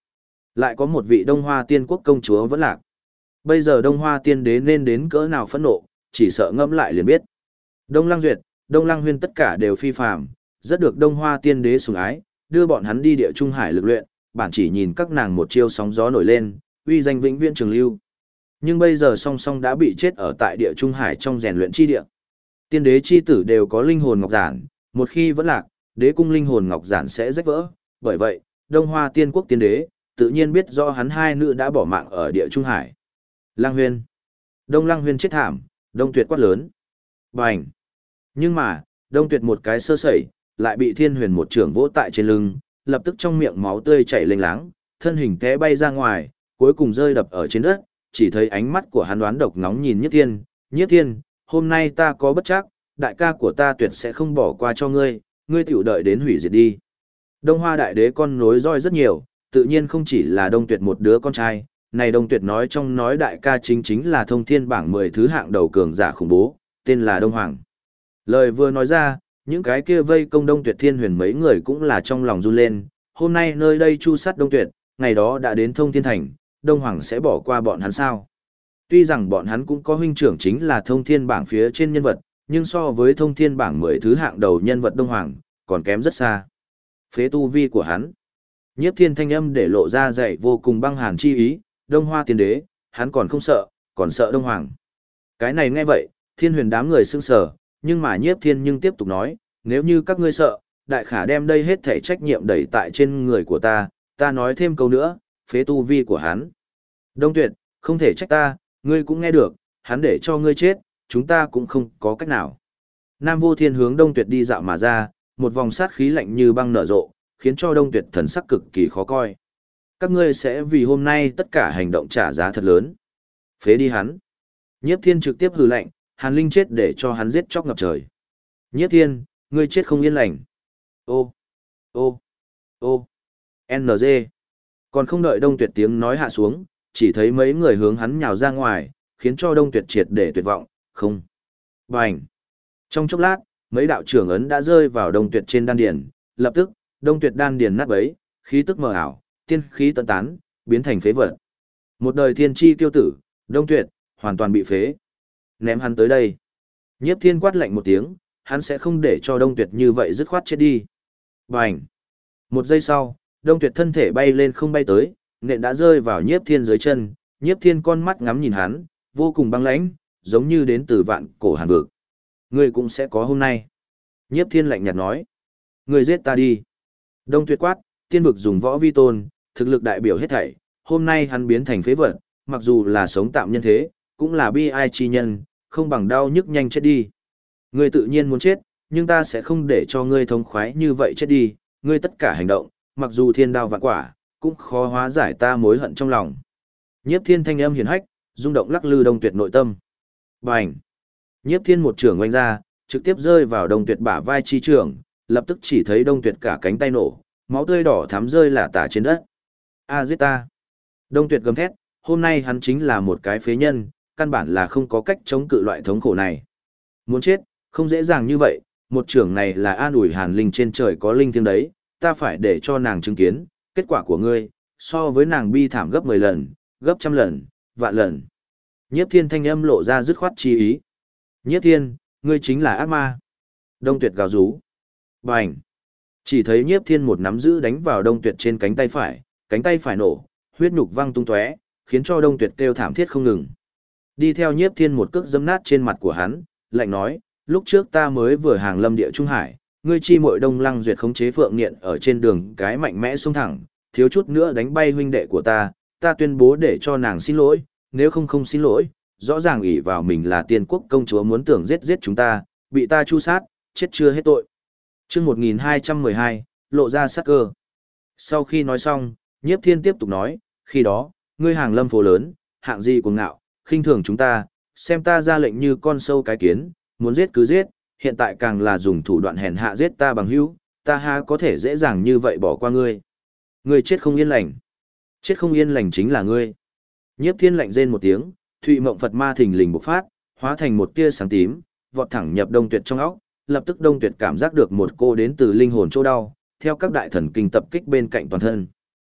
[SPEAKER 1] Lại có một vị Đông Hoa Tiên Quốc công chúa vẫn lạc. Bây giờ Đông Hoa Tiên Đế nên đến cỡ nào phẫn nộ, chỉ sợ ngẫm lại liền biết. Đông Lăng Duyệt, Đông Lăng Huyên tất cả đều phi phàm, rất được Đông Hoa Tiên Đế sủng ái, đưa bọn hắn đi địa trung hải lực luyện, bản chỉ nhìn các nàng một chiêu sóng gió nổi lên, uy danh vĩnh viễn trường lưu. Nhưng bây giờ song song đã bị chết ở tại địa trung hải trong rèn luyện chi địa. Tiên đế chi tử đều có linh hồn ngọc giản, một khi vẫn lạc, đế cung linh hồn ngọc giản sẽ rách vỡ, bởi vậy, Đông Hoa Tiên Quốc tiên đế, tự nhiên biết rõ hắn hai nữ đã bỏ mạng ở địa trung hải. Lăng Huyên. Đông Lăng Huyên chết thảm, Đông Tuyệt quát lớn. Bành. Nhưng mà, Đông Tuyệt một cái sơ sẩy, lại bị Thiên Huyền một trưởng vỗ tại trên lưng, lập tức trong miệng máu tươi chảy lênh láng, thân hình té bay ra ngoài, cuối cùng rơi đập ở trên đất, chỉ thấy ánh mắt của hắn đoán độc ngóng nhìn Nhiếp Thiên, Nhiếp Thiên, hôm nay ta có bất trắc, đại ca của ta tuyệt sẽ không bỏ qua cho ngươi, ngươi tiểu đợi đến hủy diệt đi. Đông Hoa đại đế con nối roi rất nhiều, tự nhiên không chỉ là Đông Tuyệt một đứa con trai, này Đông Tuyệt nói trong nói đại ca chính là thông thiên bảng 10 thứ hạng đầu cường giả khủng bố, tên là Đông Hoàng. Lời vừa nói ra, những cái kia vây công Đông Tuyệt Thiên Huyền mấy người cũng là trong lòng run lên, hôm nay nơi đây chu sát Đông Tuyệt, ngày đó đã đến thông thiên thành, Đông Hoàng sẽ bỏ qua bọn hắn sao? Tuy rằng bọn hắn cũng có huynh trưởng chính là thông thiên bảng phía trên nhân vật, nhưng so với thông thiên bảng 10 thứ hạng đầu nhân vật Đông Hoàng, còn kém rất xa. Phế tu vi của hắn. Nhiếp Thiên thanh âm để lộ ra dạy vô cùng băng hàn chi ý, Đông Hoa tiên đế, hắn còn không sợ, còn sợ Đông Hoàng. Cái này nghe vậy, Thiên Huyền đám người sững sờ, nhưng mà Nhiếp Thiên nhưng tiếp tục nói, nếu như các ngươi sợ, đại khả đem đây hết thảy trách nhiệm đẩy tại trên người của ta nói thêm câu nữa, phế tu vi của hắn. Đông Tuyệt, không thể trách ta, ngươi cũng nghe được, hắn để cho ngươi chết, chúng ta cũng không có cách nào. Nam Vô Thiên hướng Đông Tuyệt đi dạo mà ra, một vòng sát khí lạnh như băng nở rộ, khiến cho Đông Tuyệt thần sắc cực kỳ khó coi. Các ngươi sẽ vì hôm nay tất cả hành động trả giá thật lớn. Phế đi hắn. Nhiếp Thiên trực tiếp hừ lạnh, Hàn Linh chết để cho hắn giết chóc ngập trời. Nhiếp Thiên, ngươi chết không yên lành. Ô, ô, ô, NG. Còn không đợi Đông Tuyệt tiếng nói hạ xuống, chỉ thấy mấy người hướng hắn nhào ra ngoài, khiến cho Đông Tuyệt triệt để tuyệt vọng, không. Bành. Trong chốc lát, mấy đạo trưởng ấn đã rơi vào Đông Tuyệt trên đan điền, lập tức, Đông Tuyệt đan điền nát bấy, khí tức mờ ảo, tiên khí tận tán, biến thành phế vật. Một đời thiên chi kiêu tử, Đông Tuyệt, hoàn toàn bị phế. Ném hắn tới đây. Nhiếp Thiên quát lạnh một tiếng, hắn sẽ không để cho Đông Tuyệt như vậy dứt khoát chết đi. Bành. Một giây sau, Đông Tuyệt thân thể bay lên không bay tới, nện đã rơi vào Nhiếp Thiên dưới chân, Nhiếp Thiên con mắt ngắm nhìn hắn, vô cùng băng lãnh, giống như đến từ vạn cổ hàn vực. Ngươi cũng sẽ có hôm nay. Nhiếp Thiên lạnh nhạt nói. Ngươi giết ta đi. Đông Tuyệt quát, tiên vực dùng võ vi tôn, thực lực đại biểu hết thảy, hôm nay hắn biến thành phế vật, mặc dù là sống tạm nhân thế, cũng là bi ai chi nhân, không bằng đau nhức nhanh chết đi. Ngươi tự nhiên muốn chết, nhưng ta sẽ không để cho ngươi thống khoái như vậy chết đi, ngươi tất cả hành động, mặc dù thiên đao vạn quả, cũng khó hóa giải ta mối hận trong lòng. Nhiếp Thiên thanh âm hiền hách, rung động lắc lư Đông Tuyệt nội tâm. Bành! Nhiếp Thiên một trường oanh ra, trực tiếp rơi vào Đông Tuyệt bả vai chi trường, lập tức chỉ thấy Đông Tuyệt cả cánh tay nổ, máu tươi đỏ thắm rơi lả tả trên đất. A giết ta! Đông Tuyệt gầm thét, hôm nay hắn chính là một cái phế nhân, căn bản là không có cách chống cự loại thống khổ này. Muốn chết, không dễ dàng như vậy, một trưởng này là an ủi Hàn Linh trên trời có linh thiêng đấy, ta phải để cho nàng chứng kiến, kết quả của ngươi, so với nàng bi thảm gấp 10 lần, gấp trăm lần, vạn lần. Nhiếp Thiên thanh âm lộ ra dứt khoát chi ý. Nhiếp Thiên, ngươi chính là ác ma. Đông Tuyệt gào rú. Bành. Chỉ thấy Nhiếp Thiên một nắm giữ đánh vào Đông Tuyệt trên cánh tay phải nổ, huyết nhục văng tung tóe, khiến cho Đông Tuyệt kêu thảm thiết không ngừng. Đi theo Nhiếp Thiên một cước dẫm nát trên mặt của hắn, lạnh nói, lúc trước ta mới vừa hàng lâm địa Trung Hải, ngươi chi muội Đông Lăng Duyệt khống chế Phượng Niệm ở trên đường cái mạnh mẽ xông thẳng, thiếu chút nữa đánh bay huynh đệ của ta tuyên bố để cho nàng xin lỗi, nếu không xin lỗi, rõ ràng ỷ vào mình là tiên quốc công chúa muốn tưởng giết chúng ta, bị ta chu sát, chết chưa hết tội. Chương 1212, lộ ra sát cơ. Sau khi nói xong, Nhiếp Thiên tiếp tục nói, khi đó, ngươi hàng lâm phố lớn, hạng gì cuồng ngạo, khinh thường chúng ta, xem ta ra lệnh như con sâu cái kiến, muốn giết cứ giết, hiện tại càng là dùng thủ đoạn hèn hạ giết ta bằng hữu, ta ha có thể dễ dàng như vậy bỏ qua ngươi. Ngươi chết không yên lành. Chết không yên lành chính là ngươi. Nhiếp Thiên lạnh rên một tiếng, Thụy Mộng Phật Ma thình lình bộc phát, hóa thành một tia sáng tím, vọt thẳng nhập Đông Tuyệt trong óc, lập tức Đông Tuyệt cảm giác được một cô đến từ linh hồn chỗ đau, theo các đại thần kinh tập kích bên cạnh toàn thân.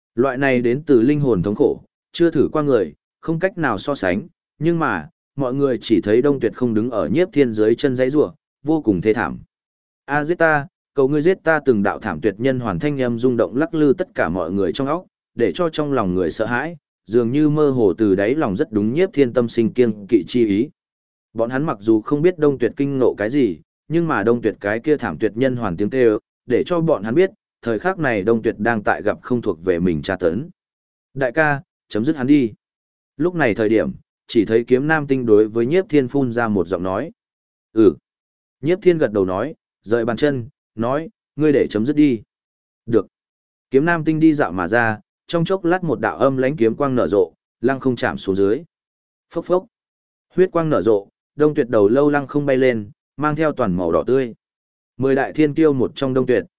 [SPEAKER 1] Loại này đến từ linh hồn thống khổ, chưa thử qua người, không cách nào so sánh, nhưng mà, mọi người chỉ thấy Đông Tuyệt không đứng ở Nhiếp Thiên dưới chân giấy rủa, vô cùng thê thảm. A giết ta, cầu ngươi giết ta, từng đạo thảm tuyệt nhân hoàn thanh âm rung động lắc lư tất cả mọi người trong óc, để cho trong lòng người sợ hãi, dường như mơ hồ từ đáy lòng rất đúng Nhiếp Thiên tâm sinh kiêng kỵ chi ý. Bọn hắn mặc dù không biết Đông Tuyệt kinh ngộ cái gì, nhưng mà Đông Tuyệt cái kia thảm tuyệt nhân hoàn tiếng kêu, để cho bọn hắn biết, thời khắc này Đông Tuyệt đang tại gặp không thuộc về mình tra tấn. Đại ca, chấm dứt hắn đi. Lúc này thời điểm, chỉ thấy Kiếm Nam Tinh đối với Nhiếp Thiên phun ra một giọng nói. Ừ. Nhiếp Thiên gật đầu nói, rời bàn chân, nói, ngươi để chấm dứt đi. Được. Kiếm Nam Tinh đi dạo mà ra, trong chốc lát một đạo âm lãnh kiếm quang nở rộ, lăng không chạm xuống dưới. Phốc phốc. Huyết quang nở rộ, Đông Tuyệt đầu lâu lăng không bay lên, mang theo toàn màu đỏ tươi. 10 đại thiên kiêu một trong Đông Tuyệt,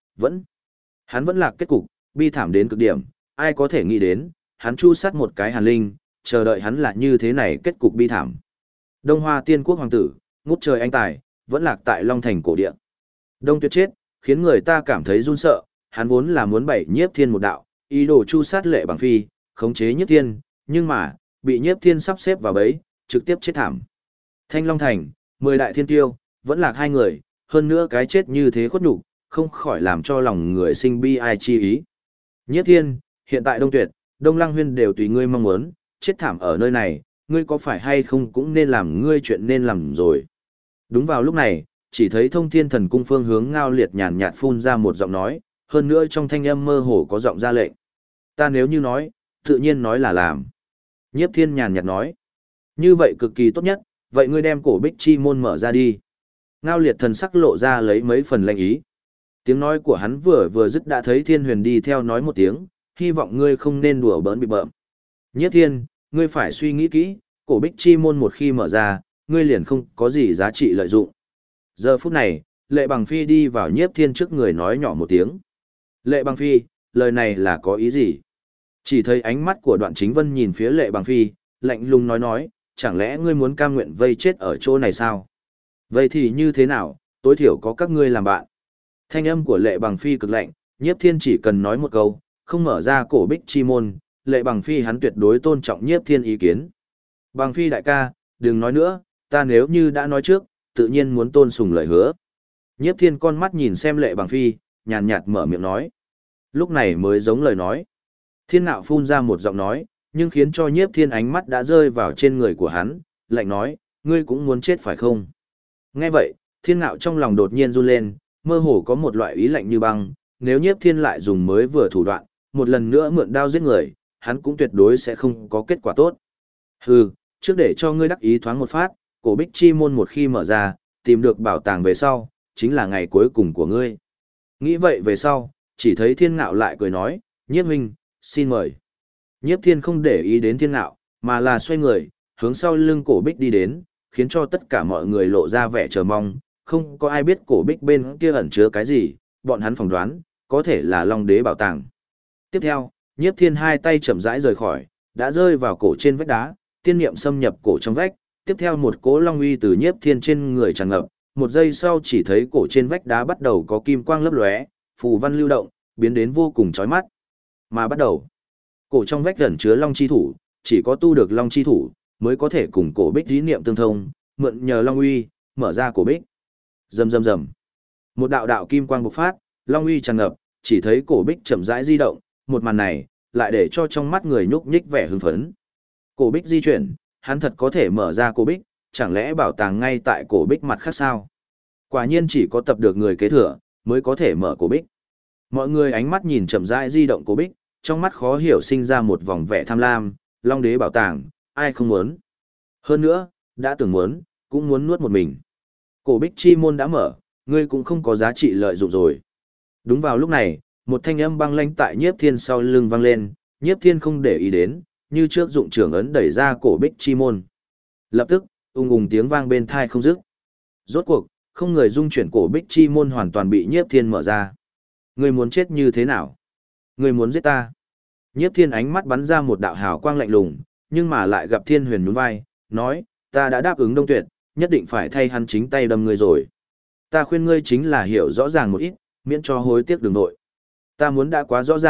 [SPEAKER 1] hắn vẫn lạc kết cục, bi thảm đến cực điểm, ai có thể nghĩ đến, hắn chu sát một cái hàn linh, chờ đợi hắn là như thế này kết cục bi thảm. Đông Hoa Tiên Quốc hoàng tử, ngút trời anh tài, vẫn lạc tại Long Thành cổ địa. Đông Tuyệt chết, khiến người ta cảm thấy run sợ, hắn vốn là muốn bày Nhiếp Thiên một đạo, ý đồ chu sát Lệ Bằng Phi, khống chế Nhiếp Thiên, nhưng mà, bị Nhiếp Thiên sắp xếp vào bẫy, trực tiếp chết thảm. Thanh Long Thành, 10 đại thiên tiêu, vẫn lạc 2 người, hơn nữa cái chết như thế khuất nhục, không khỏi làm cho lòng người sinh bi ai chi ý. Nhiếp Thiên, hiện tại Đông Tuyệt, Đông Lăng Huyên đều tùy ngươi mong muốn, chết thảm ở nơi này, ngươi có phải hay không cũng nên làm ngươi chuyện nên làm rồi. Đúng vào lúc này, chỉ thấy Thông Thiên Thần Cung phương hướng Ngao Liệt nhàn nhạt phun ra một giọng nói, hơn nữa trong thanh âm mơ hồ có giọng ra lệnh. Ta nếu như nói, tự nhiên nói là làm. Nhiếp Thiên nhàn nhạt nói, như vậy cực kỳ tốt nhất, vậy ngươi đem cổ Bích Chi môn mở ra đi. Ngao Liệt thần sắc lộ ra lấy mấy phần lệnh ý. Tiếng nói của hắn vừa dứt đã thấy Thiên Huyền đi theo nói một tiếng, hy vọng ngươi không nên đùa bỡn bị bợm. Nhiếp Thiên, ngươi phải suy nghĩ kỹ, cổ Bích Chi môn một khi mở ra, ngươi liền không có gì giá trị lợi dụng. Giờ phút này, Lệ Bằng Phi đi vào Nhiếp Thiên trước người nói nhỏ một tiếng. Lệ Bằng Phi, lời này là có ý gì? Chỉ thấy ánh mắt của Đoạn Chính Vân nhìn phía Lệ Bằng Phi, lạnh lùng nói, chẳng lẽ ngươi muốn cam nguyện vây chết ở chỗ này sao? Vậy thì như thế nào, tối thiểu có các ngươi làm bạn. Thanh âm của Lệ Bằng Phi cực lạnh, Nhiếp Thiên chỉ cần nói một câu, không mở ra cổ Bích Chi môn, Lệ Bằng Phi hắn tuyệt đối tôn trọng Nhiếp Thiên ý kiến. Bằng Phi đại ca, đừng nói nữa, ta nếu như đã nói trước, tự nhiên muốn tôn sùng lời hứa. Nhiếp Thiên con mắt nhìn xem Lệ Bằng Phi, nhàn nhạt mở miệng nói. Lúc này mới giống lời nói. Thiên Nạo phun ra một giọng nói, nhưng khiến cho Nhiếp Thiên ánh mắt đã rơi vào trên người của hắn, lạnh nói, ngươi cũng muốn chết phải không? Nghe vậy, Thiên Nạo trong lòng đột nhiên run lên, mơ hồ có một loại ý lạnh như băng, nếu Nhiếp Thiên lại dùng mới vừa thủ đoạn, một lần nữa mượn đao giết người, hắn cũng tuyệt đối sẽ không có kết quả tốt. Hừ, trước để cho ngươi đắc ý thoáng một phát, cổ Bích Chi môn một khi mở ra, tìm được bảo tàng về sau, chính là ngày cuối cùng của ngươi. Nghĩ vậy về sau, chỉ thấy Thiên Ngạo lại cười nói, Nhiếp huynh, xin mời. Nhiếp Thiên không để ý đến Thiên Ngạo, mà là xoay người, hướng sau lưng cổ Bích đi đến, khiến cho tất cả mọi người lộ ra vẻ chờ mong, không có ai biết cổ Bích bên kia ẩn chứa cái gì, bọn hắn phỏng đoán, có thể là Long Đế bảo tàng. Tiếp theo, Nhiếp Thiên hai tay chậm rãi rời khỏi, đã rơi vào cổ trên vách đá, tiên niệm xâm nhập cổ trong vách, tiếp theo một cỗ long uy từ Nhiếp Thiên trên người tràn ngập, một giây sau chỉ thấy cổ trên vách đá bắt đầu có kim quang lấp lóe, phù văn lưu động, biến đến vô cùng chói mắt. Mà bắt đầu, cổ trong vách ẩn chứa long chi thủ, chỉ có tu được long chi thủ mới có thể cùng cổ Bích ý niệm tương thông, mượn nhờ long uy, mở ra cổ Bích. Rầm rầm rầm. Một đạo đạo kim quang bộc phát, long uy tràn ngập, chỉ thấy cổ Bích chậm rãi di động, một màn này lại để cho trong mắt người nhúc nhích vẻ hưng phấn. Cổ Bích di chuyển, hắn thật có thể mở ra cổ Bích, chẳng lẽ bảo tàng ngay tại cổ Bích mặt khác sao? Quả nhiên chỉ có tập được người kế thừa mới có thể mở cổ Bích. Mọi người ánh mắt nhìn chậm rãi di động cổ Bích, trong mắt khó hiểu sinh ra một vòng vẻ tham lam, Long Đế bảo tàng, ai không muốn? Hơn nữa, đã từng muốn, cũng muốn nuốt một mình. Cổ Bích chi môn đã mở, ngươi cũng không có giá trị lợi dụng rồi. Đúng vào lúc này, một thanh âm băng lãnh tại Nhiếp Thiên sau lưng vang lên, Nhiếp Thiên không để ý đến, như trước dụng trưởng ấn đẩy ra cổ Bích chi môn. Lập tức, ung ung tiếng vang bên tai không dứt. Rốt cuộc, không người dung chuyển cổ Bích chi môn hoàn toàn bị Nhiếp Thiên mở ra. Ngươi muốn chết như thế nào? Ngươi muốn giết ta? Nhiếp Thiên ánh mắt bắn ra một đạo hào quang lạnh lùng, nhưng mà lại gặp Thiên Huyền nhún vai, nói, ta đã đáp ứng Đông Tuyệt, nhất định phải thay hắn chính tay đâm ngươi rồi. Ta khuyên ngươi chính là hiểu rõ ràng một ít, miễn cho hối tiếc đường nội. Ta muốn đã quá rõ ràng,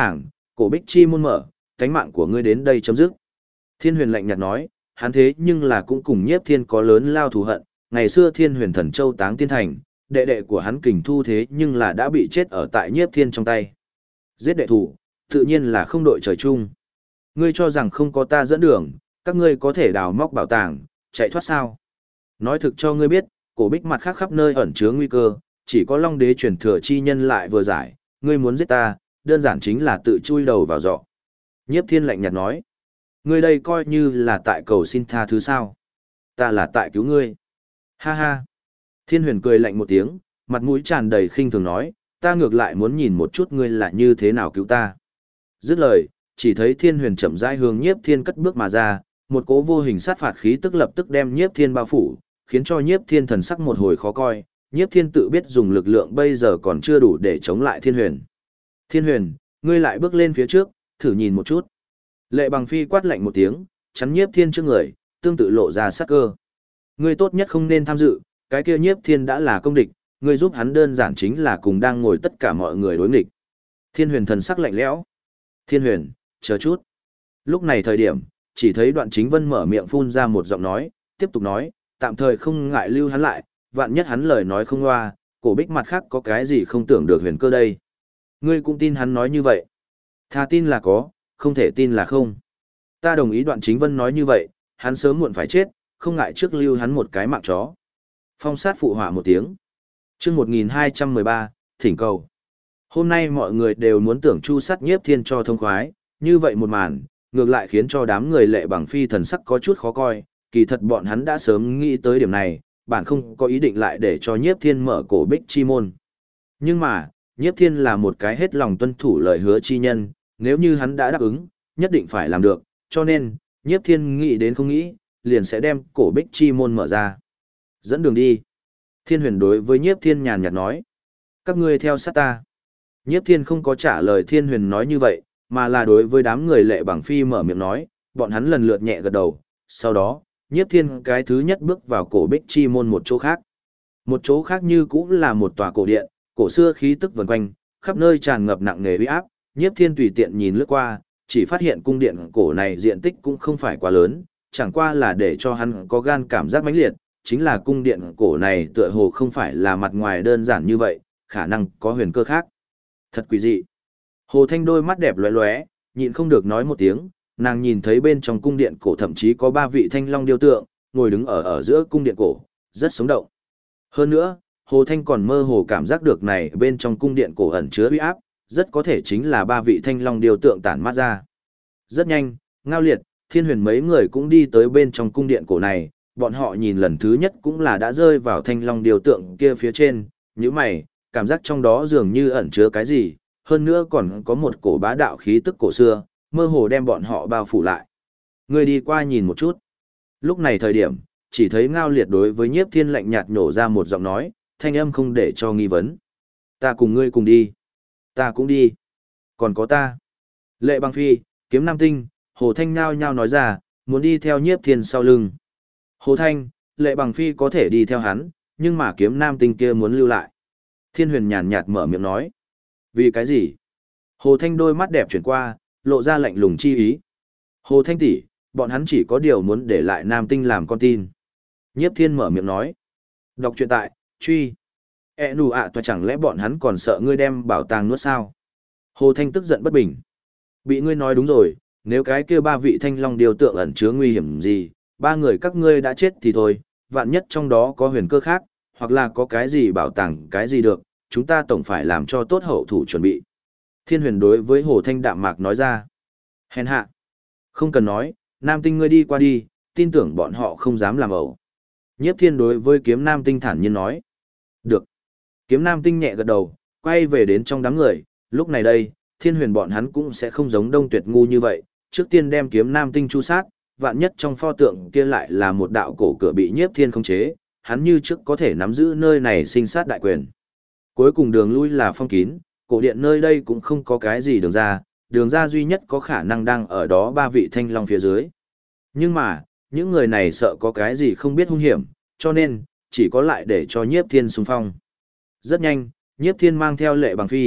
[SPEAKER 1] cổ bích chi môn mở, cánh mạng của ngươi đến đây chấm dứt. Thiên huyền lạnh nhạt nói, hắn thế nhưng là cũng cùng Nhiếp Thiên có lớn lao thù hận, ngày xưa Thiên huyền thần châu táng tiên thành, đệ đệ của hắn Kình Thu thế nhưng là đã bị chết ở tại Nhiếp Thiên trong tay. Giết đệ thủ, tự nhiên là không đội trời chung. Ngươi cho rằng không có ta dẫn đường, các ngươi có thể đào móc bảo tàng, chạy thoát sao? Nói thực cho ngươi biết, cổ bích mặt khác khắp nơi ẩn chứa nguy cơ, chỉ có Long Đế truyền thừa chi nhân lại vừa giải, ngươi muốn giết ta, đơn giản chính là tự chui đầu vào giọ. Nhiếp Thiên lạnh nhạt nói, ngươi đây coi như là tại cầu xin tha thứ sao? Ta là tại cứu ngươi. Ha ha. Thiên huyền cười lạnh một tiếng, mặt mũi tràn đầy khinh thường nói, ta ngược lại muốn nhìn một chút ngươi là như thế nào cứu ta. Dứt lời, chỉ thấy Thiên huyền chậm rãi hướng Nhiếp Thiên cất bước mà ra, một cỗ vô hình sát phạt khí tức lập tức đem Nhiếp Thiên bao phủ, khiến cho Nhiếp Thiên thần sắc một hồi khó coi. Nhiếp Thiên tự biết dùng lực lượng bây giờ còn chưa đủ để chống lại Thiên huyền. Thiên huyền, ngươi lại bước lên phía trước, thử nhìn một chút. Lệ Bằng Phi quát lạnh một tiếng, chắn Nhiếp Thiên trước người, tương tự lộ ra sát cơ. Ngươi tốt nhất không nên tham dự, cái kia Nhiếp Thiên đã là công địch, ngươi giúp hắn đơn giản chính là cùng đang ngồi tất cả mọi người đối nghịch. Thiên huyền thần sắc lạnh lẽo. Thiên huyền, chờ chút. Lúc này thời điểm, chỉ thấy Đoạn Chính Vân mở miệng phun ra một giọng nói, tiếp tục nói, tạm thời không ngại lưu hắn lại, vạn nhất hắn lời nói không loa, cổ bích mặt khác có cái gì không tưởng được huyền cơ đây. Ngươi cũng tin hắn nói như vậy. Thà tin là có, không thể tin là không. Ta đồng ý Đoạn Chính Vân nói như vậy, hắn sớm muộn phải chết, không ngại trước lưu hắn một cái mạng chó. Phong sát phụ họa một tiếng. Chương 1213, thỉnh cầu. Hôm nay mọi người đều muốn tưởng Chu Sát Nhiếp Thiên cho thông khoái, như vậy một màn, ngược lại khiến cho đám người Lệ Bằng Phi thần sắc có chút khó coi, kỳ thật bọn hắn đã sớm nghĩ tới điểm này, bản không có ý định lại để cho Nhiếp Thiên mở cổ bích chi môn. Nhưng mà, Nhiếp Thiên là một cái hết lòng tuân thủ lời hứa chi nhân, nếu như hắn đã đáp ứng, nhất định phải làm được, cho nên, Nhiếp Thiên nghĩ đến không nghĩ, liền sẽ đem cổ bích chi môn mở ra. Dẫn đường đi. Thiên huyền đối với Nhiếp Thiên nhàn nhạt nói. Các ngươi theo sát ta. Nhiếp Thiên không có trả lời Thiên huyền nói như vậy, mà là đối với đám người Lệ Bằng Phi mở miệng nói, bọn hắn lần lượt nhẹ gật đầu, sau đó, Nhiếp Thiên cái thứ nhất bước vào cổ bích chi môn một chỗ khác. Một chỗ khác như cũng là một tòa cổ điện, cổ xưa khí tức vần quanh, khắp nơi tràn ngập nặng nề uy áp, Nhiếp Thiên tùy tiện nhìn lướt qua, chỉ phát hiện cung điện cổ này diện tích cũng không phải quá lớn, chẳng qua là để cho hắn có gan cảm giác mãnh liệt, chính là cung điện cổ này tựa hồ không phải là mặt ngoài đơn giản như vậy, khả năng có huyền cơ khác. Thật quỷ dị. Hồ Thanh đôi mắt đẹp lóe lóe, nhịn không được nói một tiếng, nàng nhìn thấy bên trong cung điện cổ thậm chí có 3 vị thanh long điêu tượng, ngồi đứng ở giữa cung điện cổ, rất sống động. Hơn nữa, Hồ Thanh còn mơ hồ cảm giác được này bên trong cung điện cổ ẩn chứa uy áp, rất có thể chính là 3 vị thanh long điêu tượng tản mát ra. Rất nhanh, Ngao Liệt, Thiên huyền mấy người cũng đi tới bên trong cung điện cổ này, bọn họ nhìn lần thứ nhất cũng là đã rơi vào thanh long điêu tượng kia phía trên, như mày, cảm giác trong đó dường như ẩn chứa cái gì, hơn nữa còn có một cổ bá đạo khí tức cổ xưa, mơ hồ đem bọn họ bao phủ lại. Người đi qua nhìn một chút. Lúc này thời điểm, chỉ thấy Ngao Liệt đối với Nhiếp Thiên lạnh nhạt nhổ ra một giọng nói, thanh âm không để cho nghi vấn. Ta cùng ngươi cùng đi. Ta cũng đi. Còn có ta. Lệ Bằng Phi, Kiếm Nam Tinh, Hồ Thanh nhao nhao nói ra, muốn đi theo Nhiếp Thiên sau lưng. Hồ Thanh, Lệ Bằng Phi có thể đi theo hắn, nhưng mà Kiếm Nam Tinh kia muốn lưu lại. Thiên huyền nhàn nhạt mở miệng nói. Vì cái gì? Hồ Thanh đôi mắt đẹp chuyển qua, lộ ra lạnh lùng chi ý. Hồ Thanh tỷ, bọn hắn chỉ có điều muốn để lại Nam Tinh làm con tin. Nhiếp Thiên mở miệng nói. Đọc truyện tại, truy. Nụ ạ toa chẳng lẽ bọn hắn còn sợ ngươi đem bảo tàng nuốt sao? Hồ Thanh tức giận bất bình. Bị ngươi nói đúng rồi, nếu cái kia 3 vị thanh long điều tượng ẩn chứa nguy hiểm gì, 3 người các ngươi đã chết thì thôi, vạn nhất trong đó có huyền cơ khác, hoặc là có cái gì bảo tàng cái gì được, chúng ta tổng phải làm cho tốt hậu thủ chuẩn bị. Thiên huyền đối với Hồ Thanh đạm mạc nói ra. Hèn hạ. Không cần nói, Nam Tinh ngươi đi qua đi, tin tưởng bọn họ không dám làm ẩu. Nhiếp Thiên đối với Kiếm Nam Tinh thản nhiên nói. Được. Kiếm Nam Tinh nhẹ gật đầu, quay về đến trong đám người, lúc này đây, Thiên huyền bọn hắn cũng sẽ không giống Đông Tuyệt ngu như vậy, trước tiên đem Kiếm Nam Tinh chu sát, vạn nhất trong pho tượng kia lại là một đạo cổ cửa bị Nhiếp Thiên khống chế, hắn như trước có thể nắm giữ nơi này sinh sát đại quyền. Cuối cùng đường lui là phong kín, cổ điện nơi đây cũng không có cái gì đường ra duy nhất có khả năng đang ở đó 3 vị thanh long phía dưới. Nhưng mà, những người này sợ có cái gì không biết hung hiểm, cho nên, chỉ có lại để cho Nhiếp Thiên xung phong. Rất nhanh, Nhiếp Thiên mang theo Lệ Bằng Phi,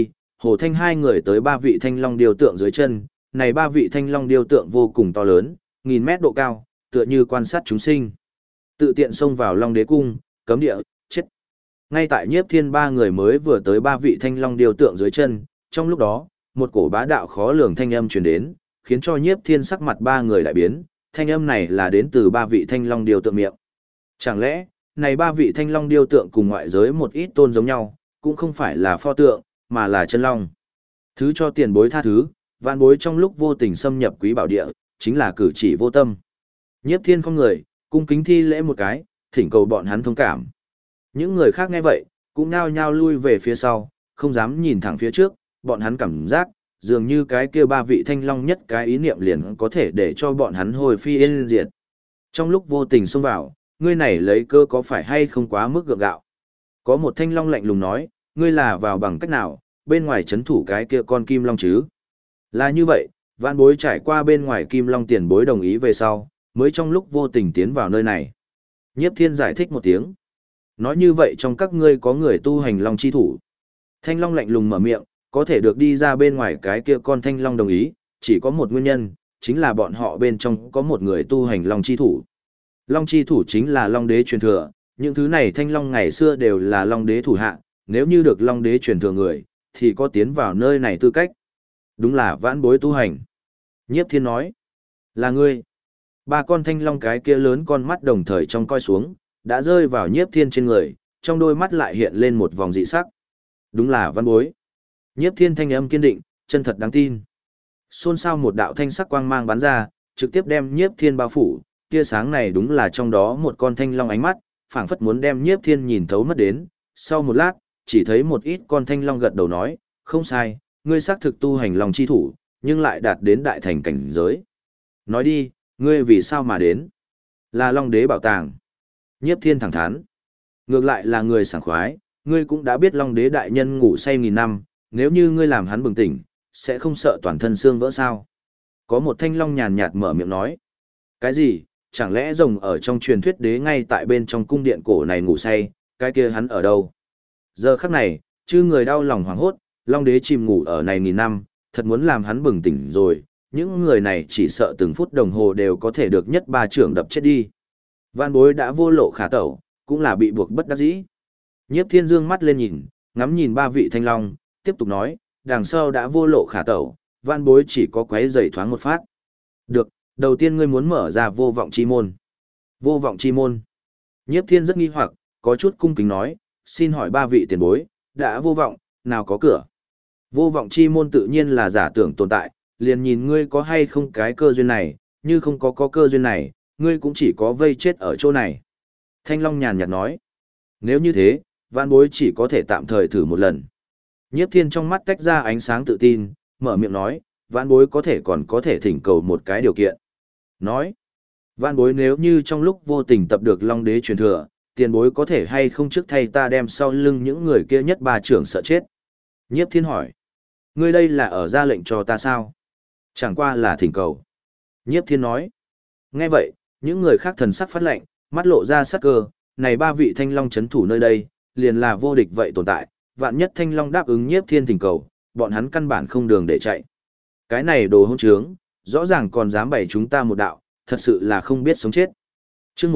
[SPEAKER 1] Hồ Thanh hai người tới ba vị thanh long điêu tượng dưới chân, này ba vị thanh long điêu tượng vô cùng to lớn, nghìn mét độ cao, tựa như quan sát chúng sinh. Tự tiện xông vào Long Đế cung, cấm địa, chết. Ngay tại Nhiếp Thiên ba người mới vừa tới ba vị thanh long điêu tượng dưới chân, trong lúc đó, một cổ bá đạo khó lường thanh âm truyền đến, khiến cho Nhiếp Thiên sắc mặt ba người đại biến, thanh âm này là đến từ ba vị thanh long điêu tượng miệng. Chẳng lẽ, này ba vị thanh long điêu tượng cùng ngoại giới một ít tôn giống nhau, cũng không phải là pho tượng, mà là chân long. Thứ cho tiền bối tha thứ, vạn bối trong lúc vô tình xâm nhập quý bảo địa, chính là cử chỉ vô tâm. Nhiếp Thiên không người, cung kính thi lễ một cái, thỉnh cầu bọn hắn thông cảm. Những người khác nghe vậy, cũng nhao nhao lui về phía sau, không dám nhìn thẳng phía trước, bọn hắn cảm giác, dường như cái kia ba vị thanh long nhất cái ý niệm liền có thể để cho bọn hắn hồi phi yên diệt. Trong lúc vô tình xông vào, ngươi này lấy cơ có phải hay không quá mức gượng gạo? Có một thanh long lạnh lùng nói, ngươi là vào bằng cách nào, bên ngoài chấn thủ cái kia con kim long chứ? Là như vậy, vạn bối trải qua bên ngoài kim long tiền bối đồng ý về sau, mới trong lúc vô tình tiến vào nơi này. Nhiếp Thiên giải thích một tiếng. Nói như vậy trong các ngươi có người tu hành long chi thủ. Thanh long lạnh lùng mở miệng, có thể được đi ra bên ngoài cái kia con thanh long đồng ý, chỉ có một nguyên nhân, chính là bọn họ bên trong có một người tu hành long chi thủ. Long chi thủ chính là long đế truyền thừa, những thứ này thanh long ngày xưa đều là long đế thủ hạ, nếu như được long đế truyền thừa người, thì có tiến vào nơi này tư cách. Đúng là vãn bối tu hành. Nhiếp Thiên nói, là ngươi. Ba con thanh long cái kia lớn con mắt đồng thời trong coi xuống, đã rơi vào Nhiếp Thiên trên người, trong đôi mắt lại hiện lên một vòng dị sắc. Đúng là vãn bối. Nhiếp Thiên thanh âm kiên định, chân thật đáng tin. Xôn xao một đạo thanh sắc quang mang bắn ra, trực tiếp đem Nhiếp Thiên bao phủ, tia sáng này đúng là trong đó một con thanh long ánh mắt, phảng phất muốn đem Nhiếp Thiên nhìn thấu mất đến. Sau một lát, chỉ thấy một ít con thanh long gật đầu nói, không sai, ngươi xác thực tu hành long chi thủ, nhưng lại đạt đến đại thành cảnh giới. Nói đi, ngươi vì sao mà đến? Là long đế bảo tàng. Nhiếp Thiên thẳng thắn. Ngược lại là người sảng khoái, ngươi cũng đã biết long đế đại nhân ngủ say nghìn năm, nếu như ngươi làm hắn bừng tỉnh, sẽ không sợ toàn thân xương vỡ sao? Có một thanh long nhàn nhạt mở miệng nói. Cái gì? Chẳng lẽ rồng ở trong truyền thuyết đế ngay tại bên trong cung điện cổ này ngủ say, cái kia hắn ở đâu? Giờ khắc này, chư người đau lòng hoảng hốt, long đế chìm ngủ ở này nghìn năm, thật muốn làm hắn bừng tỉnh rồi, những người này chỉ sợ từng phút đồng hồ đều có thể được nhất ba trưởng đập chết đi. Vạn bối đã vô lộ khả tẩu, cũng là bị buộc bất đắc dĩ. Nhiếp Thiên dương mắt lên nhìn, ngắm nhìn ba vị thanh long, tiếp tục nói, đằng sau đã vô lộ khả tẩu, vạn bối chỉ có quấy giày thoáng một phát. Được, đầu tiên ngươi muốn mở ra vô vọng chi môn. Vô vọng chi môn. Nhiếp Thiên rất nghi hoặc, có chút cung kính nói, xin hỏi ba vị tiền bối, đã vô vọng, nào có cửa. Vô vọng chi môn tự nhiên là giả tưởng tồn tại, liền nhìn ngươi có hay không cái cơ duyên này, như không có cơ duyên này, ngươi cũng chỉ có vây chết ở chỗ này. Thanh Long nhàn nhạt nói, nếu như thế, vạn bối chỉ có thể tạm thời thử một lần. Nhiếp Thiên trong mắt tách ra ánh sáng tự tin, mở miệng nói, vạn bối có thể còn có thể thỉnh cầu một cái điều kiện. Nói, vạn bối nếu như trong lúc vô tình tập được Long Đế truyền thừa, tiền bối có thể hay không trước thay ta đem sau lưng những người kia nhất ba trưởng sợ chết. Nhiếp Thiên hỏi, ngươi đây là ở ra lệnh cho ta sao? Chẳng qua là thỉnh cầu. Nhiếp Thiên nói, nghe vậy, những người khác thần sắc phát lệnh, mắt lộ ra sắc cơ, này ba vị thanh long chấn thủ nơi đây, liền là vô địch vậy tồn tại, vạn nhất thanh long đáp ứng Nhiếp Thiên thỉnh cầu, bọn hắn căn bản không đường để chạy. Cái này đồ hỗn trướng, rõ ràng còn dám bày chúng ta một đạo, thật sự là không biết sống chết. Chương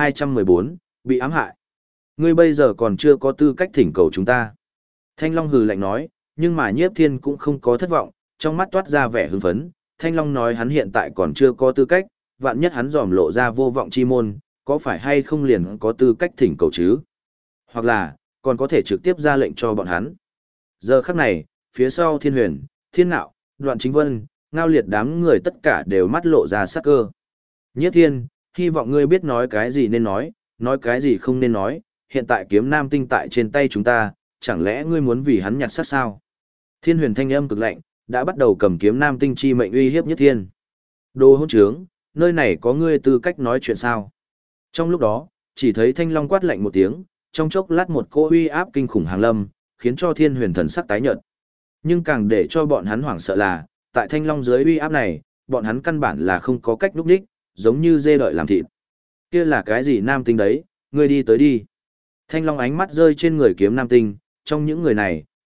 [SPEAKER 1] 1214, bị ám hại. Ngươi bây giờ còn chưa có tư cách thỉnh cầu chúng ta. Thanh Long hừ lạnh nói, nhưng mà Nhiếp Thiên cũng không có thất vọng, trong mắt toát ra vẻ hưng phấn. Thanh Long nói hắn hiện tại còn chưa có tư cách, vạn nhất hắn dòm lộ ra vô vọng chi môn, có phải hay không liền có tư cách thỉnh cầu chứ? Hoặc là, còn có thể trực tiếp ra lệnh cho bọn hắn. Giờ khắc này, phía sau Thiên Huyền, Thiên Nạo, Đoạn Chính Vân, Ngao Liệt đám người tất cả đều mắt lộ ra sắc cơ. Nhiếp Thiên, hy vọng ngươi biết nói cái gì nên nói cái gì không nên nói, hiện tại kiếm nam tinh tại trên tay chúng ta, chẳng lẽ ngươi muốn vì hắn nhặt xác sao? Thiên Huyền thanh âm cực lạnh, đã bắt đầu cầm kiếm nam tinh chi mệnh uy hiếp Nhiếp Thiên. Đồ hỗn trướng, nơi này có ngươi tư cách nói chuyện sao? Trong lúc đó, chỉ thấy Thanh Long quát lạnh một tiếng, trong chốc lát một cỗ uy áp kinh khủng hàng lâm, khiến cho Thiên Huyền thần sắc tái nhợt. Nhưng càng để cho bọn hắn hoảng sợ là, tại Thanh Long dưới uy áp này, bọn hắn căn bản là không có cách núp đích, giống như dê đợi làm thịt. Kia là cái gì nam tinh đấy, ngươi đi tới đi. Thanh Long ánh mắt rơi trên người kiếm nam tinh, trong những người này,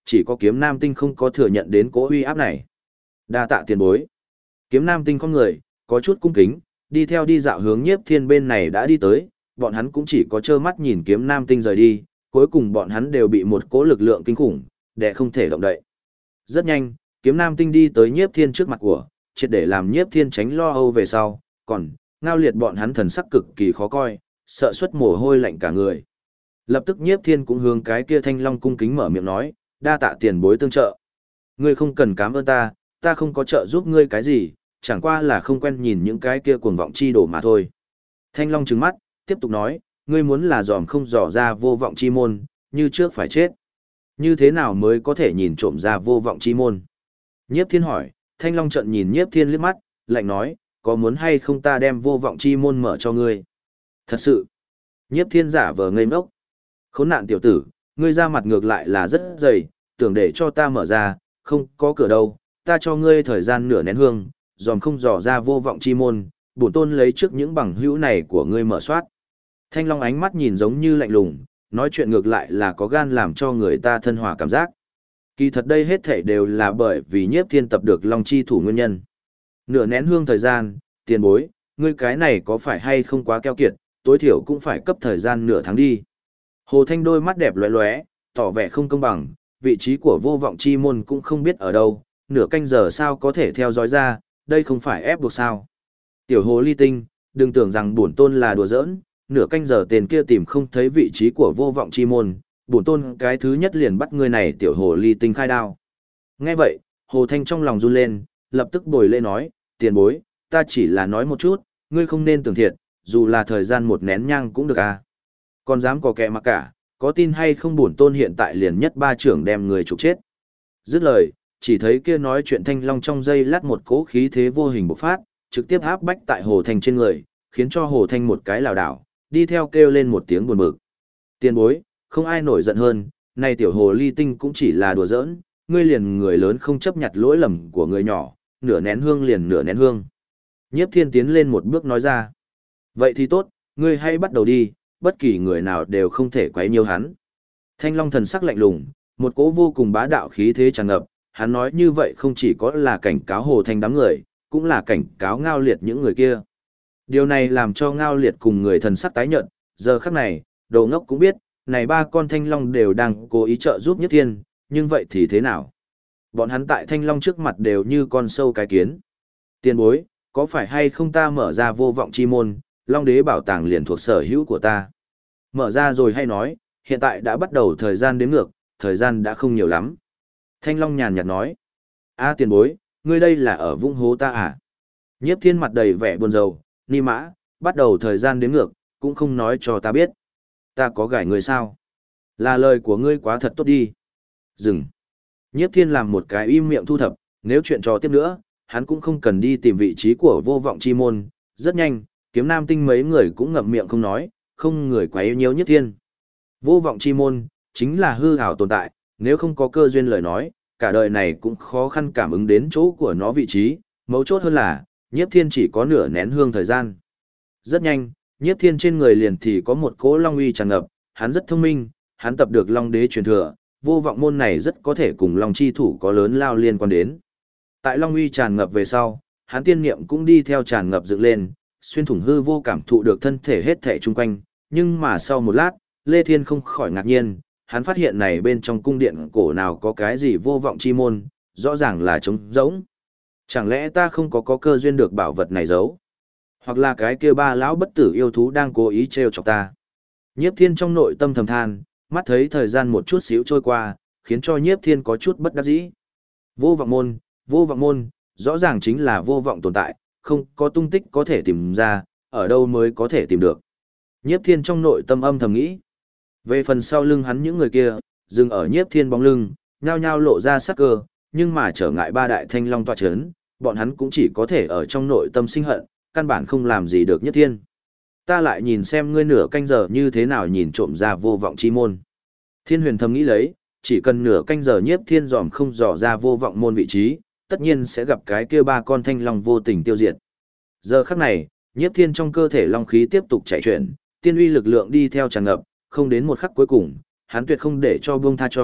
[SPEAKER 1] chỉ có Kiếm Nam Tinh không có thừa nhận đến cỗ uy áp này. Đa tạ tiền bối. Kiếm Nam Tinh con người, có chút cung kính, đi theo đi dạo hướng Nhiếp Thiên bên này đã đi tới, bọn hắn cũng chỉ có trơ mắt nhìn Kiếm Nam Tinh rời đi, cuối cùng bọn hắn đều bị một cỗ lực lượng kinh khủng, để không thể động đậy. Rất nhanh, Kiếm Nam Tinh đi tới Nhiếp Thiên trước mặt của, triệt để làm Nhiếp Thiên tránh lo âu về sau, còn Ngao Liệt bọn hắn thần sắc cực kỳ khó coi, sợ xuất mồ hôi lạnh cả người. Lập tức Nhiếp Thiên cũng hướng cái kia Thanh Long cung kính mở miệng nói, đa tạ tiền bối tương trợ. Ngươi không cần cảm ơn ta không có trợ giúp ngươi cái gì, chẳng qua là không quen nhìn những cái kia cuồng vọng chi đổ mà thôi. Thanh Long trừng mắt, tiếp tục nói, ngươi muốn là dòm không dò ra vô vọng chi môn, như trước phải chết. Như thế nào mới có thể nhìn trộm ra vô vọng chi môn? Nhiếp Thiên hỏi, Thanh Long trợn nhìn Nhiếp Thiên liếc mắt, lạnh nói, có muốn hay không ta đem vô vọng chi môn mở cho ngươi? Thật sự. Nhiếp Thiên giả vờ ngây ngốc. Khốn nạn tiểu tử, ngươi ra mặt ngược lại là rất dày, tưởng để cho ta mở ra, không có cửa đâu, ta cho ngươi thời gian nửa nén hương, dòm không dò ra vô vọng chi môn, bổn tôn lấy trước những bằng hữu này của ngươi mở soát. Thanh Long ánh mắt nhìn giống như lạnh lùng, nói chuyện ngược lại là có gan làm cho người ta thân hòa cảm giác. Kỳ thật đây hết thảy đều là bởi vì Nhiếp Thiên tập được Long chi thủ nguyên nhân. Nửa nén hương thời gian, tiền bối, ngươi cái này có phải hay không quá keo kiệt, tối thiểu cũng phải cấp thời gian nửa tháng đi. Hồ Thanh đôi mắt đẹp lóe lóe, tỏ vẻ không công bằng, vị trí của vô vọng chi môn cũng không biết ở đâu, nửa canh giờ sao có thể theo dõi ra, đây không phải ép buộc sao. Tiểu hồ ly tinh, đừng tưởng rằng bổn tôn là đùa giỡn, nửa canh giờ tên kia tìm không thấy vị trí của vô vọng chi môn, bổn tôn cái thứ nhất liền bắt ngươi này tiểu hồ ly tinh khai đao. Nghe vậy, Hồ Thanh trong lòng run lên, lập tức bồi lễ nói, tiền bối, ta chỉ là nói một chút, ngươi không nên tưởng thiệt, dù là thời gian một nén nhang cũng được à. Còn dám có kẻ mà cả, có tin hay không bổn tôn hiện tại liền nhất ba trưởng đem người trục chết. Dứt lời, chỉ thấy kia nói chuyện Thanh Long trong dây lát một cỗ khí thế vô hình bộc phát, trực tiếp áp bách tại Hồ Thanh trên người, khiến cho Hồ Thanh một cái lảo đảo, đi theo kêu lên một tiếng buồn bực. Tiền bối, không ai nổi giận hơn, này tiểu hồ ly tinh cũng chỉ là đùa giỡn, ngươi liền người lớn không chấp nhặt lỗi lầm của người nhỏ, nửa nén hương liền nửa nén hương. Nhiếp Thiên tiến lên một bước nói ra. Vậy thì tốt, ngươi hãy bắt đầu đi, bất kỳ người nào đều không thể quấy nhiễu hắn. Thanh Long thần sắc lạnh lùng, một cỗ vô cùng bá đạo khí thế tràn ngập, hắn nói như vậy không chỉ có là cảnh cáo Hồ Thanh đám người, cũng là cảnh cáo Ngao Liệt những người kia. Điều này làm cho Ngao Liệt cùng người thần sắc tái nhợt, giờ khắc này, đồ ngốc cũng biết, này ba con Thanh Long đều đang cố ý trợ giúp Nhất Thiên, nhưng vậy thì thế nào? Bọn hắn tại Thanh Long trước mặt đều như con sâu cái kiến. Tiền bối, có phải hay không ta mở ra vô vọng chi môn, Long Đế bảo tàng liền thuộc sở hữu của ta? Mở ra rồi hay nói, hiện tại đã bắt đầu thời gian đếm ngược, thời gian đã không nhiều lắm. Thanh Long nhàn nhạt nói, tiền bối, ngươi đây là ở vũng hố ta à? Nhiếp Thiên mặt đầy vẻ buồn rầu, ni mã, bắt đầu thời gian đếm ngược, cũng không nói cho ta biết. Ta có gài ngươi sao? Là lời của ngươi quá thật tốt đi. Dừng. Nhiếp Thiên làm một cái im miệng thu thập, nếu chuyện trò tiếp nữa, hắn cũng không cần đi tìm vị trí của vô vọng chi môn. Rất nhanh, Kiếm Nam Tinh mấy người cũng ngậm miệng không nói, không người quấy nhiễu Nhiếp Thiên. Vô vọng chi môn, chính là hư ảo tồn tại, nếu không có cơ duyên lời nói, cả đời này cũng khó khăn cảm ứng đến chỗ của nó vị trí, mấu chốt hơn là, Nhiếp Thiên chỉ có nửa nén hương thời gian. Rất nhanh, Nhiếp Thiên trên người liền thì có một cỗ long uy tràn ngập, hắn rất thông minh, hắn tập được Long Đế truyền thừa, vô vọng môn này rất có thể cùng Long chi thủ có lớn lao liên quan đến. Tại long uy tràn ngập về sau, hắn tiên niệm cũng đi theo tràn ngập dựng lên, xuyên thủng hư vô cảm thụ được thân thể hết thể chung quanh, nhưng mà sau một lát, Lê Thiên không khỏi ngạc nhiên, hắn phát hiện này bên trong cung điện cổ nào có cái gì vô vọng chi môn, rõ ràng là trống rỗng. Chẳng lẽ ta không có cơ duyên được bảo vật này giấu? Hoặc là cái kia ba lão bất tử yêu thú đang cố ý trêu chọc ta? Nhiếp Thiên trong nội tâm thầm than, mắt thấy thời gian một chút xíu trôi qua, khiến cho Nhiếp Thiên có chút bất đắc dĩ. Vô vọng môn, rõ ràng chính là vô vọng tồn tại, không có tung tích có thể tìm ra, ở đâu mới có thể tìm được. Nhiếp Thiên trong nội tâm âm thầm nghĩ. Về phần sau lưng hắn những người kia, dừng ở Nhiếp Thiên bóng lưng, nhao nhao lộ ra sắc cơ, nhưng mà trở ngại ba đại thanh long tọa chấn, bọn hắn cũng chỉ có thể ở trong nội tâm sinh hận, căn bản không làm gì được Nhiếp Thiên. Ta lại nhìn xem ngươi nửa canh giờ như thế nào nhìn trộm ra vô vọng chi môn. Thiên Huyền thầm nghĩ lấy, chỉ cần nửa canh giờ Nhiếp Thiên dòm không dò ra vô vọng môn vị trí, tất nhiên sẽ gặp cái kia ba con thanh long vô tình tiêu diệt. Giờ khắc này, Nhiếp Thiên trong cơ thể long khí tiếp tục chạy chuyển, tiên uy lực lượng đi theo tràn ngập, không đến một khắc cuối cùng, hắn tuyệt không để cho buông tha cho,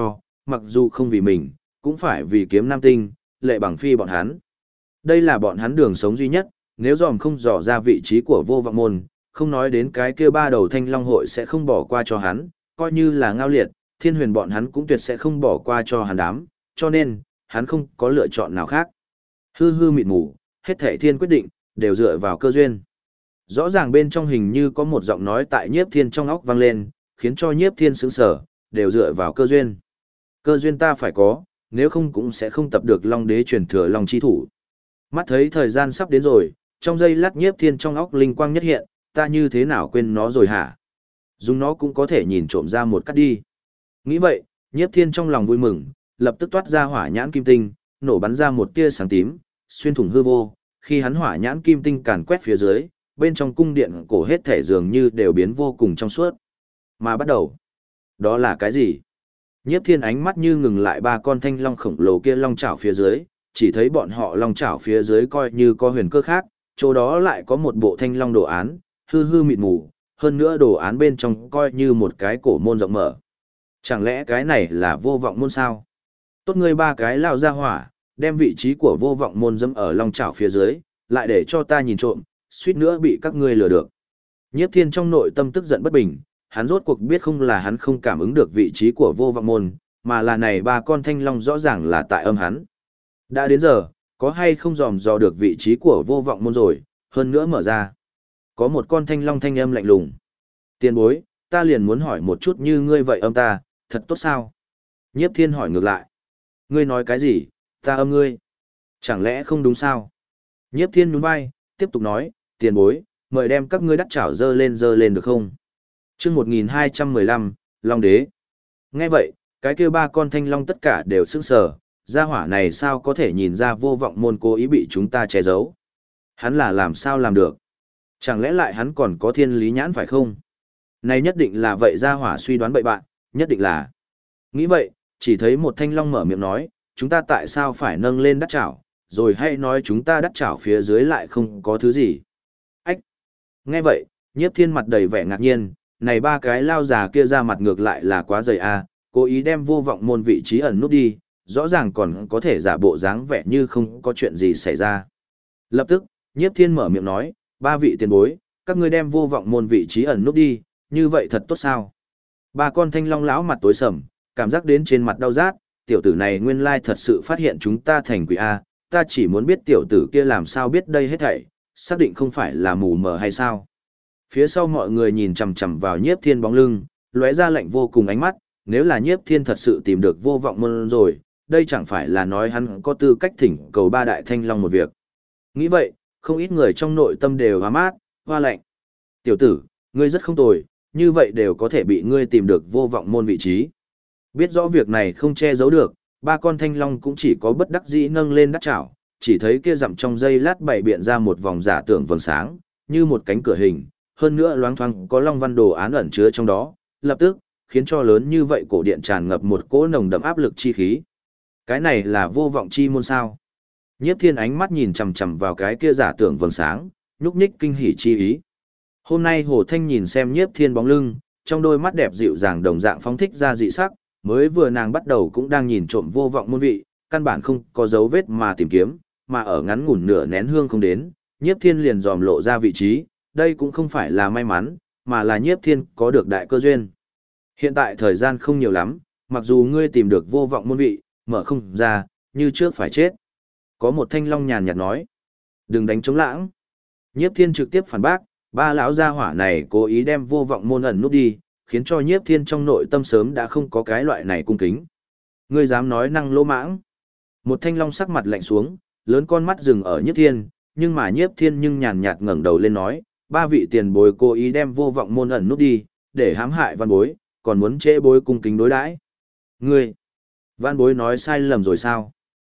[SPEAKER 1] mặc dù không vì mình, cũng phải vì kiếm nam tinh, lệ bằng phi bọn hắn. Đây là bọn hắn đường sống duy nhất, nếu dòm không dò ra vị trí của vô vọng môn, không nói đến cái kia ba đầu thanh long hội sẽ không bỏ qua cho hắn, coi như là Ngao Liệt, Thiên Huyền bọn hắn cũng tuyệt sẽ không bỏ qua cho hắn đám, cho nên, hắn không có lựa chọn nào khác. Hư hư mịt mù, hết thảy thiên quyết định, đều dựa vào cơ duyên. Rõ ràng bên trong hình như có một giọng nói tại Nhiếp Thiên trong óc vang lên, khiến cho Nhiếp Thiên sững sờ, đều dựa vào cơ duyên. Cơ duyên ta phải có, nếu không cũng sẽ không tập được Long Đế truyền thừa Long chi thủ. Mắt thấy thời gian sắp đến rồi, trong giây lát Nhiếp Thiên trong óc linh quang nhất hiện, ta như thế nào quên nó rồi hả? Dùng nó cũng có thể nhìn trộm ra một cắt đi. Nghĩ vậy, Nhiếp Thiên trong lòng vui mừng, lập tức toát ra hỏa nhãn kim tinh, nổ bắn ra một tia sáng tím, xuyên thủng hư vô, khi hắn hỏa nhãn kim tinh càn quét phía dưới, bên trong cung điện cổ hết thể dường như đều biến vô cùng trong suốt. Mà bắt đầu, đó là cái gì? Nhiếp Thiên ánh mắt như ngừng lại ba con thanh long khổng lồ kia long chảo phía dưới, chỉ thấy bọn họ long chảo phía dưới coi như có huyền cơ khác, chỗ đó lại có một bộ thanh long đồ án, hư hư mịt mù, hơn nữa đồ án bên trong coi như một cái cổ môn rộng mở. Chẳng lẽ cái này là vô vọng môn sao? Tốt ngươi ba cái lao ra hỏa, đem vị trí của vô vọng môn dẫm ở long chảo phía dưới, lại để cho ta nhìn trộm, suýt nữa bị các ngươi lừa được. Nhiếp Thiên trong nội tâm tức giận bất bình, hắn rốt cuộc biết không là hắn không cảm ứng được vị trí của vô vọng môn, mà là này ba con thanh long rõ ràng là tại âm hắn. Đã đến giờ, có hay không dòm dò được vị trí của vô vọng môn rồi, hơn nữa mở ra. Có một con thanh long thanh âm lạnh lùng. Tiền bối, ta liền muốn hỏi một chút như ngươi vậy âm ta, thật tốt sao? Nhiếp Thiên hỏi ngược lại. Ngươi nói cái gì, ta âm ngươi? Chẳng lẽ không đúng sao? Nhiếp Thiên nhún vai, tiếp tục nói, tiền bối, mời đem các ngươi đắt chảo dơ lên được không? Chương 1215, Long Đế. Nghe vậy, cái kia ba con thanh long tất cả đều sững sờ, gia hỏa này sao có thể nhìn ra vô vọng môn cố ý bị chúng ta che giấu? Hắn là làm sao làm được? Chẳng lẽ lại hắn còn có thiên lý nhãn phải không? Này nhất định là vậy gia hỏa suy đoán bậy bạn, nhất định là. Nghĩ vậy, chỉ thấy một thanh long mở miệng nói, chúng ta tại sao phải nâng lên đắt chảo, rồi hay nói chúng ta đắt chảo phía dưới lại không có thứ gì. Ách! Nghe vậy, Nhiếp Thiên mặt đầy vẻ ngạc nhiên, này ba cái lao già kia ra mặt ngược lại là quá dày a, cố ý đem vô vọng môn vị trí ẩn nút đi, rõ ràng còn có thể giả bộ dáng vẻ như không có chuyện gì xảy ra. Lập tức, Nhiếp Thiên mở miệng nói, ba vị tiền bối, các ngươi đem vô vọng môn vị trí ẩn nút đi, như vậy thật tốt sao? Ba con thanh long lão mặt tối sầm, cảm giác đến trên mặt đau rát, tiểu tử này nguyên lai thật sự phát hiện chúng ta thành quỷ A, ta chỉ muốn biết tiểu tử kia làm sao biết đây hết thảy, xác định không phải là mù mờ hay sao. Phía sau mọi người nhìn chằm chằm vào Nhiếp Thiên bóng lưng, lóe ra lạnh vô cùng ánh mắt, nếu là Nhiếp Thiên thật sự tìm được vô vọng môn rồi, đây chẳng phải là nói hắn có tư cách thỉnh cầu ba đại thanh long một việc. Nghĩ vậy, không ít người trong nội tâm đều hoa mát, hoa lạnh. Tiểu tử, ngươi rất không tồi, như vậy đều có thể bị ngươi tìm được vô vọng môn vị trí. Biết rõ việc này không che giấu được, ba con thanh long cũng chỉ có bất đắc dĩ nâng lên đắt chảo, chỉ thấy kia dặm trong dây lát bảy biện ra một vòng giả tưởng vầng sáng, như một cánh cửa hình, hơn nữa loáng thoáng có long văn đồ án ẩn chứa trong đó, lập tức khiến cho lớn như vậy cổ điện tràn ngập một cỗ nồng đậm áp lực chi khí. Cái này là vô vọng chi môn sao? Nhiếp Thiên ánh mắt nhìn chằm chằm vào cái kia giả tưởng vầng sáng, nhúc nhích kinh hỉ chi ý. Hôm nay Hồ Thanh nhìn xem Nhiếp Thiên bóng lưng, trong đôi mắt đẹp dịu dàng đồng dạng phóng thích ra dị sắc, mới vừa nàng bắt đầu cũng đang nhìn trộm vô vọng môn vị, căn bản không có dấu vết mà tìm kiếm, mà ở ngắn ngủn nửa nén hương không đến, Nhiếp Thiên liền dòm lộ ra vị trí, đây cũng không phải là may mắn, mà là Nhiếp Thiên có được đại cơ duyên. Hiện tại thời gian không nhiều lắm, mặc dù ngươi tìm được vô vọng môn vị, mở không ra, như trước phải chết. Có một thanh long nhàn nhạt nói, đừng đánh trống lãng. Nhiếp Thiên trực tiếp phản bác, ba lão gia hỏa này cố ý đem vô vọng môn ẩn nút đi, khiến cho Nhiếp Thiên trong nội tâm sớm đã không có cái loại này cung kính. Ngươi dám nói năng lỗ mãng? Một thanh long sắc mặt lạnh xuống, lớn con mắt dừng ở Nhiếp Thiên, nhưng mà Nhiếp Thiên nhưng nhàn nhạt ngẩng đầu lên nói, ba vị tiền bối cố ý đem vô vọng môn ẩn nút đi, để hãm hại văn bối, còn muốn trễ bối cung kính đối đãi. Ngươi, văn bối nói sai lầm rồi sao?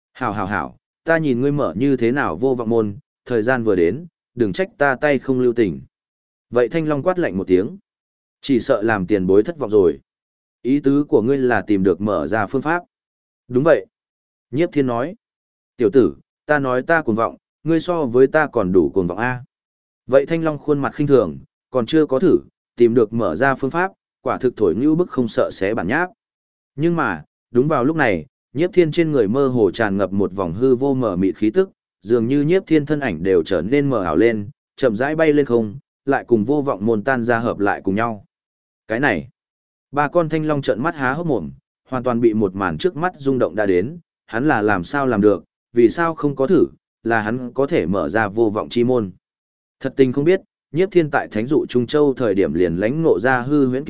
[SPEAKER 1] Hảo, ta nhìn ngươi mở như thế nào vô vọng môn, thời gian vừa đến, đừng trách ta tay không lưu tình. Vậy thanh long quát lạnh một tiếng. Chỉ sợ làm tiền bối thất vọng rồi. Ý tứ của ngươi là tìm được mở ra phương pháp. Đúng vậy. Nhiếp Thiên nói. Tiểu tử, ta nói ta cuồng vọng, ngươi so với ta còn đủ cuồng vọng A. Vậy thanh long khuôn mặt khinh thường, còn chưa có thử, tìm được mở ra phương pháp, quả thực thổi như bức không sợ xé bản nháp. Nhưng mà, đúng vào lúc này, Nhiếp Thiên trên người mơ hồ tràn ngập một vòng hư vô mờ mịt khí tức, dường như Nhiếp Thiên thân ảnh đều trở nên mờ ảo lên, chậm rãi bay lên không, lại cùng vô vọng môn tan ra hợp lại cùng nhau. Cái này, ba con thanh long trợn mắt há hốc mồm, hoàn toàn bị một màn trước mắt rung động đã đến, hắn là làm sao làm được, vì sao không có thử, là hắn có thể mở ra vô vọng chi môn. Thật tình không biết, Nhiếp Thiên tại Thánh dụ Trung Châu thời điểm liền lãnh ngộ ra hư huyễn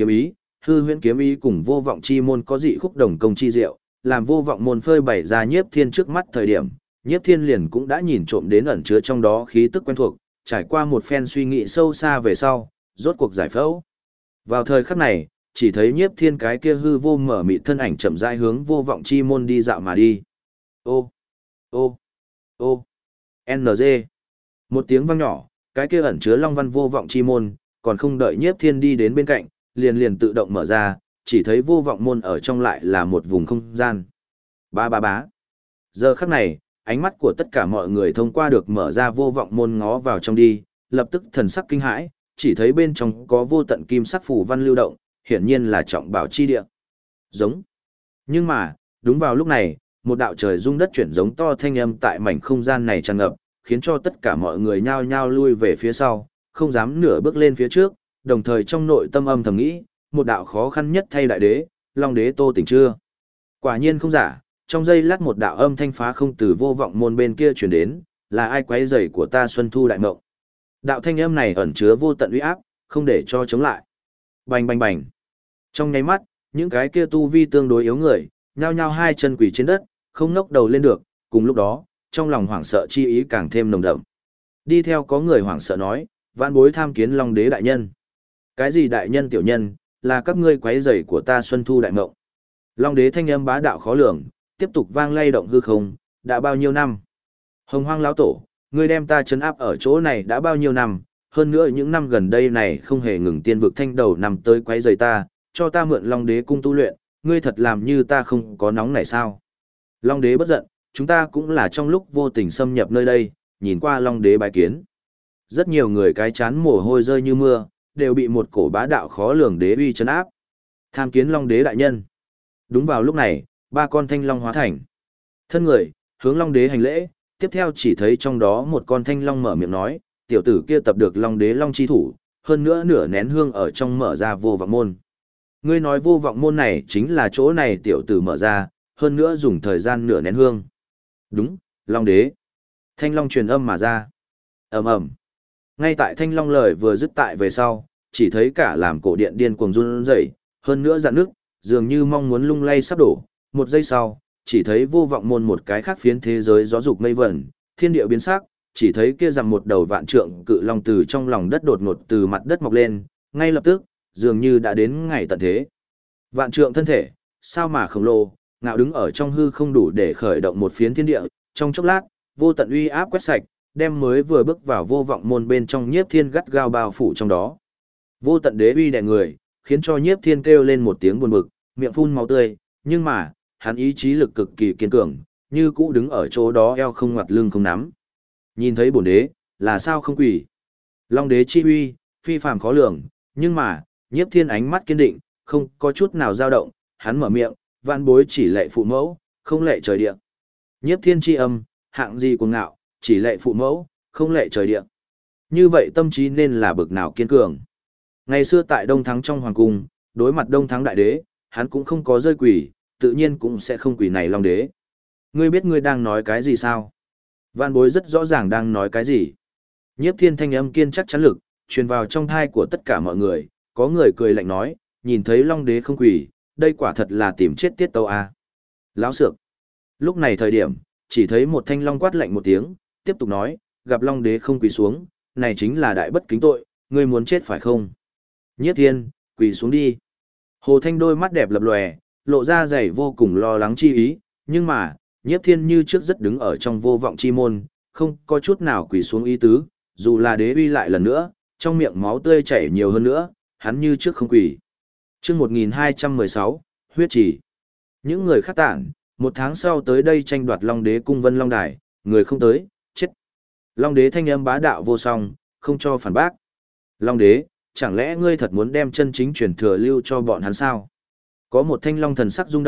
[SPEAKER 1] kiếm ý cùng vô vọng chi môn có dị khúc đồng công chi diệu, làm vô vọng môn phơi bày ra Nhiếp Thiên trước mắt thời điểm, Nhiếp Thiên liền cũng đã nhìn trộm đến ẩn chứa trong đó khí tức quen thuộc, trải qua một phen suy nghĩ sâu xa về sau, rốt cuộc giải phẫu. Vào thời khắc này, chỉ thấy Nhiếp Thiên cái kia hư vô mở mịt thân ảnh chậm rãi hướng vô vọng chi môn đi dạo mà đi. Ô, ô, ô, NG. Một tiếng vang nhỏ, cái kia ẩn chứa long văn vô vọng chi môn, còn không đợi Nhiếp Thiên đi đến bên cạnh, liền tự động mở ra, chỉ thấy vô vọng môn ở trong lại là một vùng không gian. Ba ba bá. Giờ khắc này, ánh mắt của tất cả mọi người thông qua được mở ra vô vọng môn ngó vào trong đi, lập tức thần sắc kinh hãi, chỉ thấy bên trong có vô tận kim sắc phù văn lưu động, hiển nhiên là trọng bảo chi địa. Giống. Nhưng mà, đúng vào lúc này, một đạo trời rung đất chuyển giống to thanh âm tại mảnh không gian này tràn ngập, khiến cho tất cả mọi người nhao nhao lui về phía sau, không dám nửa bước lên phía trước, đồng thời trong nội tâm âm thầm nghĩ, một đạo khó khăn nhất thay đại đế, Long đế Tô Tỉnh chưa. Quả nhiên không giả, trong giây lát một đạo âm thanh phá không từ vô vọng môn bên kia truyền đến, là ai quấy rầy của ta Xuân Thu đại mộng. Đạo thanh âm này ẩn chứa vô tận uy áp, không để cho chống lại. Bành bành bành. Trong nháy mắt, những cái kia tu vi tương đối yếu người, nhao nhao hai chân quỳ trên đất, không ngóc đầu lên được, cùng lúc đó, trong lòng hoảng sợ chi ý càng thêm nồng đậm. Đi theo có người hoảng sợ nói, vạn bối tham kiến Long đế đại nhân. Cái gì đại nhân tiểu nhân, là các ngươi quấy rầy của ta Xuân Thu đại mộng. Long đế thanh âm bá đạo khó lường, tiếp tục vang lay động hư không, đã bao nhiêu năm. Hồng Hoang lão tổ, ngươi đem ta trấn áp ở chỗ này đã bao nhiêu năm, hơn nữa những năm gần đây này không hề ngừng tiên vực thanh đầu nằm tới quấy rầy ta, cho ta mượn Long đế cung tu luyện, ngươi thật làm như ta không có nóng này sao? Long đế bất giận, chúng ta cũng là trong lúc vô tình xâm nhập nơi đây, nhìn qua Long đế bái kiến. Rất nhiều người cái chán mồ hôi rơi như mưa, đều bị một cổ bá đạo khó lường đế uy trấn áp. Tham kiến Long đế đại nhân. Đúng vào lúc này, ba con thanh long hóa thành. Thân người, hướng Long đế hành lễ, tiếp theo chỉ thấy trong đó một con thanh long mở miệng nói, tiểu tử kia tập được Long đế long chi thủ, hơn nữa nửa nén hương ở trong mở ra vô vọng môn. Ngươi nói vô vọng môn này chính là chỗ này tiểu tử mở ra, hơn nữa dùng thời gian nửa nén hương. Đúng, Long đế. Thanh long truyền âm mà ra. Ầm ầm. Ngay tại thanh long lời vừa dứt tại về sau, chỉ thấy cả làm cổ điện điên cuồng run rẩy, hơn nữa dạn nước, dường như mong muốn lung lay sắp đổ. Một giây sau, chỉ thấy vô vọng môn một cái khác phiến thế giới gió dục mây vẩn, thiên địa biến sắc, chỉ thấy kia rằng một đầu vạn trượng cự long từ trong lòng đất đột ngột từ mặt đất mọc lên, ngay lập tức, dường như đã đến ngày tận thế. Vạn trượng thân thể, sao mà khổng lồ, ngạo đứng ở trong hư không đủ để khởi động một phiến thiên địa, trong chốc lát, vô tận uy áp quét sạch, đem mới vừa bước vào vô vọng môn bên trong Nhiếp Thiên gắt gao bao phủ trong đó. Vô tận đế uy đè người, khiến cho Nhiếp Thiên kêu lên một tiếng buồn bực, miệng phun máu tươi, nhưng mà, hắn ý chí lực cực kỳ kiên cường, như cũ đứng ở chỗ đó eo không ngoặt lưng không nắm. Nhìn thấy bổn đế, là sao không quỳ? Long đế chi uy, phi phàm khó lường, nhưng mà, Nhiếp Thiên ánh mắt kiên định, không có chút nào dao động, hắn mở miệng, vạn bối chỉ lệ phụ mẫu, không lệ trời địa. Nhiếp Thiên chi âm, hạng gì cuồng ngạo, chỉ lệ phụ mẫu, không lệ trời địa. Như vậy tâm trí nên là bực nào kiên cường. Ngày xưa tại Đông Thắng trong hoàng cung, đối mặt Đông Thắng đại đế, hắn cũng không có rơi quỳ, tự nhiên cũng sẽ không quỳ này Long đế. Ngươi biết ngươi đang nói cái gì sao? Vạn bối rất rõ ràng đang nói cái gì. Nhiếp Thiên thanh âm kiên chắc chắn lực, truyền vào trong thai của tất cả mọi người, có người cười lạnh nói, nhìn thấy Long đế không quỳ, đây quả thật là tìm chết tiết tâu a. Láo xược. Lúc này thời điểm, chỉ thấy một thanh long quát lạnh một tiếng, tiếp tục nói, gặp Long đế không quỳ xuống, này chính là đại bất kính tội, ngươi muốn chết phải không? Nhiếp Thiên, quỳ xuống đi. Hồ Thanh đôi mắt đẹp lập lòe, lộ ra dày vô cùng lo lắng chi ý, nhưng mà, Nhiếp Thiên như trước rất đứng ở trong vô vọng chi môn, không có chút nào quỳ xuống ý tứ, dù là đế uy lại lần nữa, trong miệng máu tươi chảy nhiều hơn nữa, hắn như trước không quỳ. Chương 1216, huyết chỉ. Những người khác tản, một tháng sau tới đây tranh đoạt Long đế cung Vân Long Đài, người không tới, chết. Long đế thanh âm bá đạo vô song, không cho phản bác. Long đế, chẳng lẽ ngươi thật muốn đem chân chính truyền thừa lưu cho bọn hắn sao? Có một thanh long thần sắc rung động,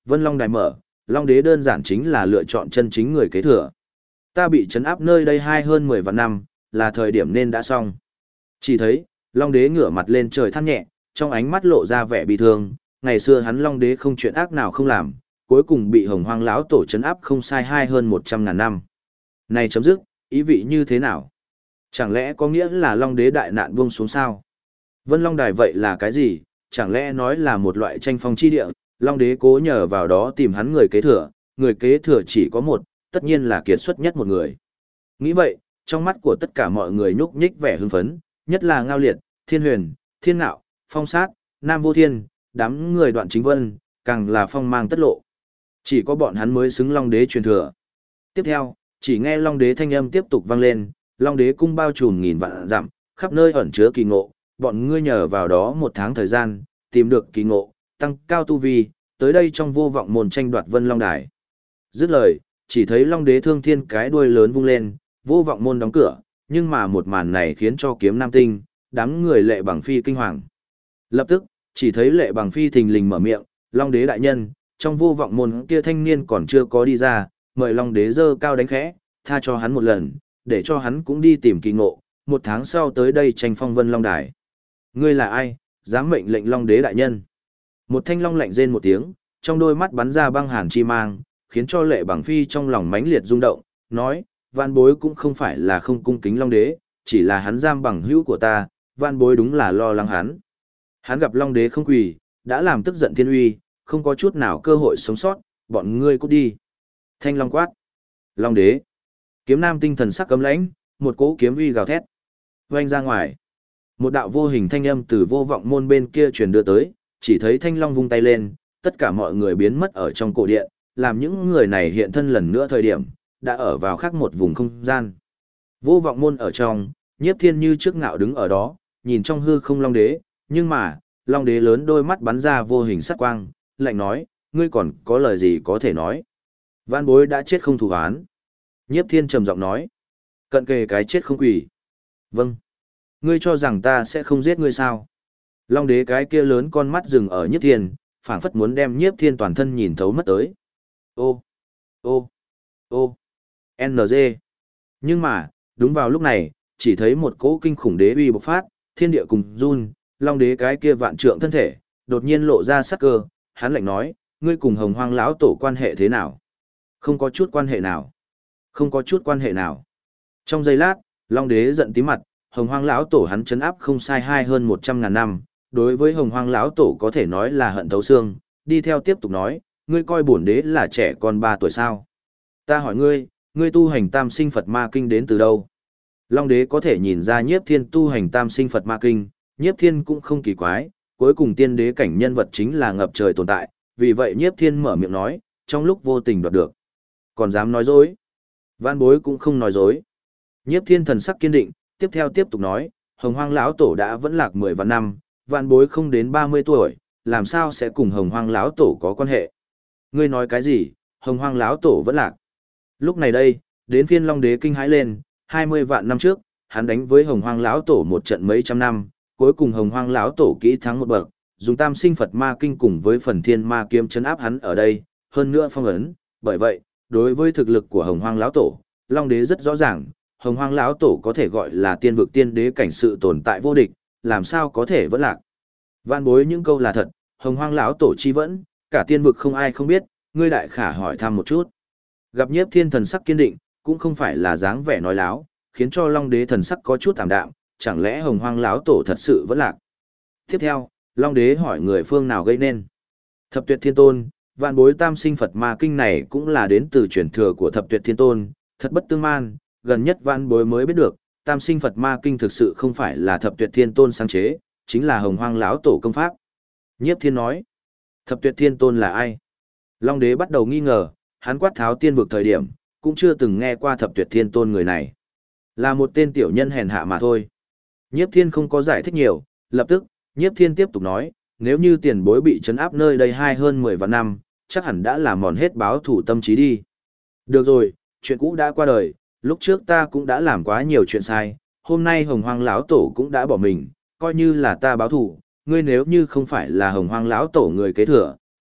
[SPEAKER 1] Vân Long Đài mở, Long Đế đơn giản chính là lựa chọn chân chính người kế thừa. Ta bị trấn áp nơi đây hơn 10 vạn năm, là thời điểm nên đã xong. Chỉ thấy, Long Đế ngửa mặt lên trời than nhẹ, trong ánh mắt lộ ra vẻ bi thương, ngày xưa hắn Long Đế không chuyện ác nào không làm, cuối cùng bị Hồng Hoang lão tổ trấn áp không sai hơn 100.000 năm. Này chấm dứt, ý vị như thế nào? Chẳng lẽ có nghĩa là Long Đế đại nạn buông xuống sao? Vân Long Đài vậy là cái gì? Chẳng lẽ nói là một loại tranh phong chi địa, Long Đế cố nhờ vào đó tìm hắn người kế thừa chỉ có một, tất nhiên là kiệt xuất nhất một người. Nghĩ vậy, trong mắt của tất cả mọi người nhúc nhích vẻ hưng phấn, nhất là Ngao Liệt, Thiên Huyền, Thiên Nạo, Phong Sát, Nam Vô Thiên, đám người Đoạn Chính Vân, càng là phong mang tất lộ. Chỉ có bọn hắn mới xứng Long Đế truyền thừa. Tiếp theo, chỉ nghe Long Đế thanh âm tiếp tục vang lên, Long Đế cung bao trùm nghìn vạn dặm, khắp nơi ẩn chứa kỳ ngộ, bọn ngươi nhờ vào đó 1 tháng thời gian, tìm được kỳ ngộ, tăng cao tu vi, tới đây trong vô vọng môn tranh đoạt Vân Long Đài. Dứt lời, chỉ thấy Long Đế thương thiên cái đuôi lớn vung lên, vô vọng môn đóng cửa, nhưng mà một màn này khiến cho Kiếm Nam Tinh, đám người Lệ Bằng Phi kinh hoàng. Lập tức, chỉ thấy Lệ Bằng Phi thình lình mở miệng, Long Đế đại nhân, trong vô vọng môn kia thanh niên còn chưa có đi ra, mời Long Đế giơ cao đánh khẽ, tha cho hắn một lần, để cho hắn cũng đi tìm kỳ ngộ, 1 tháng sau tới đây tranh phong Vân Long Đài. Ngươi là ai, dám mệnh lệnh Long Đế đại nhân? Một thanh long lạnh rên một tiếng, trong đôi mắt bắn ra băng hàn chi mang, khiến cho Lệ Bằng Phi trong lòng mãnh liệt rung động, nói, Vạn Bối cũng không phải là không cung kính Long Đế, chỉ là hắn giam bằng hữu của ta, Vạn Bối đúng là lo lắng hắn. Hắn gặp Long Đế không quỳ, đã làm tức giận thiên uy, không có chút nào cơ hội sống sót, bọn ngươi cút đi. Thanh long quát. Long Đế. Kiếm Nam Tinh thần sắc cấm lãnh, một cỗ kiếm uy gào thét. Oanh ra ngoài. Một đạo vô hình thanh âm từ vô vọng môn bên kia truyền đưa tới, chỉ thấy thanh long vung tay lên, tất cả mọi người biến mất ở trong cổ điện, làm những người này hiện thân lần nữa thời điểm, đã ở vào khác một vùng không gian. Vô vọng môn ở trong, Nhiếp Thiên như trước ngạo đứng ở đó, nhìn trong hư không Long Đế, nhưng mà, Long Đế lớn đôi mắt bắn ra vô hình sắc quang, lạnh nói, ngươi còn có lời gì có thể nói. Vạn Bối đã chết không thù oán. Nhiếp Thiên trầm giọng nói, cận kề cái chết không quỷ. Vâng. Ngươi cho rằng ta sẽ không giết ngươi sao? Long Đế cái kia lớn con mắt dừng ở Nhiếp Thiên, phảng phất muốn đem Nhiếp Thiên toàn thân nhìn thấu mất tới. Ô, ô, ô, NG. Nhưng mà, đúng vào lúc này, chỉ thấy một cỗ kinh khủng đế uy bộc phát, thiên địa cùng run, Long Đế cái kia vạn trượng thân thể, đột nhiên lộ ra sắc cơ, hắn lạnh nói, ngươi cùng Hồng Hoang lão tổ quan hệ thế nào? Không có chút quan hệ nào. Không có chút quan hệ nào. Trong giây lát, Long Đế giận tím mặt, Hồng Hoang lão tổ hắn trấn áp không sai hơn 100.000 năm, đối với Hồng Hoang lão tổ có thể nói là hận thấu xương, đi theo tiếp tục nói, ngươi coi bổn đế là trẻ con 3 tuổi sao? Ta hỏi ngươi, ngươi tu hành Tam Sinh Phật Ma Kinh đến từ đâu? Long Đế có thể nhìn ra Nhiếp Thiên tu hành Tam Sinh Phật Ma Kinh, Nhiếp Thiên cũng không kỳ quái, cuối cùng tiên đế cảnh nhân vật chính là ngập trời tồn tại, vì vậy Nhiếp Thiên mở miệng nói, trong lúc vô tình đoạt được. Còn dám nói dối? Vạn Bối cũng không nói dối. Nhiếp Thiên thần sắc kiên định, tiếp theo tiếp tục nói, Hồng Hoang lão tổ đã vẫn lạc 10 vạn năm, Vạn Bối không đến 30 tuổi, làm sao sẽ cùng Hồng Hoang lão tổ có quan hệ? Ngươi nói cái gì? Hồng Hoang lão tổ vẫn lạc. Lúc này đây, đến phiên Long Đế kinh hãi lên, 20 vạn năm trước, hắn đánh với Hồng Hoang lão tổ một trận mấy trăm năm, cuối cùng Hồng Hoang lão tổ kỹ thắng một bậc, dùng Tam Sinh Phật Ma Kinh cùng với Phần Thiên Ma Kiếm trấn áp hắn ở đây, hơn nữa phong ấn, bởi vậy, đối với thực lực của Hồng Hoang lão tổ, Long Đế rất rõ ràng, Hồng Hoang lão tổ có thể gọi là tiên vực tiên đế cảnh sự tồn tại vô địch, làm sao có thể vẫn lạc. Vạn Bối những câu là thật, Hồng Hoang lão tổ chi vẫn, cả tiên vực không ai không biết, ngươi đại khả hỏi thăm một chút. Gặp Nhiếp Thiên thần sắc kiên định, cũng không phải là dáng vẻ nói láo, khiến cho Long Đế thần sắc có chút tạm đạm, chẳng lẽ Hồng Hoang lão tổ thật sự vẫn lạc. Tiếp theo, Long Đế hỏi người phương nào gây nên. Thập Tuyệt Thiên Tôn, Vạn Bối Tam Sinh Phật Ma Kinh này cũng là đến từ truyền thừa của Thập Tuyệt Thiên Tôn, thật bất tương man, gần nhất Vạn Bối mới biết được, Tam Sinh Phật Ma Kinh thực sự không phải là Thập Tuyệt Thiên Tôn sáng chế, chính là Hồng Hoang lão tổ công pháp. Nhiếp Thiên nói, Thập Tuyệt Thiên Tôn là ai? Long Đế bắt đầu nghi ngờ, hắn quát tháo tiên vực thời điểm, cũng chưa từng nghe qua Thập Tuyệt Thiên Tôn người này. Là một tên tiểu nhân hèn hạ mà thôi. Nhiếp Thiên không có giải thích nhiều, lập tức, Nhiếp Thiên tiếp tục nói, nếu như tiền bối bị trấn áp nơi đây hơn 10 vạn năm, chắc hẳn đã làm mòn hết báo thủ tâm trí đi. Được rồi, chuyện cũ đã qua đời, lúc trước ta cũng đã làm quá nhiều chuyện sai, hôm nay Hồng Hoang lão tổ cũng đã bỏ mình, coi như là ta báo thủ, ngươi nếu như không phải là Hồng Hoang lão tổ người kế thừa,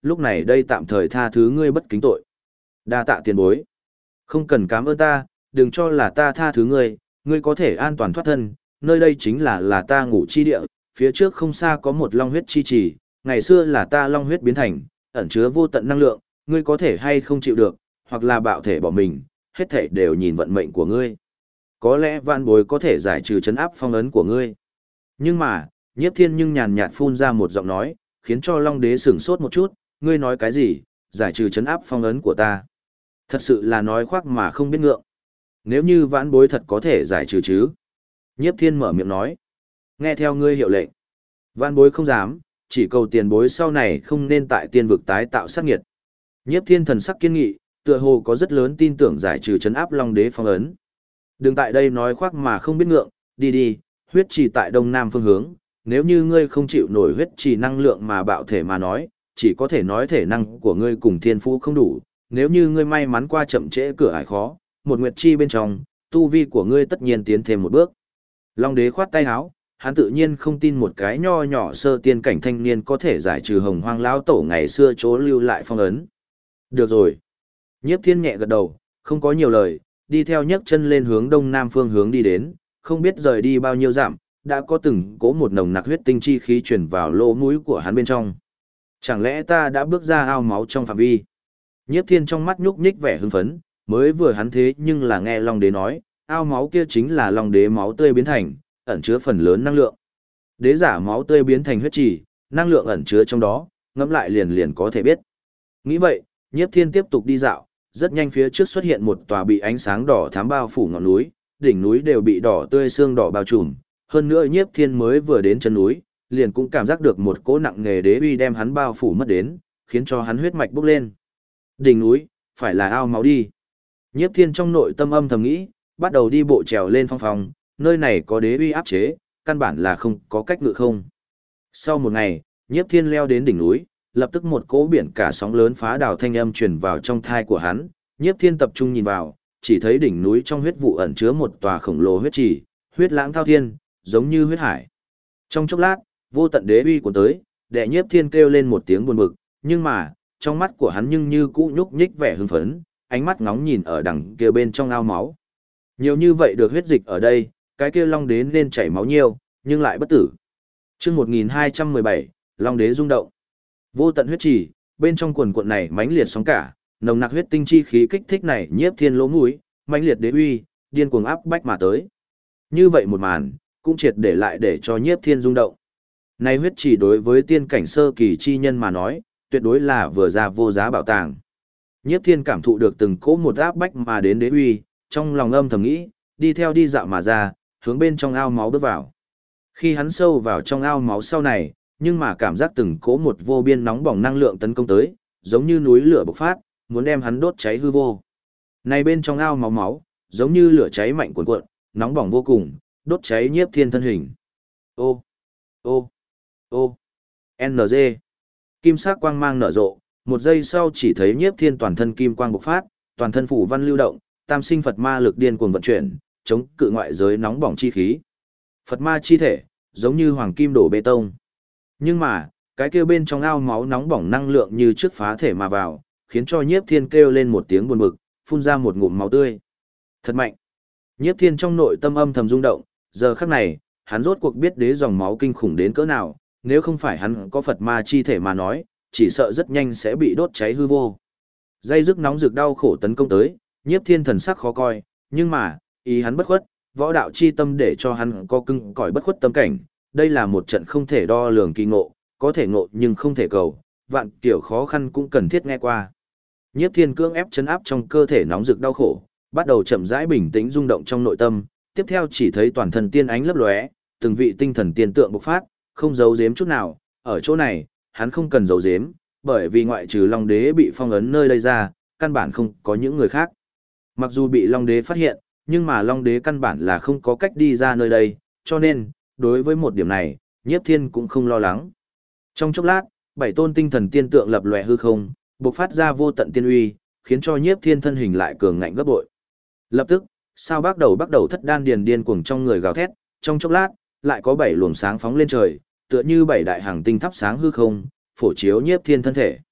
[SPEAKER 1] lúc này đây tạm thời tha thứ ngươi bất kính tội. Đa tạ tiền bối. Không cần cảm ơn ta, đừng cho là ta tha thứ ngươi, ngươi có thể an toàn thoát thân, nơi đây chính là ta ngủ chi địa, phía trước không xa có một long huyết chi trì, ngày xưa là ta long huyết biến thành, ẩn chứa vô tận năng lượng, ngươi có thể hay không chịu được, hoặc là bạo thể bỏ mình, hết thể đều nhìn vận mệnh của ngươi. Có lẽ vạn bối có thể giải trừ chấn áp phong ấn của ngươi. Nhưng mà, Nhiếp Thiên nhưng nhàn nhạt phun ra một giọng nói, khiến cho Long Đế sửng sốt một chút, ngươi nói cái gì, giải trừ chấn áp phong ấn của ta. Thật sự là nói khoác mà không biết ngượng. Nếu như vãn bối thật có thể giải trừ chứ. Nhiếp Thiên mở miệng nói. Nghe theo ngươi hiệu lệnh. Vãn bối không dám, chỉ cầu tiền bối sau này không nên tại tiên vực tái tạo sát nghiệt. Nhiếp Thiên thần sắc kiên nghị, tựa hồ có rất lớn tin tưởng giải trừ chấn áp Long Đế phong ấn. Đừng tại đây nói khoác mà không biết ngượng, đi đi, huyết trì tại đông nam phương hướng, nếu như ngươi không chịu nổi huyết trì năng lượng mà bạo thể mà nói, chỉ có thể nói thể năng của ngươi cùng thiên phú không đủ, nếu như ngươi may mắn qua chậm trễ cửa ải khó, một nguyệt chi bên trong, tu vi của ngươi tất nhiên tiến thêm một bước. Long Đế khoát tay áo, hắn tự nhiên không tin một cái nho nhỏ sơ tiên cảnh thanh niên có thể giải trừ Hồng Hoang lão tổ ngày xưa chỗ lưu lại phong ấn. Được rồi. Nhiếp Thiên nhẹ gật đầu, không có nhiều lời, đi theo nhấc chân lên hướng đông nam phương hướng đi đến, không biết rời đi bao nhiêu dặm, đã có từng cỗ một nồng nặc huyết tinh chi khí truyền vào lỗ mũi của hắn bên trong. Chẳng lẽ ta đã bước ra ao máu trong phạm vi? Nhiếp Thiên trong mắt nhúc nhích vẻ hưng phấn, mới vừa hắn thế nhưng là nghe Long Đế nói, ao máu kia chính là Long Đế máu tươi biến thành, ẩn chứa phần lớn năng lượng. Đế giả máu tươi biến thành huyết trì, năng lượng ẩn chứa trong đó, ngẫm lại liền liền có thể biết. Nghĩ vậy, Nhiếp Thiên tiếp tục đi dạo, rất nhanh phía trước xuất hiện một tòa bị ánh sáng đỏ thắm bao phủ ngọn núi, đỉnh núi đều bị đỏ tươi xương đỏ bao trùm, hơn nữa Nhiếp Thiên mới vừa đến chân núi, liền cũng cảm giác được một cỗ nặng nề đế uy đem hắn bao phủ mất đến, khiến cho hắn huyết mạch bốc lên. Đỉnh núi, phải là ao máu đi. Nhiếp Thiên trong nội tâm âm thầm nghĩ, bắt đầu đi bộ trèo lên phong phong, nơi này có đế uy áp chế, căn bản là không có cách ngự không. Sau một ngày, Nhiếp Thiên leo đến đỉnh núi, lập tức một cỗ biển cả sóng lớn phá đảo thanh âm truyền vào trong thai của hắn, Nhiếp Thiên tập trung nhìn vào, chỉ thấy đỉnh núi trong huyết vụ ẩn chứa một tòa khổng lồ huyết trì, huyết lãng thao thiên, giống như huyết hải. Trong chốc lát, vô tận đế uy cuốn tới, đệ Nhiếp Thiên kêu lên một tiếng buồn bực, nhưng mà, trong mắt của hắn nhưng như cũ nhúc nhích vẻ hưng phấn, ánh mắt ngóng nhìn ở đằng kia bên trong ao máu. Nhiều như vậy được huyết dịch ở đây, cái kia Long Đế nên chảy máu nhiều, nhưng lại bất tử. Chương 1217, Long Đế rung động. Vô tận huyết trì, bên trong quần quần này mãnh liệt sóng cả, nồng nặc huyết tinh chi khí kích thích này Nhiếp Thiên lỗ mũi, mãnh liệt đế uy, điên cuồng áp bách mà tới. Như vậy một màn, cũng triệt để lại để cho Nhiếp Thiên rung động. Này huyết trì đối với tiên cảnh sơ kỳ chi nhân mà nói, tuyệt đối là vừa ra vô giá bảo tàng. Nhiếp Thiên cảm thụ được từng cỗ một áp bách mà đến đế uy, trong lòng âm thầm nghĩ, đi theo đi dạo mà ra, hướng bên trong ao máu bước vào. Khi hắn sâu vào trong ao máu sau này, nhưng mà cảm giác từng cỗ một vô biên nóng bỏng năng lượng tấn công tới, giống như núi lửa bộc phát, muốn đem hắn đốt cháy hư vô. Này bên trong ao máu máu, giống như lửa cháy mạnh cuồn cuộn, nóng bỏng vô cùng, đốt cháy Nhiếp Thiên thân hình. Ô, ô, ô, NG. Kim sắc quang mang nở rộ, một giây sau chỉ thấy Nhiếp Thiên toàn thân kim quang bộc phát, toàn thân phủ văn lưu động, tam sinh Phật ma lực điên cuồng vận chuyển, chống cự ngoại giới nóng bỏng chi khí. Phật ma chi thể, giống như hoàng kim đổ bê tông. Nhưng mà, cái kêu bên trong ao máu nóng bỏng năng lượng như trước phá thể mà vào, khiến cho Nhiếp Thiên kêu lên một tiếng buồn bực, phun ra một ngụm máu tươi. Thật mạnh. Nhiếp Thiên trong nội tâm âm thầm rung động, giờ khắc này, hắn rốt cuộc biết đế dòng máu kinh khủng đến cỡ nào, nếu không phải hắn có Phật ma chi thể mà nói, chỉ sợ rất nhanh sẽ bị đốt cháy hư vô. Dây dứt nóng rực đau khổ tấn công tới, Nhiếp Thiên thần sắc khó coi, nhưng mà, ý hắn bất khuất, võ đạo chi tâm để cho hắn có cưng cõi bất khuất tâm cảnh, đây là một trận không thể đo lường kỳ ngộ, có thể ngộ nhưng không thể cầu, vạn kiểu khó khăn cũng cần thiết nghe qua. Nhiếp Thiên cưỡng ép chấn áp trong cơ thể nóng rực đau khổ, bắt đầu chậm rãi bình tĩnh rung động trong nội tâm, tiếp theo chỉ thấy toàn thân tiên ánh lấp lóe, từng vị tinh thần tiên tượng bộc phát, không giấu giếm chút nào, ở chỗ này, hắn không cần giấu giếm, bởi vì ngoại trừ Long Đế bị phong ấn nơi đây ra, căn bản không có những người khác. Mặc dù bị Long Đế phát hiện, nhưng mà Long Đế căn bản là không có cách đi ra nơi đây, cho nên, đối với một điểm này, Nhiếp Thiên cũng không lo lắng. Trong chốc lát, 7 tôn tinh thần tiên tượng lập lòe hư không, bộc phát ra vô tận tiên uy, khiến cho Nhiếp Thiên thân hình lại cường ngạnh gấp bội. Lập tức, sao bắt đầu thất đan điền điên cuồng trong người gào thét, trong chốc lát, lại có 7 luồng sáng phóng lên trời, tựa như 7 đại hàng tinh thắp sáng hư không, phổ chiếu Nhiếp Thiên thân thể.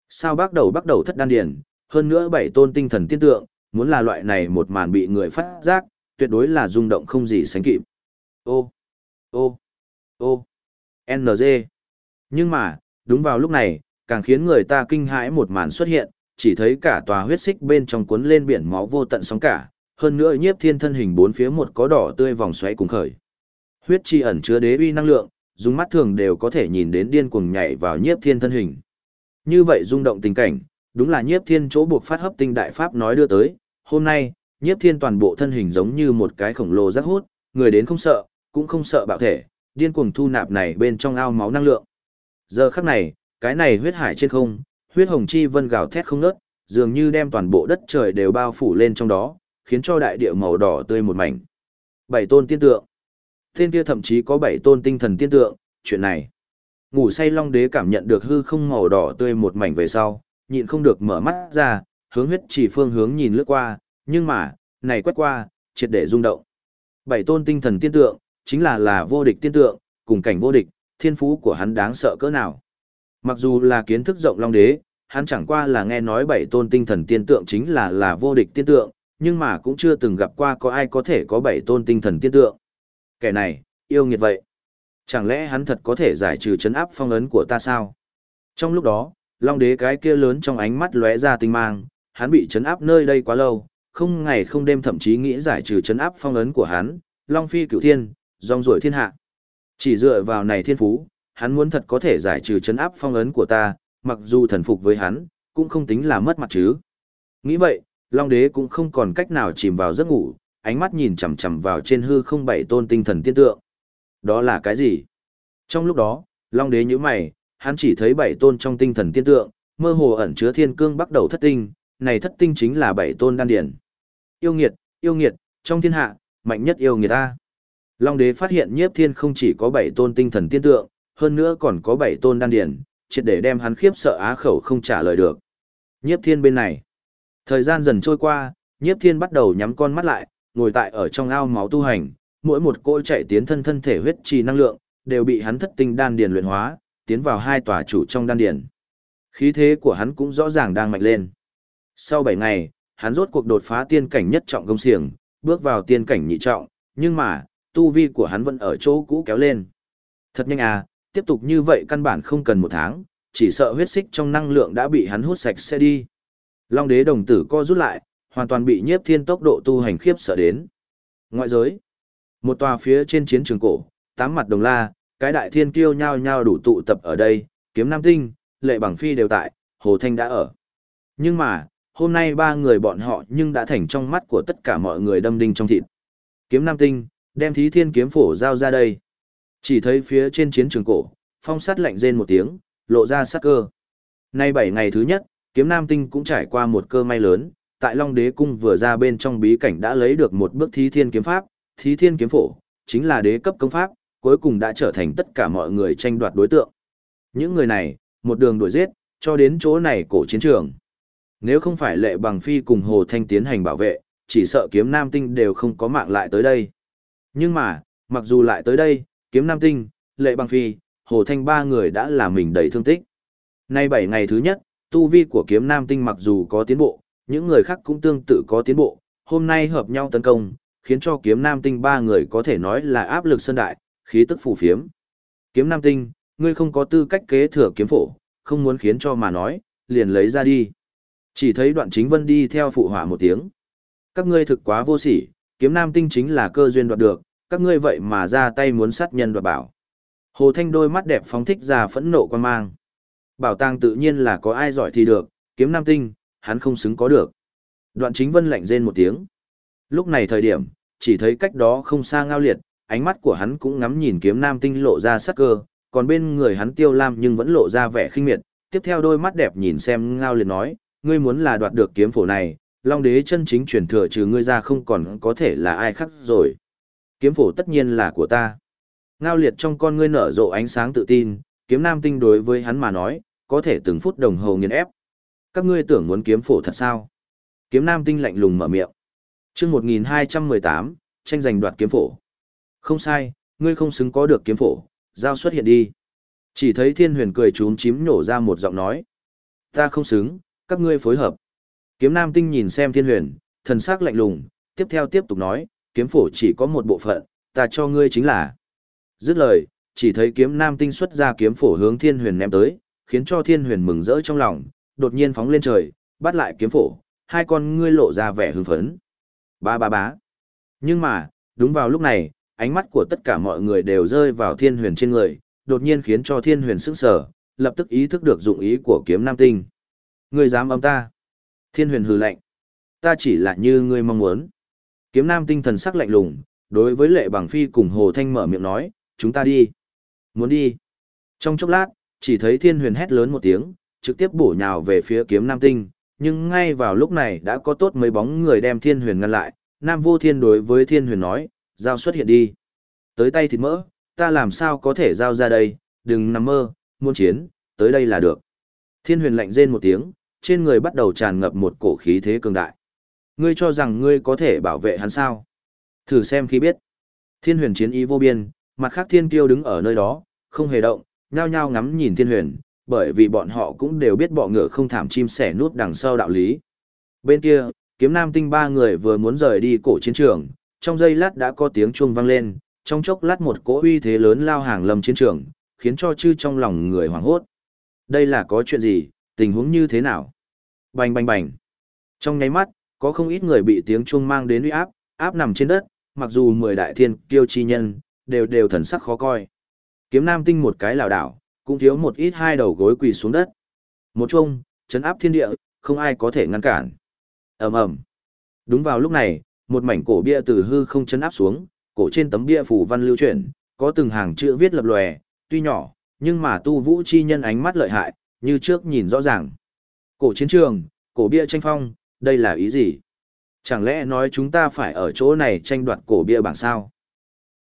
[SPEAKER 1] Sao bắt đầu thất đan điền, hơn nữa 7 tôn tinh thần tiên tượng, muốn là loại này một màn bị người phát giác, tuyệt đối là rung động không gì sánh kịp. Ô, ô, ô, NG. Nhưng mà, đúng vào lúc này, càng khiến người ta kinh hãi một màn xuất hiện, chỉ thấy cả tòa huyết xích bên trong cuốn lên biển máu vô tận sóng cả, hơn nữa Nhiếp Thiên thân hình bốn phía một có đỏ tươi vòng xoáy cùng khởi. Huyết chi ẩn chứa đế uy năng lượng, dùng mắt thường đều có thể nhìn đến điên cuồng nhảy vào Nhiếp Thiên thân hình. Như vậy rung động tình cảnh, đúng là Nhiếp Thiên chỗ buộc phát hấp tinh đại pháp nói đưa tới, hôm nay, Nhiếp Thiên toàn bộ thân hình giống như một cái khổng lồ rác hút, người đến không sợ, cũng không sợ bạo thể, điên cuồng thu nạp này bên trong ao máu năng lượng. Giờ khắc này, cái này huyết hải trên không, huyết hồng chi vân gào thét không ngớt, dường như đem toàn bộ đất trời đều bao phủ lên trong đó, khiến cho đại địa màu đỏ tươi một mảnh. 7 tôn tiên tượng. Tên kia thậm chí có 7 tôn tinh thần tiên tượng, chuyện này. Ngủ say Long Đế cảm nhận được hư không màu đỏ tươi một mảnh về sau, nhịn không được mở mắt ra, hướng huyết chỉ phương hướng nhìn lướt qua, nhưng mà, này quét qua, triệt để rung động. 7 tôn tinh thần tiên tượng, chính là vô địch tiên tượng, cùng cảnh vô địch, thiên phú của hắn đáng sợ cỡ nào. Mặc dù là kiến thức rộng Long Đế, hắn chẳng qua là nghe nói 7 tôn tinh thần tiên tượng chính là vô địch tiên tượng, nhưng mà cũng chưa từng gặp qua có ai có thể có 7 tôn tinh thần tiên tượng. Kẻ này, yêu nghiệt vậy. Chẳng lẽ hắn thật có thể giải trừ chấn áp phong ấn của ta sao? Trong lúc đó, Long Đế cái kia lớn trong ánh mắt lóe ra tinh mang, hắn bị chấn áp nơi đây quá lâu, không ngày không đêm thậm chí nghĩ giải trừ chấn áp phong ấn của hắn, Long Phi Cửu Thiên, rong ruổi thiên hạ. Chỉ dựa vào này thiên phú, hắn muốn thật có thể giải trừ chấn áp phong ấn của ta, mặc dù thần phục với hắn, cũng không tính là mất mặt chứ. Nghĩ vậy, Long Đế cũng không còn cách nào chìm vào giấc ngủ, ánh mắt nhìn chằm chằm vào trên hư không 7 tôn tinh thần tiên tượng. Đó là cái gì? Trong lúc đó, Long Đế nhíu mày, hắn chỉ thấy 7 tôn trong tinh thần tiên tượng, mơ hồ ẩn chứa thiên cương bắt đầu thất tinh, này thất tinh chính là 7 tôn đan điển. Yêu nghiệt, trong thiên hạ, mạnh nhất yêu nghiệt ta. Long Đế phát hiện Nhiếp Thiên không chỉ có 7 tôn tinh thần tiên tượng, hơn nữa còn có 7 tôn đan điển, triệt để đem hắn khiếp sợ á khẩu không trả lời được. Nhiếp Thiên bên này. Thời gian dần trôi qua, Nhiếp Thiên bắt đầu nhắm con mắt lại, ngồi tại ở trong ao máu tu hành, mỗi một cỗ chạy tiến thân thể huyết trì năng lượng, đều bị hắn thất tinh đan điền luyện hóa, tiến vào 2 tòa chủ trong đan điền. Khí thế của hắn cũng rõ ràng đang mạnh lên. Sau 7 ngày, hắn rốt cuộc đột phá tiên cảnh nhất trọng công xiềng, bước vào tiên cảnh nhị trọng, nhưng mà, tu vi của hắn vẫn ở chỗ cũ kéo lên. Thật nhanh à, tiếp tục như vậy căn bản không cần 1 tháng, chỉ sợ huyết xích trong năng lượng đã bị hắn hút sạch sẽ đi. Long Đế đồng tử co rút lại, hoàn toàn bị Nhiếp Thiên tốc độ tu hành khiếp sợ đến. Ngoại giới, một tòa phía trên chiến trường cổ, 8 mặt đồng la, cái đại thiên kiêu nhao nhao đủ tụ tập ở đây, Kiếm Nam Tinh, Lệ Bằng Phi đều tại, Hồ Thanh đã ở. Nhưng mà, hôm nay 3 người bọn họ nhưng đã thành trong mắt của tất cả mọi người đâm đinh trong thịt. Kiếm Nam Tinh, đem Thí Thiên kiếm phổ giao ra đây. Chỉ thấy phía trên chiến trường cổ, Phong Sát lạnh rên một tiếng, lộ ra sát cơ. Nay 7 ngày thứ nhất, Kiếm Nam Tinh cũng trải qua một cơ may lớn, tại Long Đế cung vừa ra bên trong bí cảnh đã lấy được một bước Thí Thiên kiếm pháp, Thí Thiên kiếm phổ, chính là đế cấp công pháp, cuối cùng đã trở thành tất cả mọi người tranh đoạt đối tượng. Những người này, một đường đuổi giết, cho đến chỗ này cổ chiến trường. Nếu không phải Lệ Bằng Phi cùng Hồ Thanh tiến hành bảo vệ, chỉ sợ Kiếm Nam Tinh đều không có mạng lại tới đây. Nhưng mà, mặc dù lại tới đây, Kiếm Nam Tinh, Lệ Bằng Phi, Hồ Thanh 3 người đã làm mình đầy thương tích. Nay 7 ngày thứ nhất, tu vi của Kiếm Nam Tinh mặc dù có tiến bộ, những người khác cũng tương tự có tiến bộ, hôm nay hợp nhau tấn công, khiến cho Kiếm Nam Tinh 3 người có thể nói là áp lực sơn đại, khí tức phù phiếm. Kiếm Nam Tinh, ngươi không có tư cách kế thừa kiếm phổ, không muốn khiến cho mà nói, liền lấy ra đi. Chỉ thấy Đoạn Chính Vân đi theo phụ họa một tiếng. Các ngươi thực quá vô sỉ, Kiếm Nam Tinh chính là cơ duyên đoạt được, các ngươi vậy mà ra tay muốn sát nhân đoạt bảo. Hồ Thanh đôi mắt đẹp phóng thích ra phẫn nộ quan mang. Bảo tàng tự nhiên là có ai giỏi thì được, Kiếm Nam Tinh, hắn không xứng có được. Đoạn Chính Vân lạnh rên một tiếng. Lúc này thời điểm, chỉ thấy cách đó không xa Ngao Liệt, ánh mắt của hắn cũng ngắm nhìn Kiếm Nam Tinh lộ ra sắc cơ, còn bên người hắn Tiêu Lam nhưng vẫn lộ ra vẻ khinh miệt, tiếp theo đôi mắt đẹp nhìn xem Ngao Liệt nói, ngươi muốn là đoạt được kiếm phổ này, Long Đế chân chính truyền thừa trừ ngươi ra không còn có thể là ai khác rồi. Kiếm phổ tất nhiên là của ta. Ngao Liệt trong con ngươi nở rộ ánh sáng tự tin, Kiếm Nam Tinh đối với hắn mà nói, có thể từng phút đồng hồ nghiền ép. Các ngươi tưởng muốn kiếm phổ thật sao? Kiếm Nam Tinh lạnh lùng mở miệng. Chương 1218, tranh giành đoạt kiếm phổ. Không sai, ngươi không xứng có được kiếm phổ, giao xuất hiện đi. Chỉ thấy Thiên Huyền cười chúm chím nhổ ra một giọng nói. Ta không xứng, các ngươi phối hợp. Kiếm Nam Tinh nhìn xem Thiên Huyền, thần sắc lạnh lùng, tiếp tục nói, kiếm phổ chỉ có một bộ phận, ta cho ngươi chính là. Dứt lời, chỉ thấy Kiếm Nam Tinh xuất ra kiếm phổ hướng Thiên Huyền ném tới, khiến cho Thiên Huyền mừng rỡ trong lòng, đột nhiên phóng lên trời, bắt lại kiếm phổ, hai con ngươi lộ ra vẻ hưng phấn. Ba ba bá. Nhưng mà, đúng vào lúc này, ánh mắt của tất cả mọi người đều rơi vào Thiên Huyền trên người, đột nhiên khiến cho Thiên Huyền sững sờ, lập tức ý thức được dụng ý của Kiếm Nam Tinh. Ngươi dám âm ta? Thiên Huyền hừ lạnh. Ta chỉ là như ngươi mong muốn. Kiếm Nam Tinh thần sắc lạnh lùng, đối với Lệ Bằng Phi cùng Hồ Thanh mở miệng nói, chúng ta đi. Muốn đi. Trong chốc lát, chỉ thấy Thiên Huyền hét lớn một tiếng, trực tiếp bổ nhào về phía Kiếm Nam Tinh, nhưng ngay vào lúc này đã có tốt mấy bóng người đem Thiên Huyền ngăn lại. Nam Vô Thiên đối với Thiên Huyền nói, giao xuất hiện đi. Tới tay thịt mỡ, ta làm sao có thể giao ra đây, đừng nằm mơ, muốn chiến, tới đây là được. Thiên Huyền lạnh rên một tiếng, trên người bắt đầu tràn ngập một cổ khí thế cường đại. Ngươi cho rằng ngươi có thể bảo vệ hắn sao? Thử xem khi biết. Thiên Huyền chiến ý vô biên, mặt khác thiên kiêu đứng ở nơi đó, không hề động, nhao nhao ngắm nhìn Thiên Huyền, bởi vì bọn họ cũng đều biết bọ ngựa không thảm chim sẻ nút đằng sau đạo lý. Bên kia, Kiếm Nam Tinh ba người vừa muốn rời đi cổ chiến trường, trong giây lát đã có tiếng chuông vang lên, trong chốc lát một cỗ uy thế lớn lao hàng lâm chiến trường, khiến cho chư trong lòng người hoảng hốt. Đây là có chuyện gì, tình huống như thế nào? Bành bành bành. Trong nháy mắt, có không ít người bị tiếng chuông mang đến uy áp, áp nằm trên đất, mặc dù 10 đại thiên kiêu chi nhân, đều thần sắc khó coi. Kiếm Nam Tinh một cái lảo đảo, cũng thiếu một ít hai đầu gối quỳ xuống đất. Một chuông, chấn áp thiên địa, không ai có thể ngăn cản. Ầm ầm. Đúng vào lúc này, một mảnh cổ bia từ hư không chấn áp xuống, cổ trên tấm bia phù văn lưu chuyển, có từng hàng chữ viết lập lòe, tuy nhỏ, nhưng mà tu vũ chi nhân ánh mắt lợi hại, như trước nhìn rõ ràng. Cổ chiến trường, cổ bia tranh phong, đây là ý gì? Chẳng lẽ nói chúng ta phải ở chỗ này tranh đoạt cổ bia bảng sao?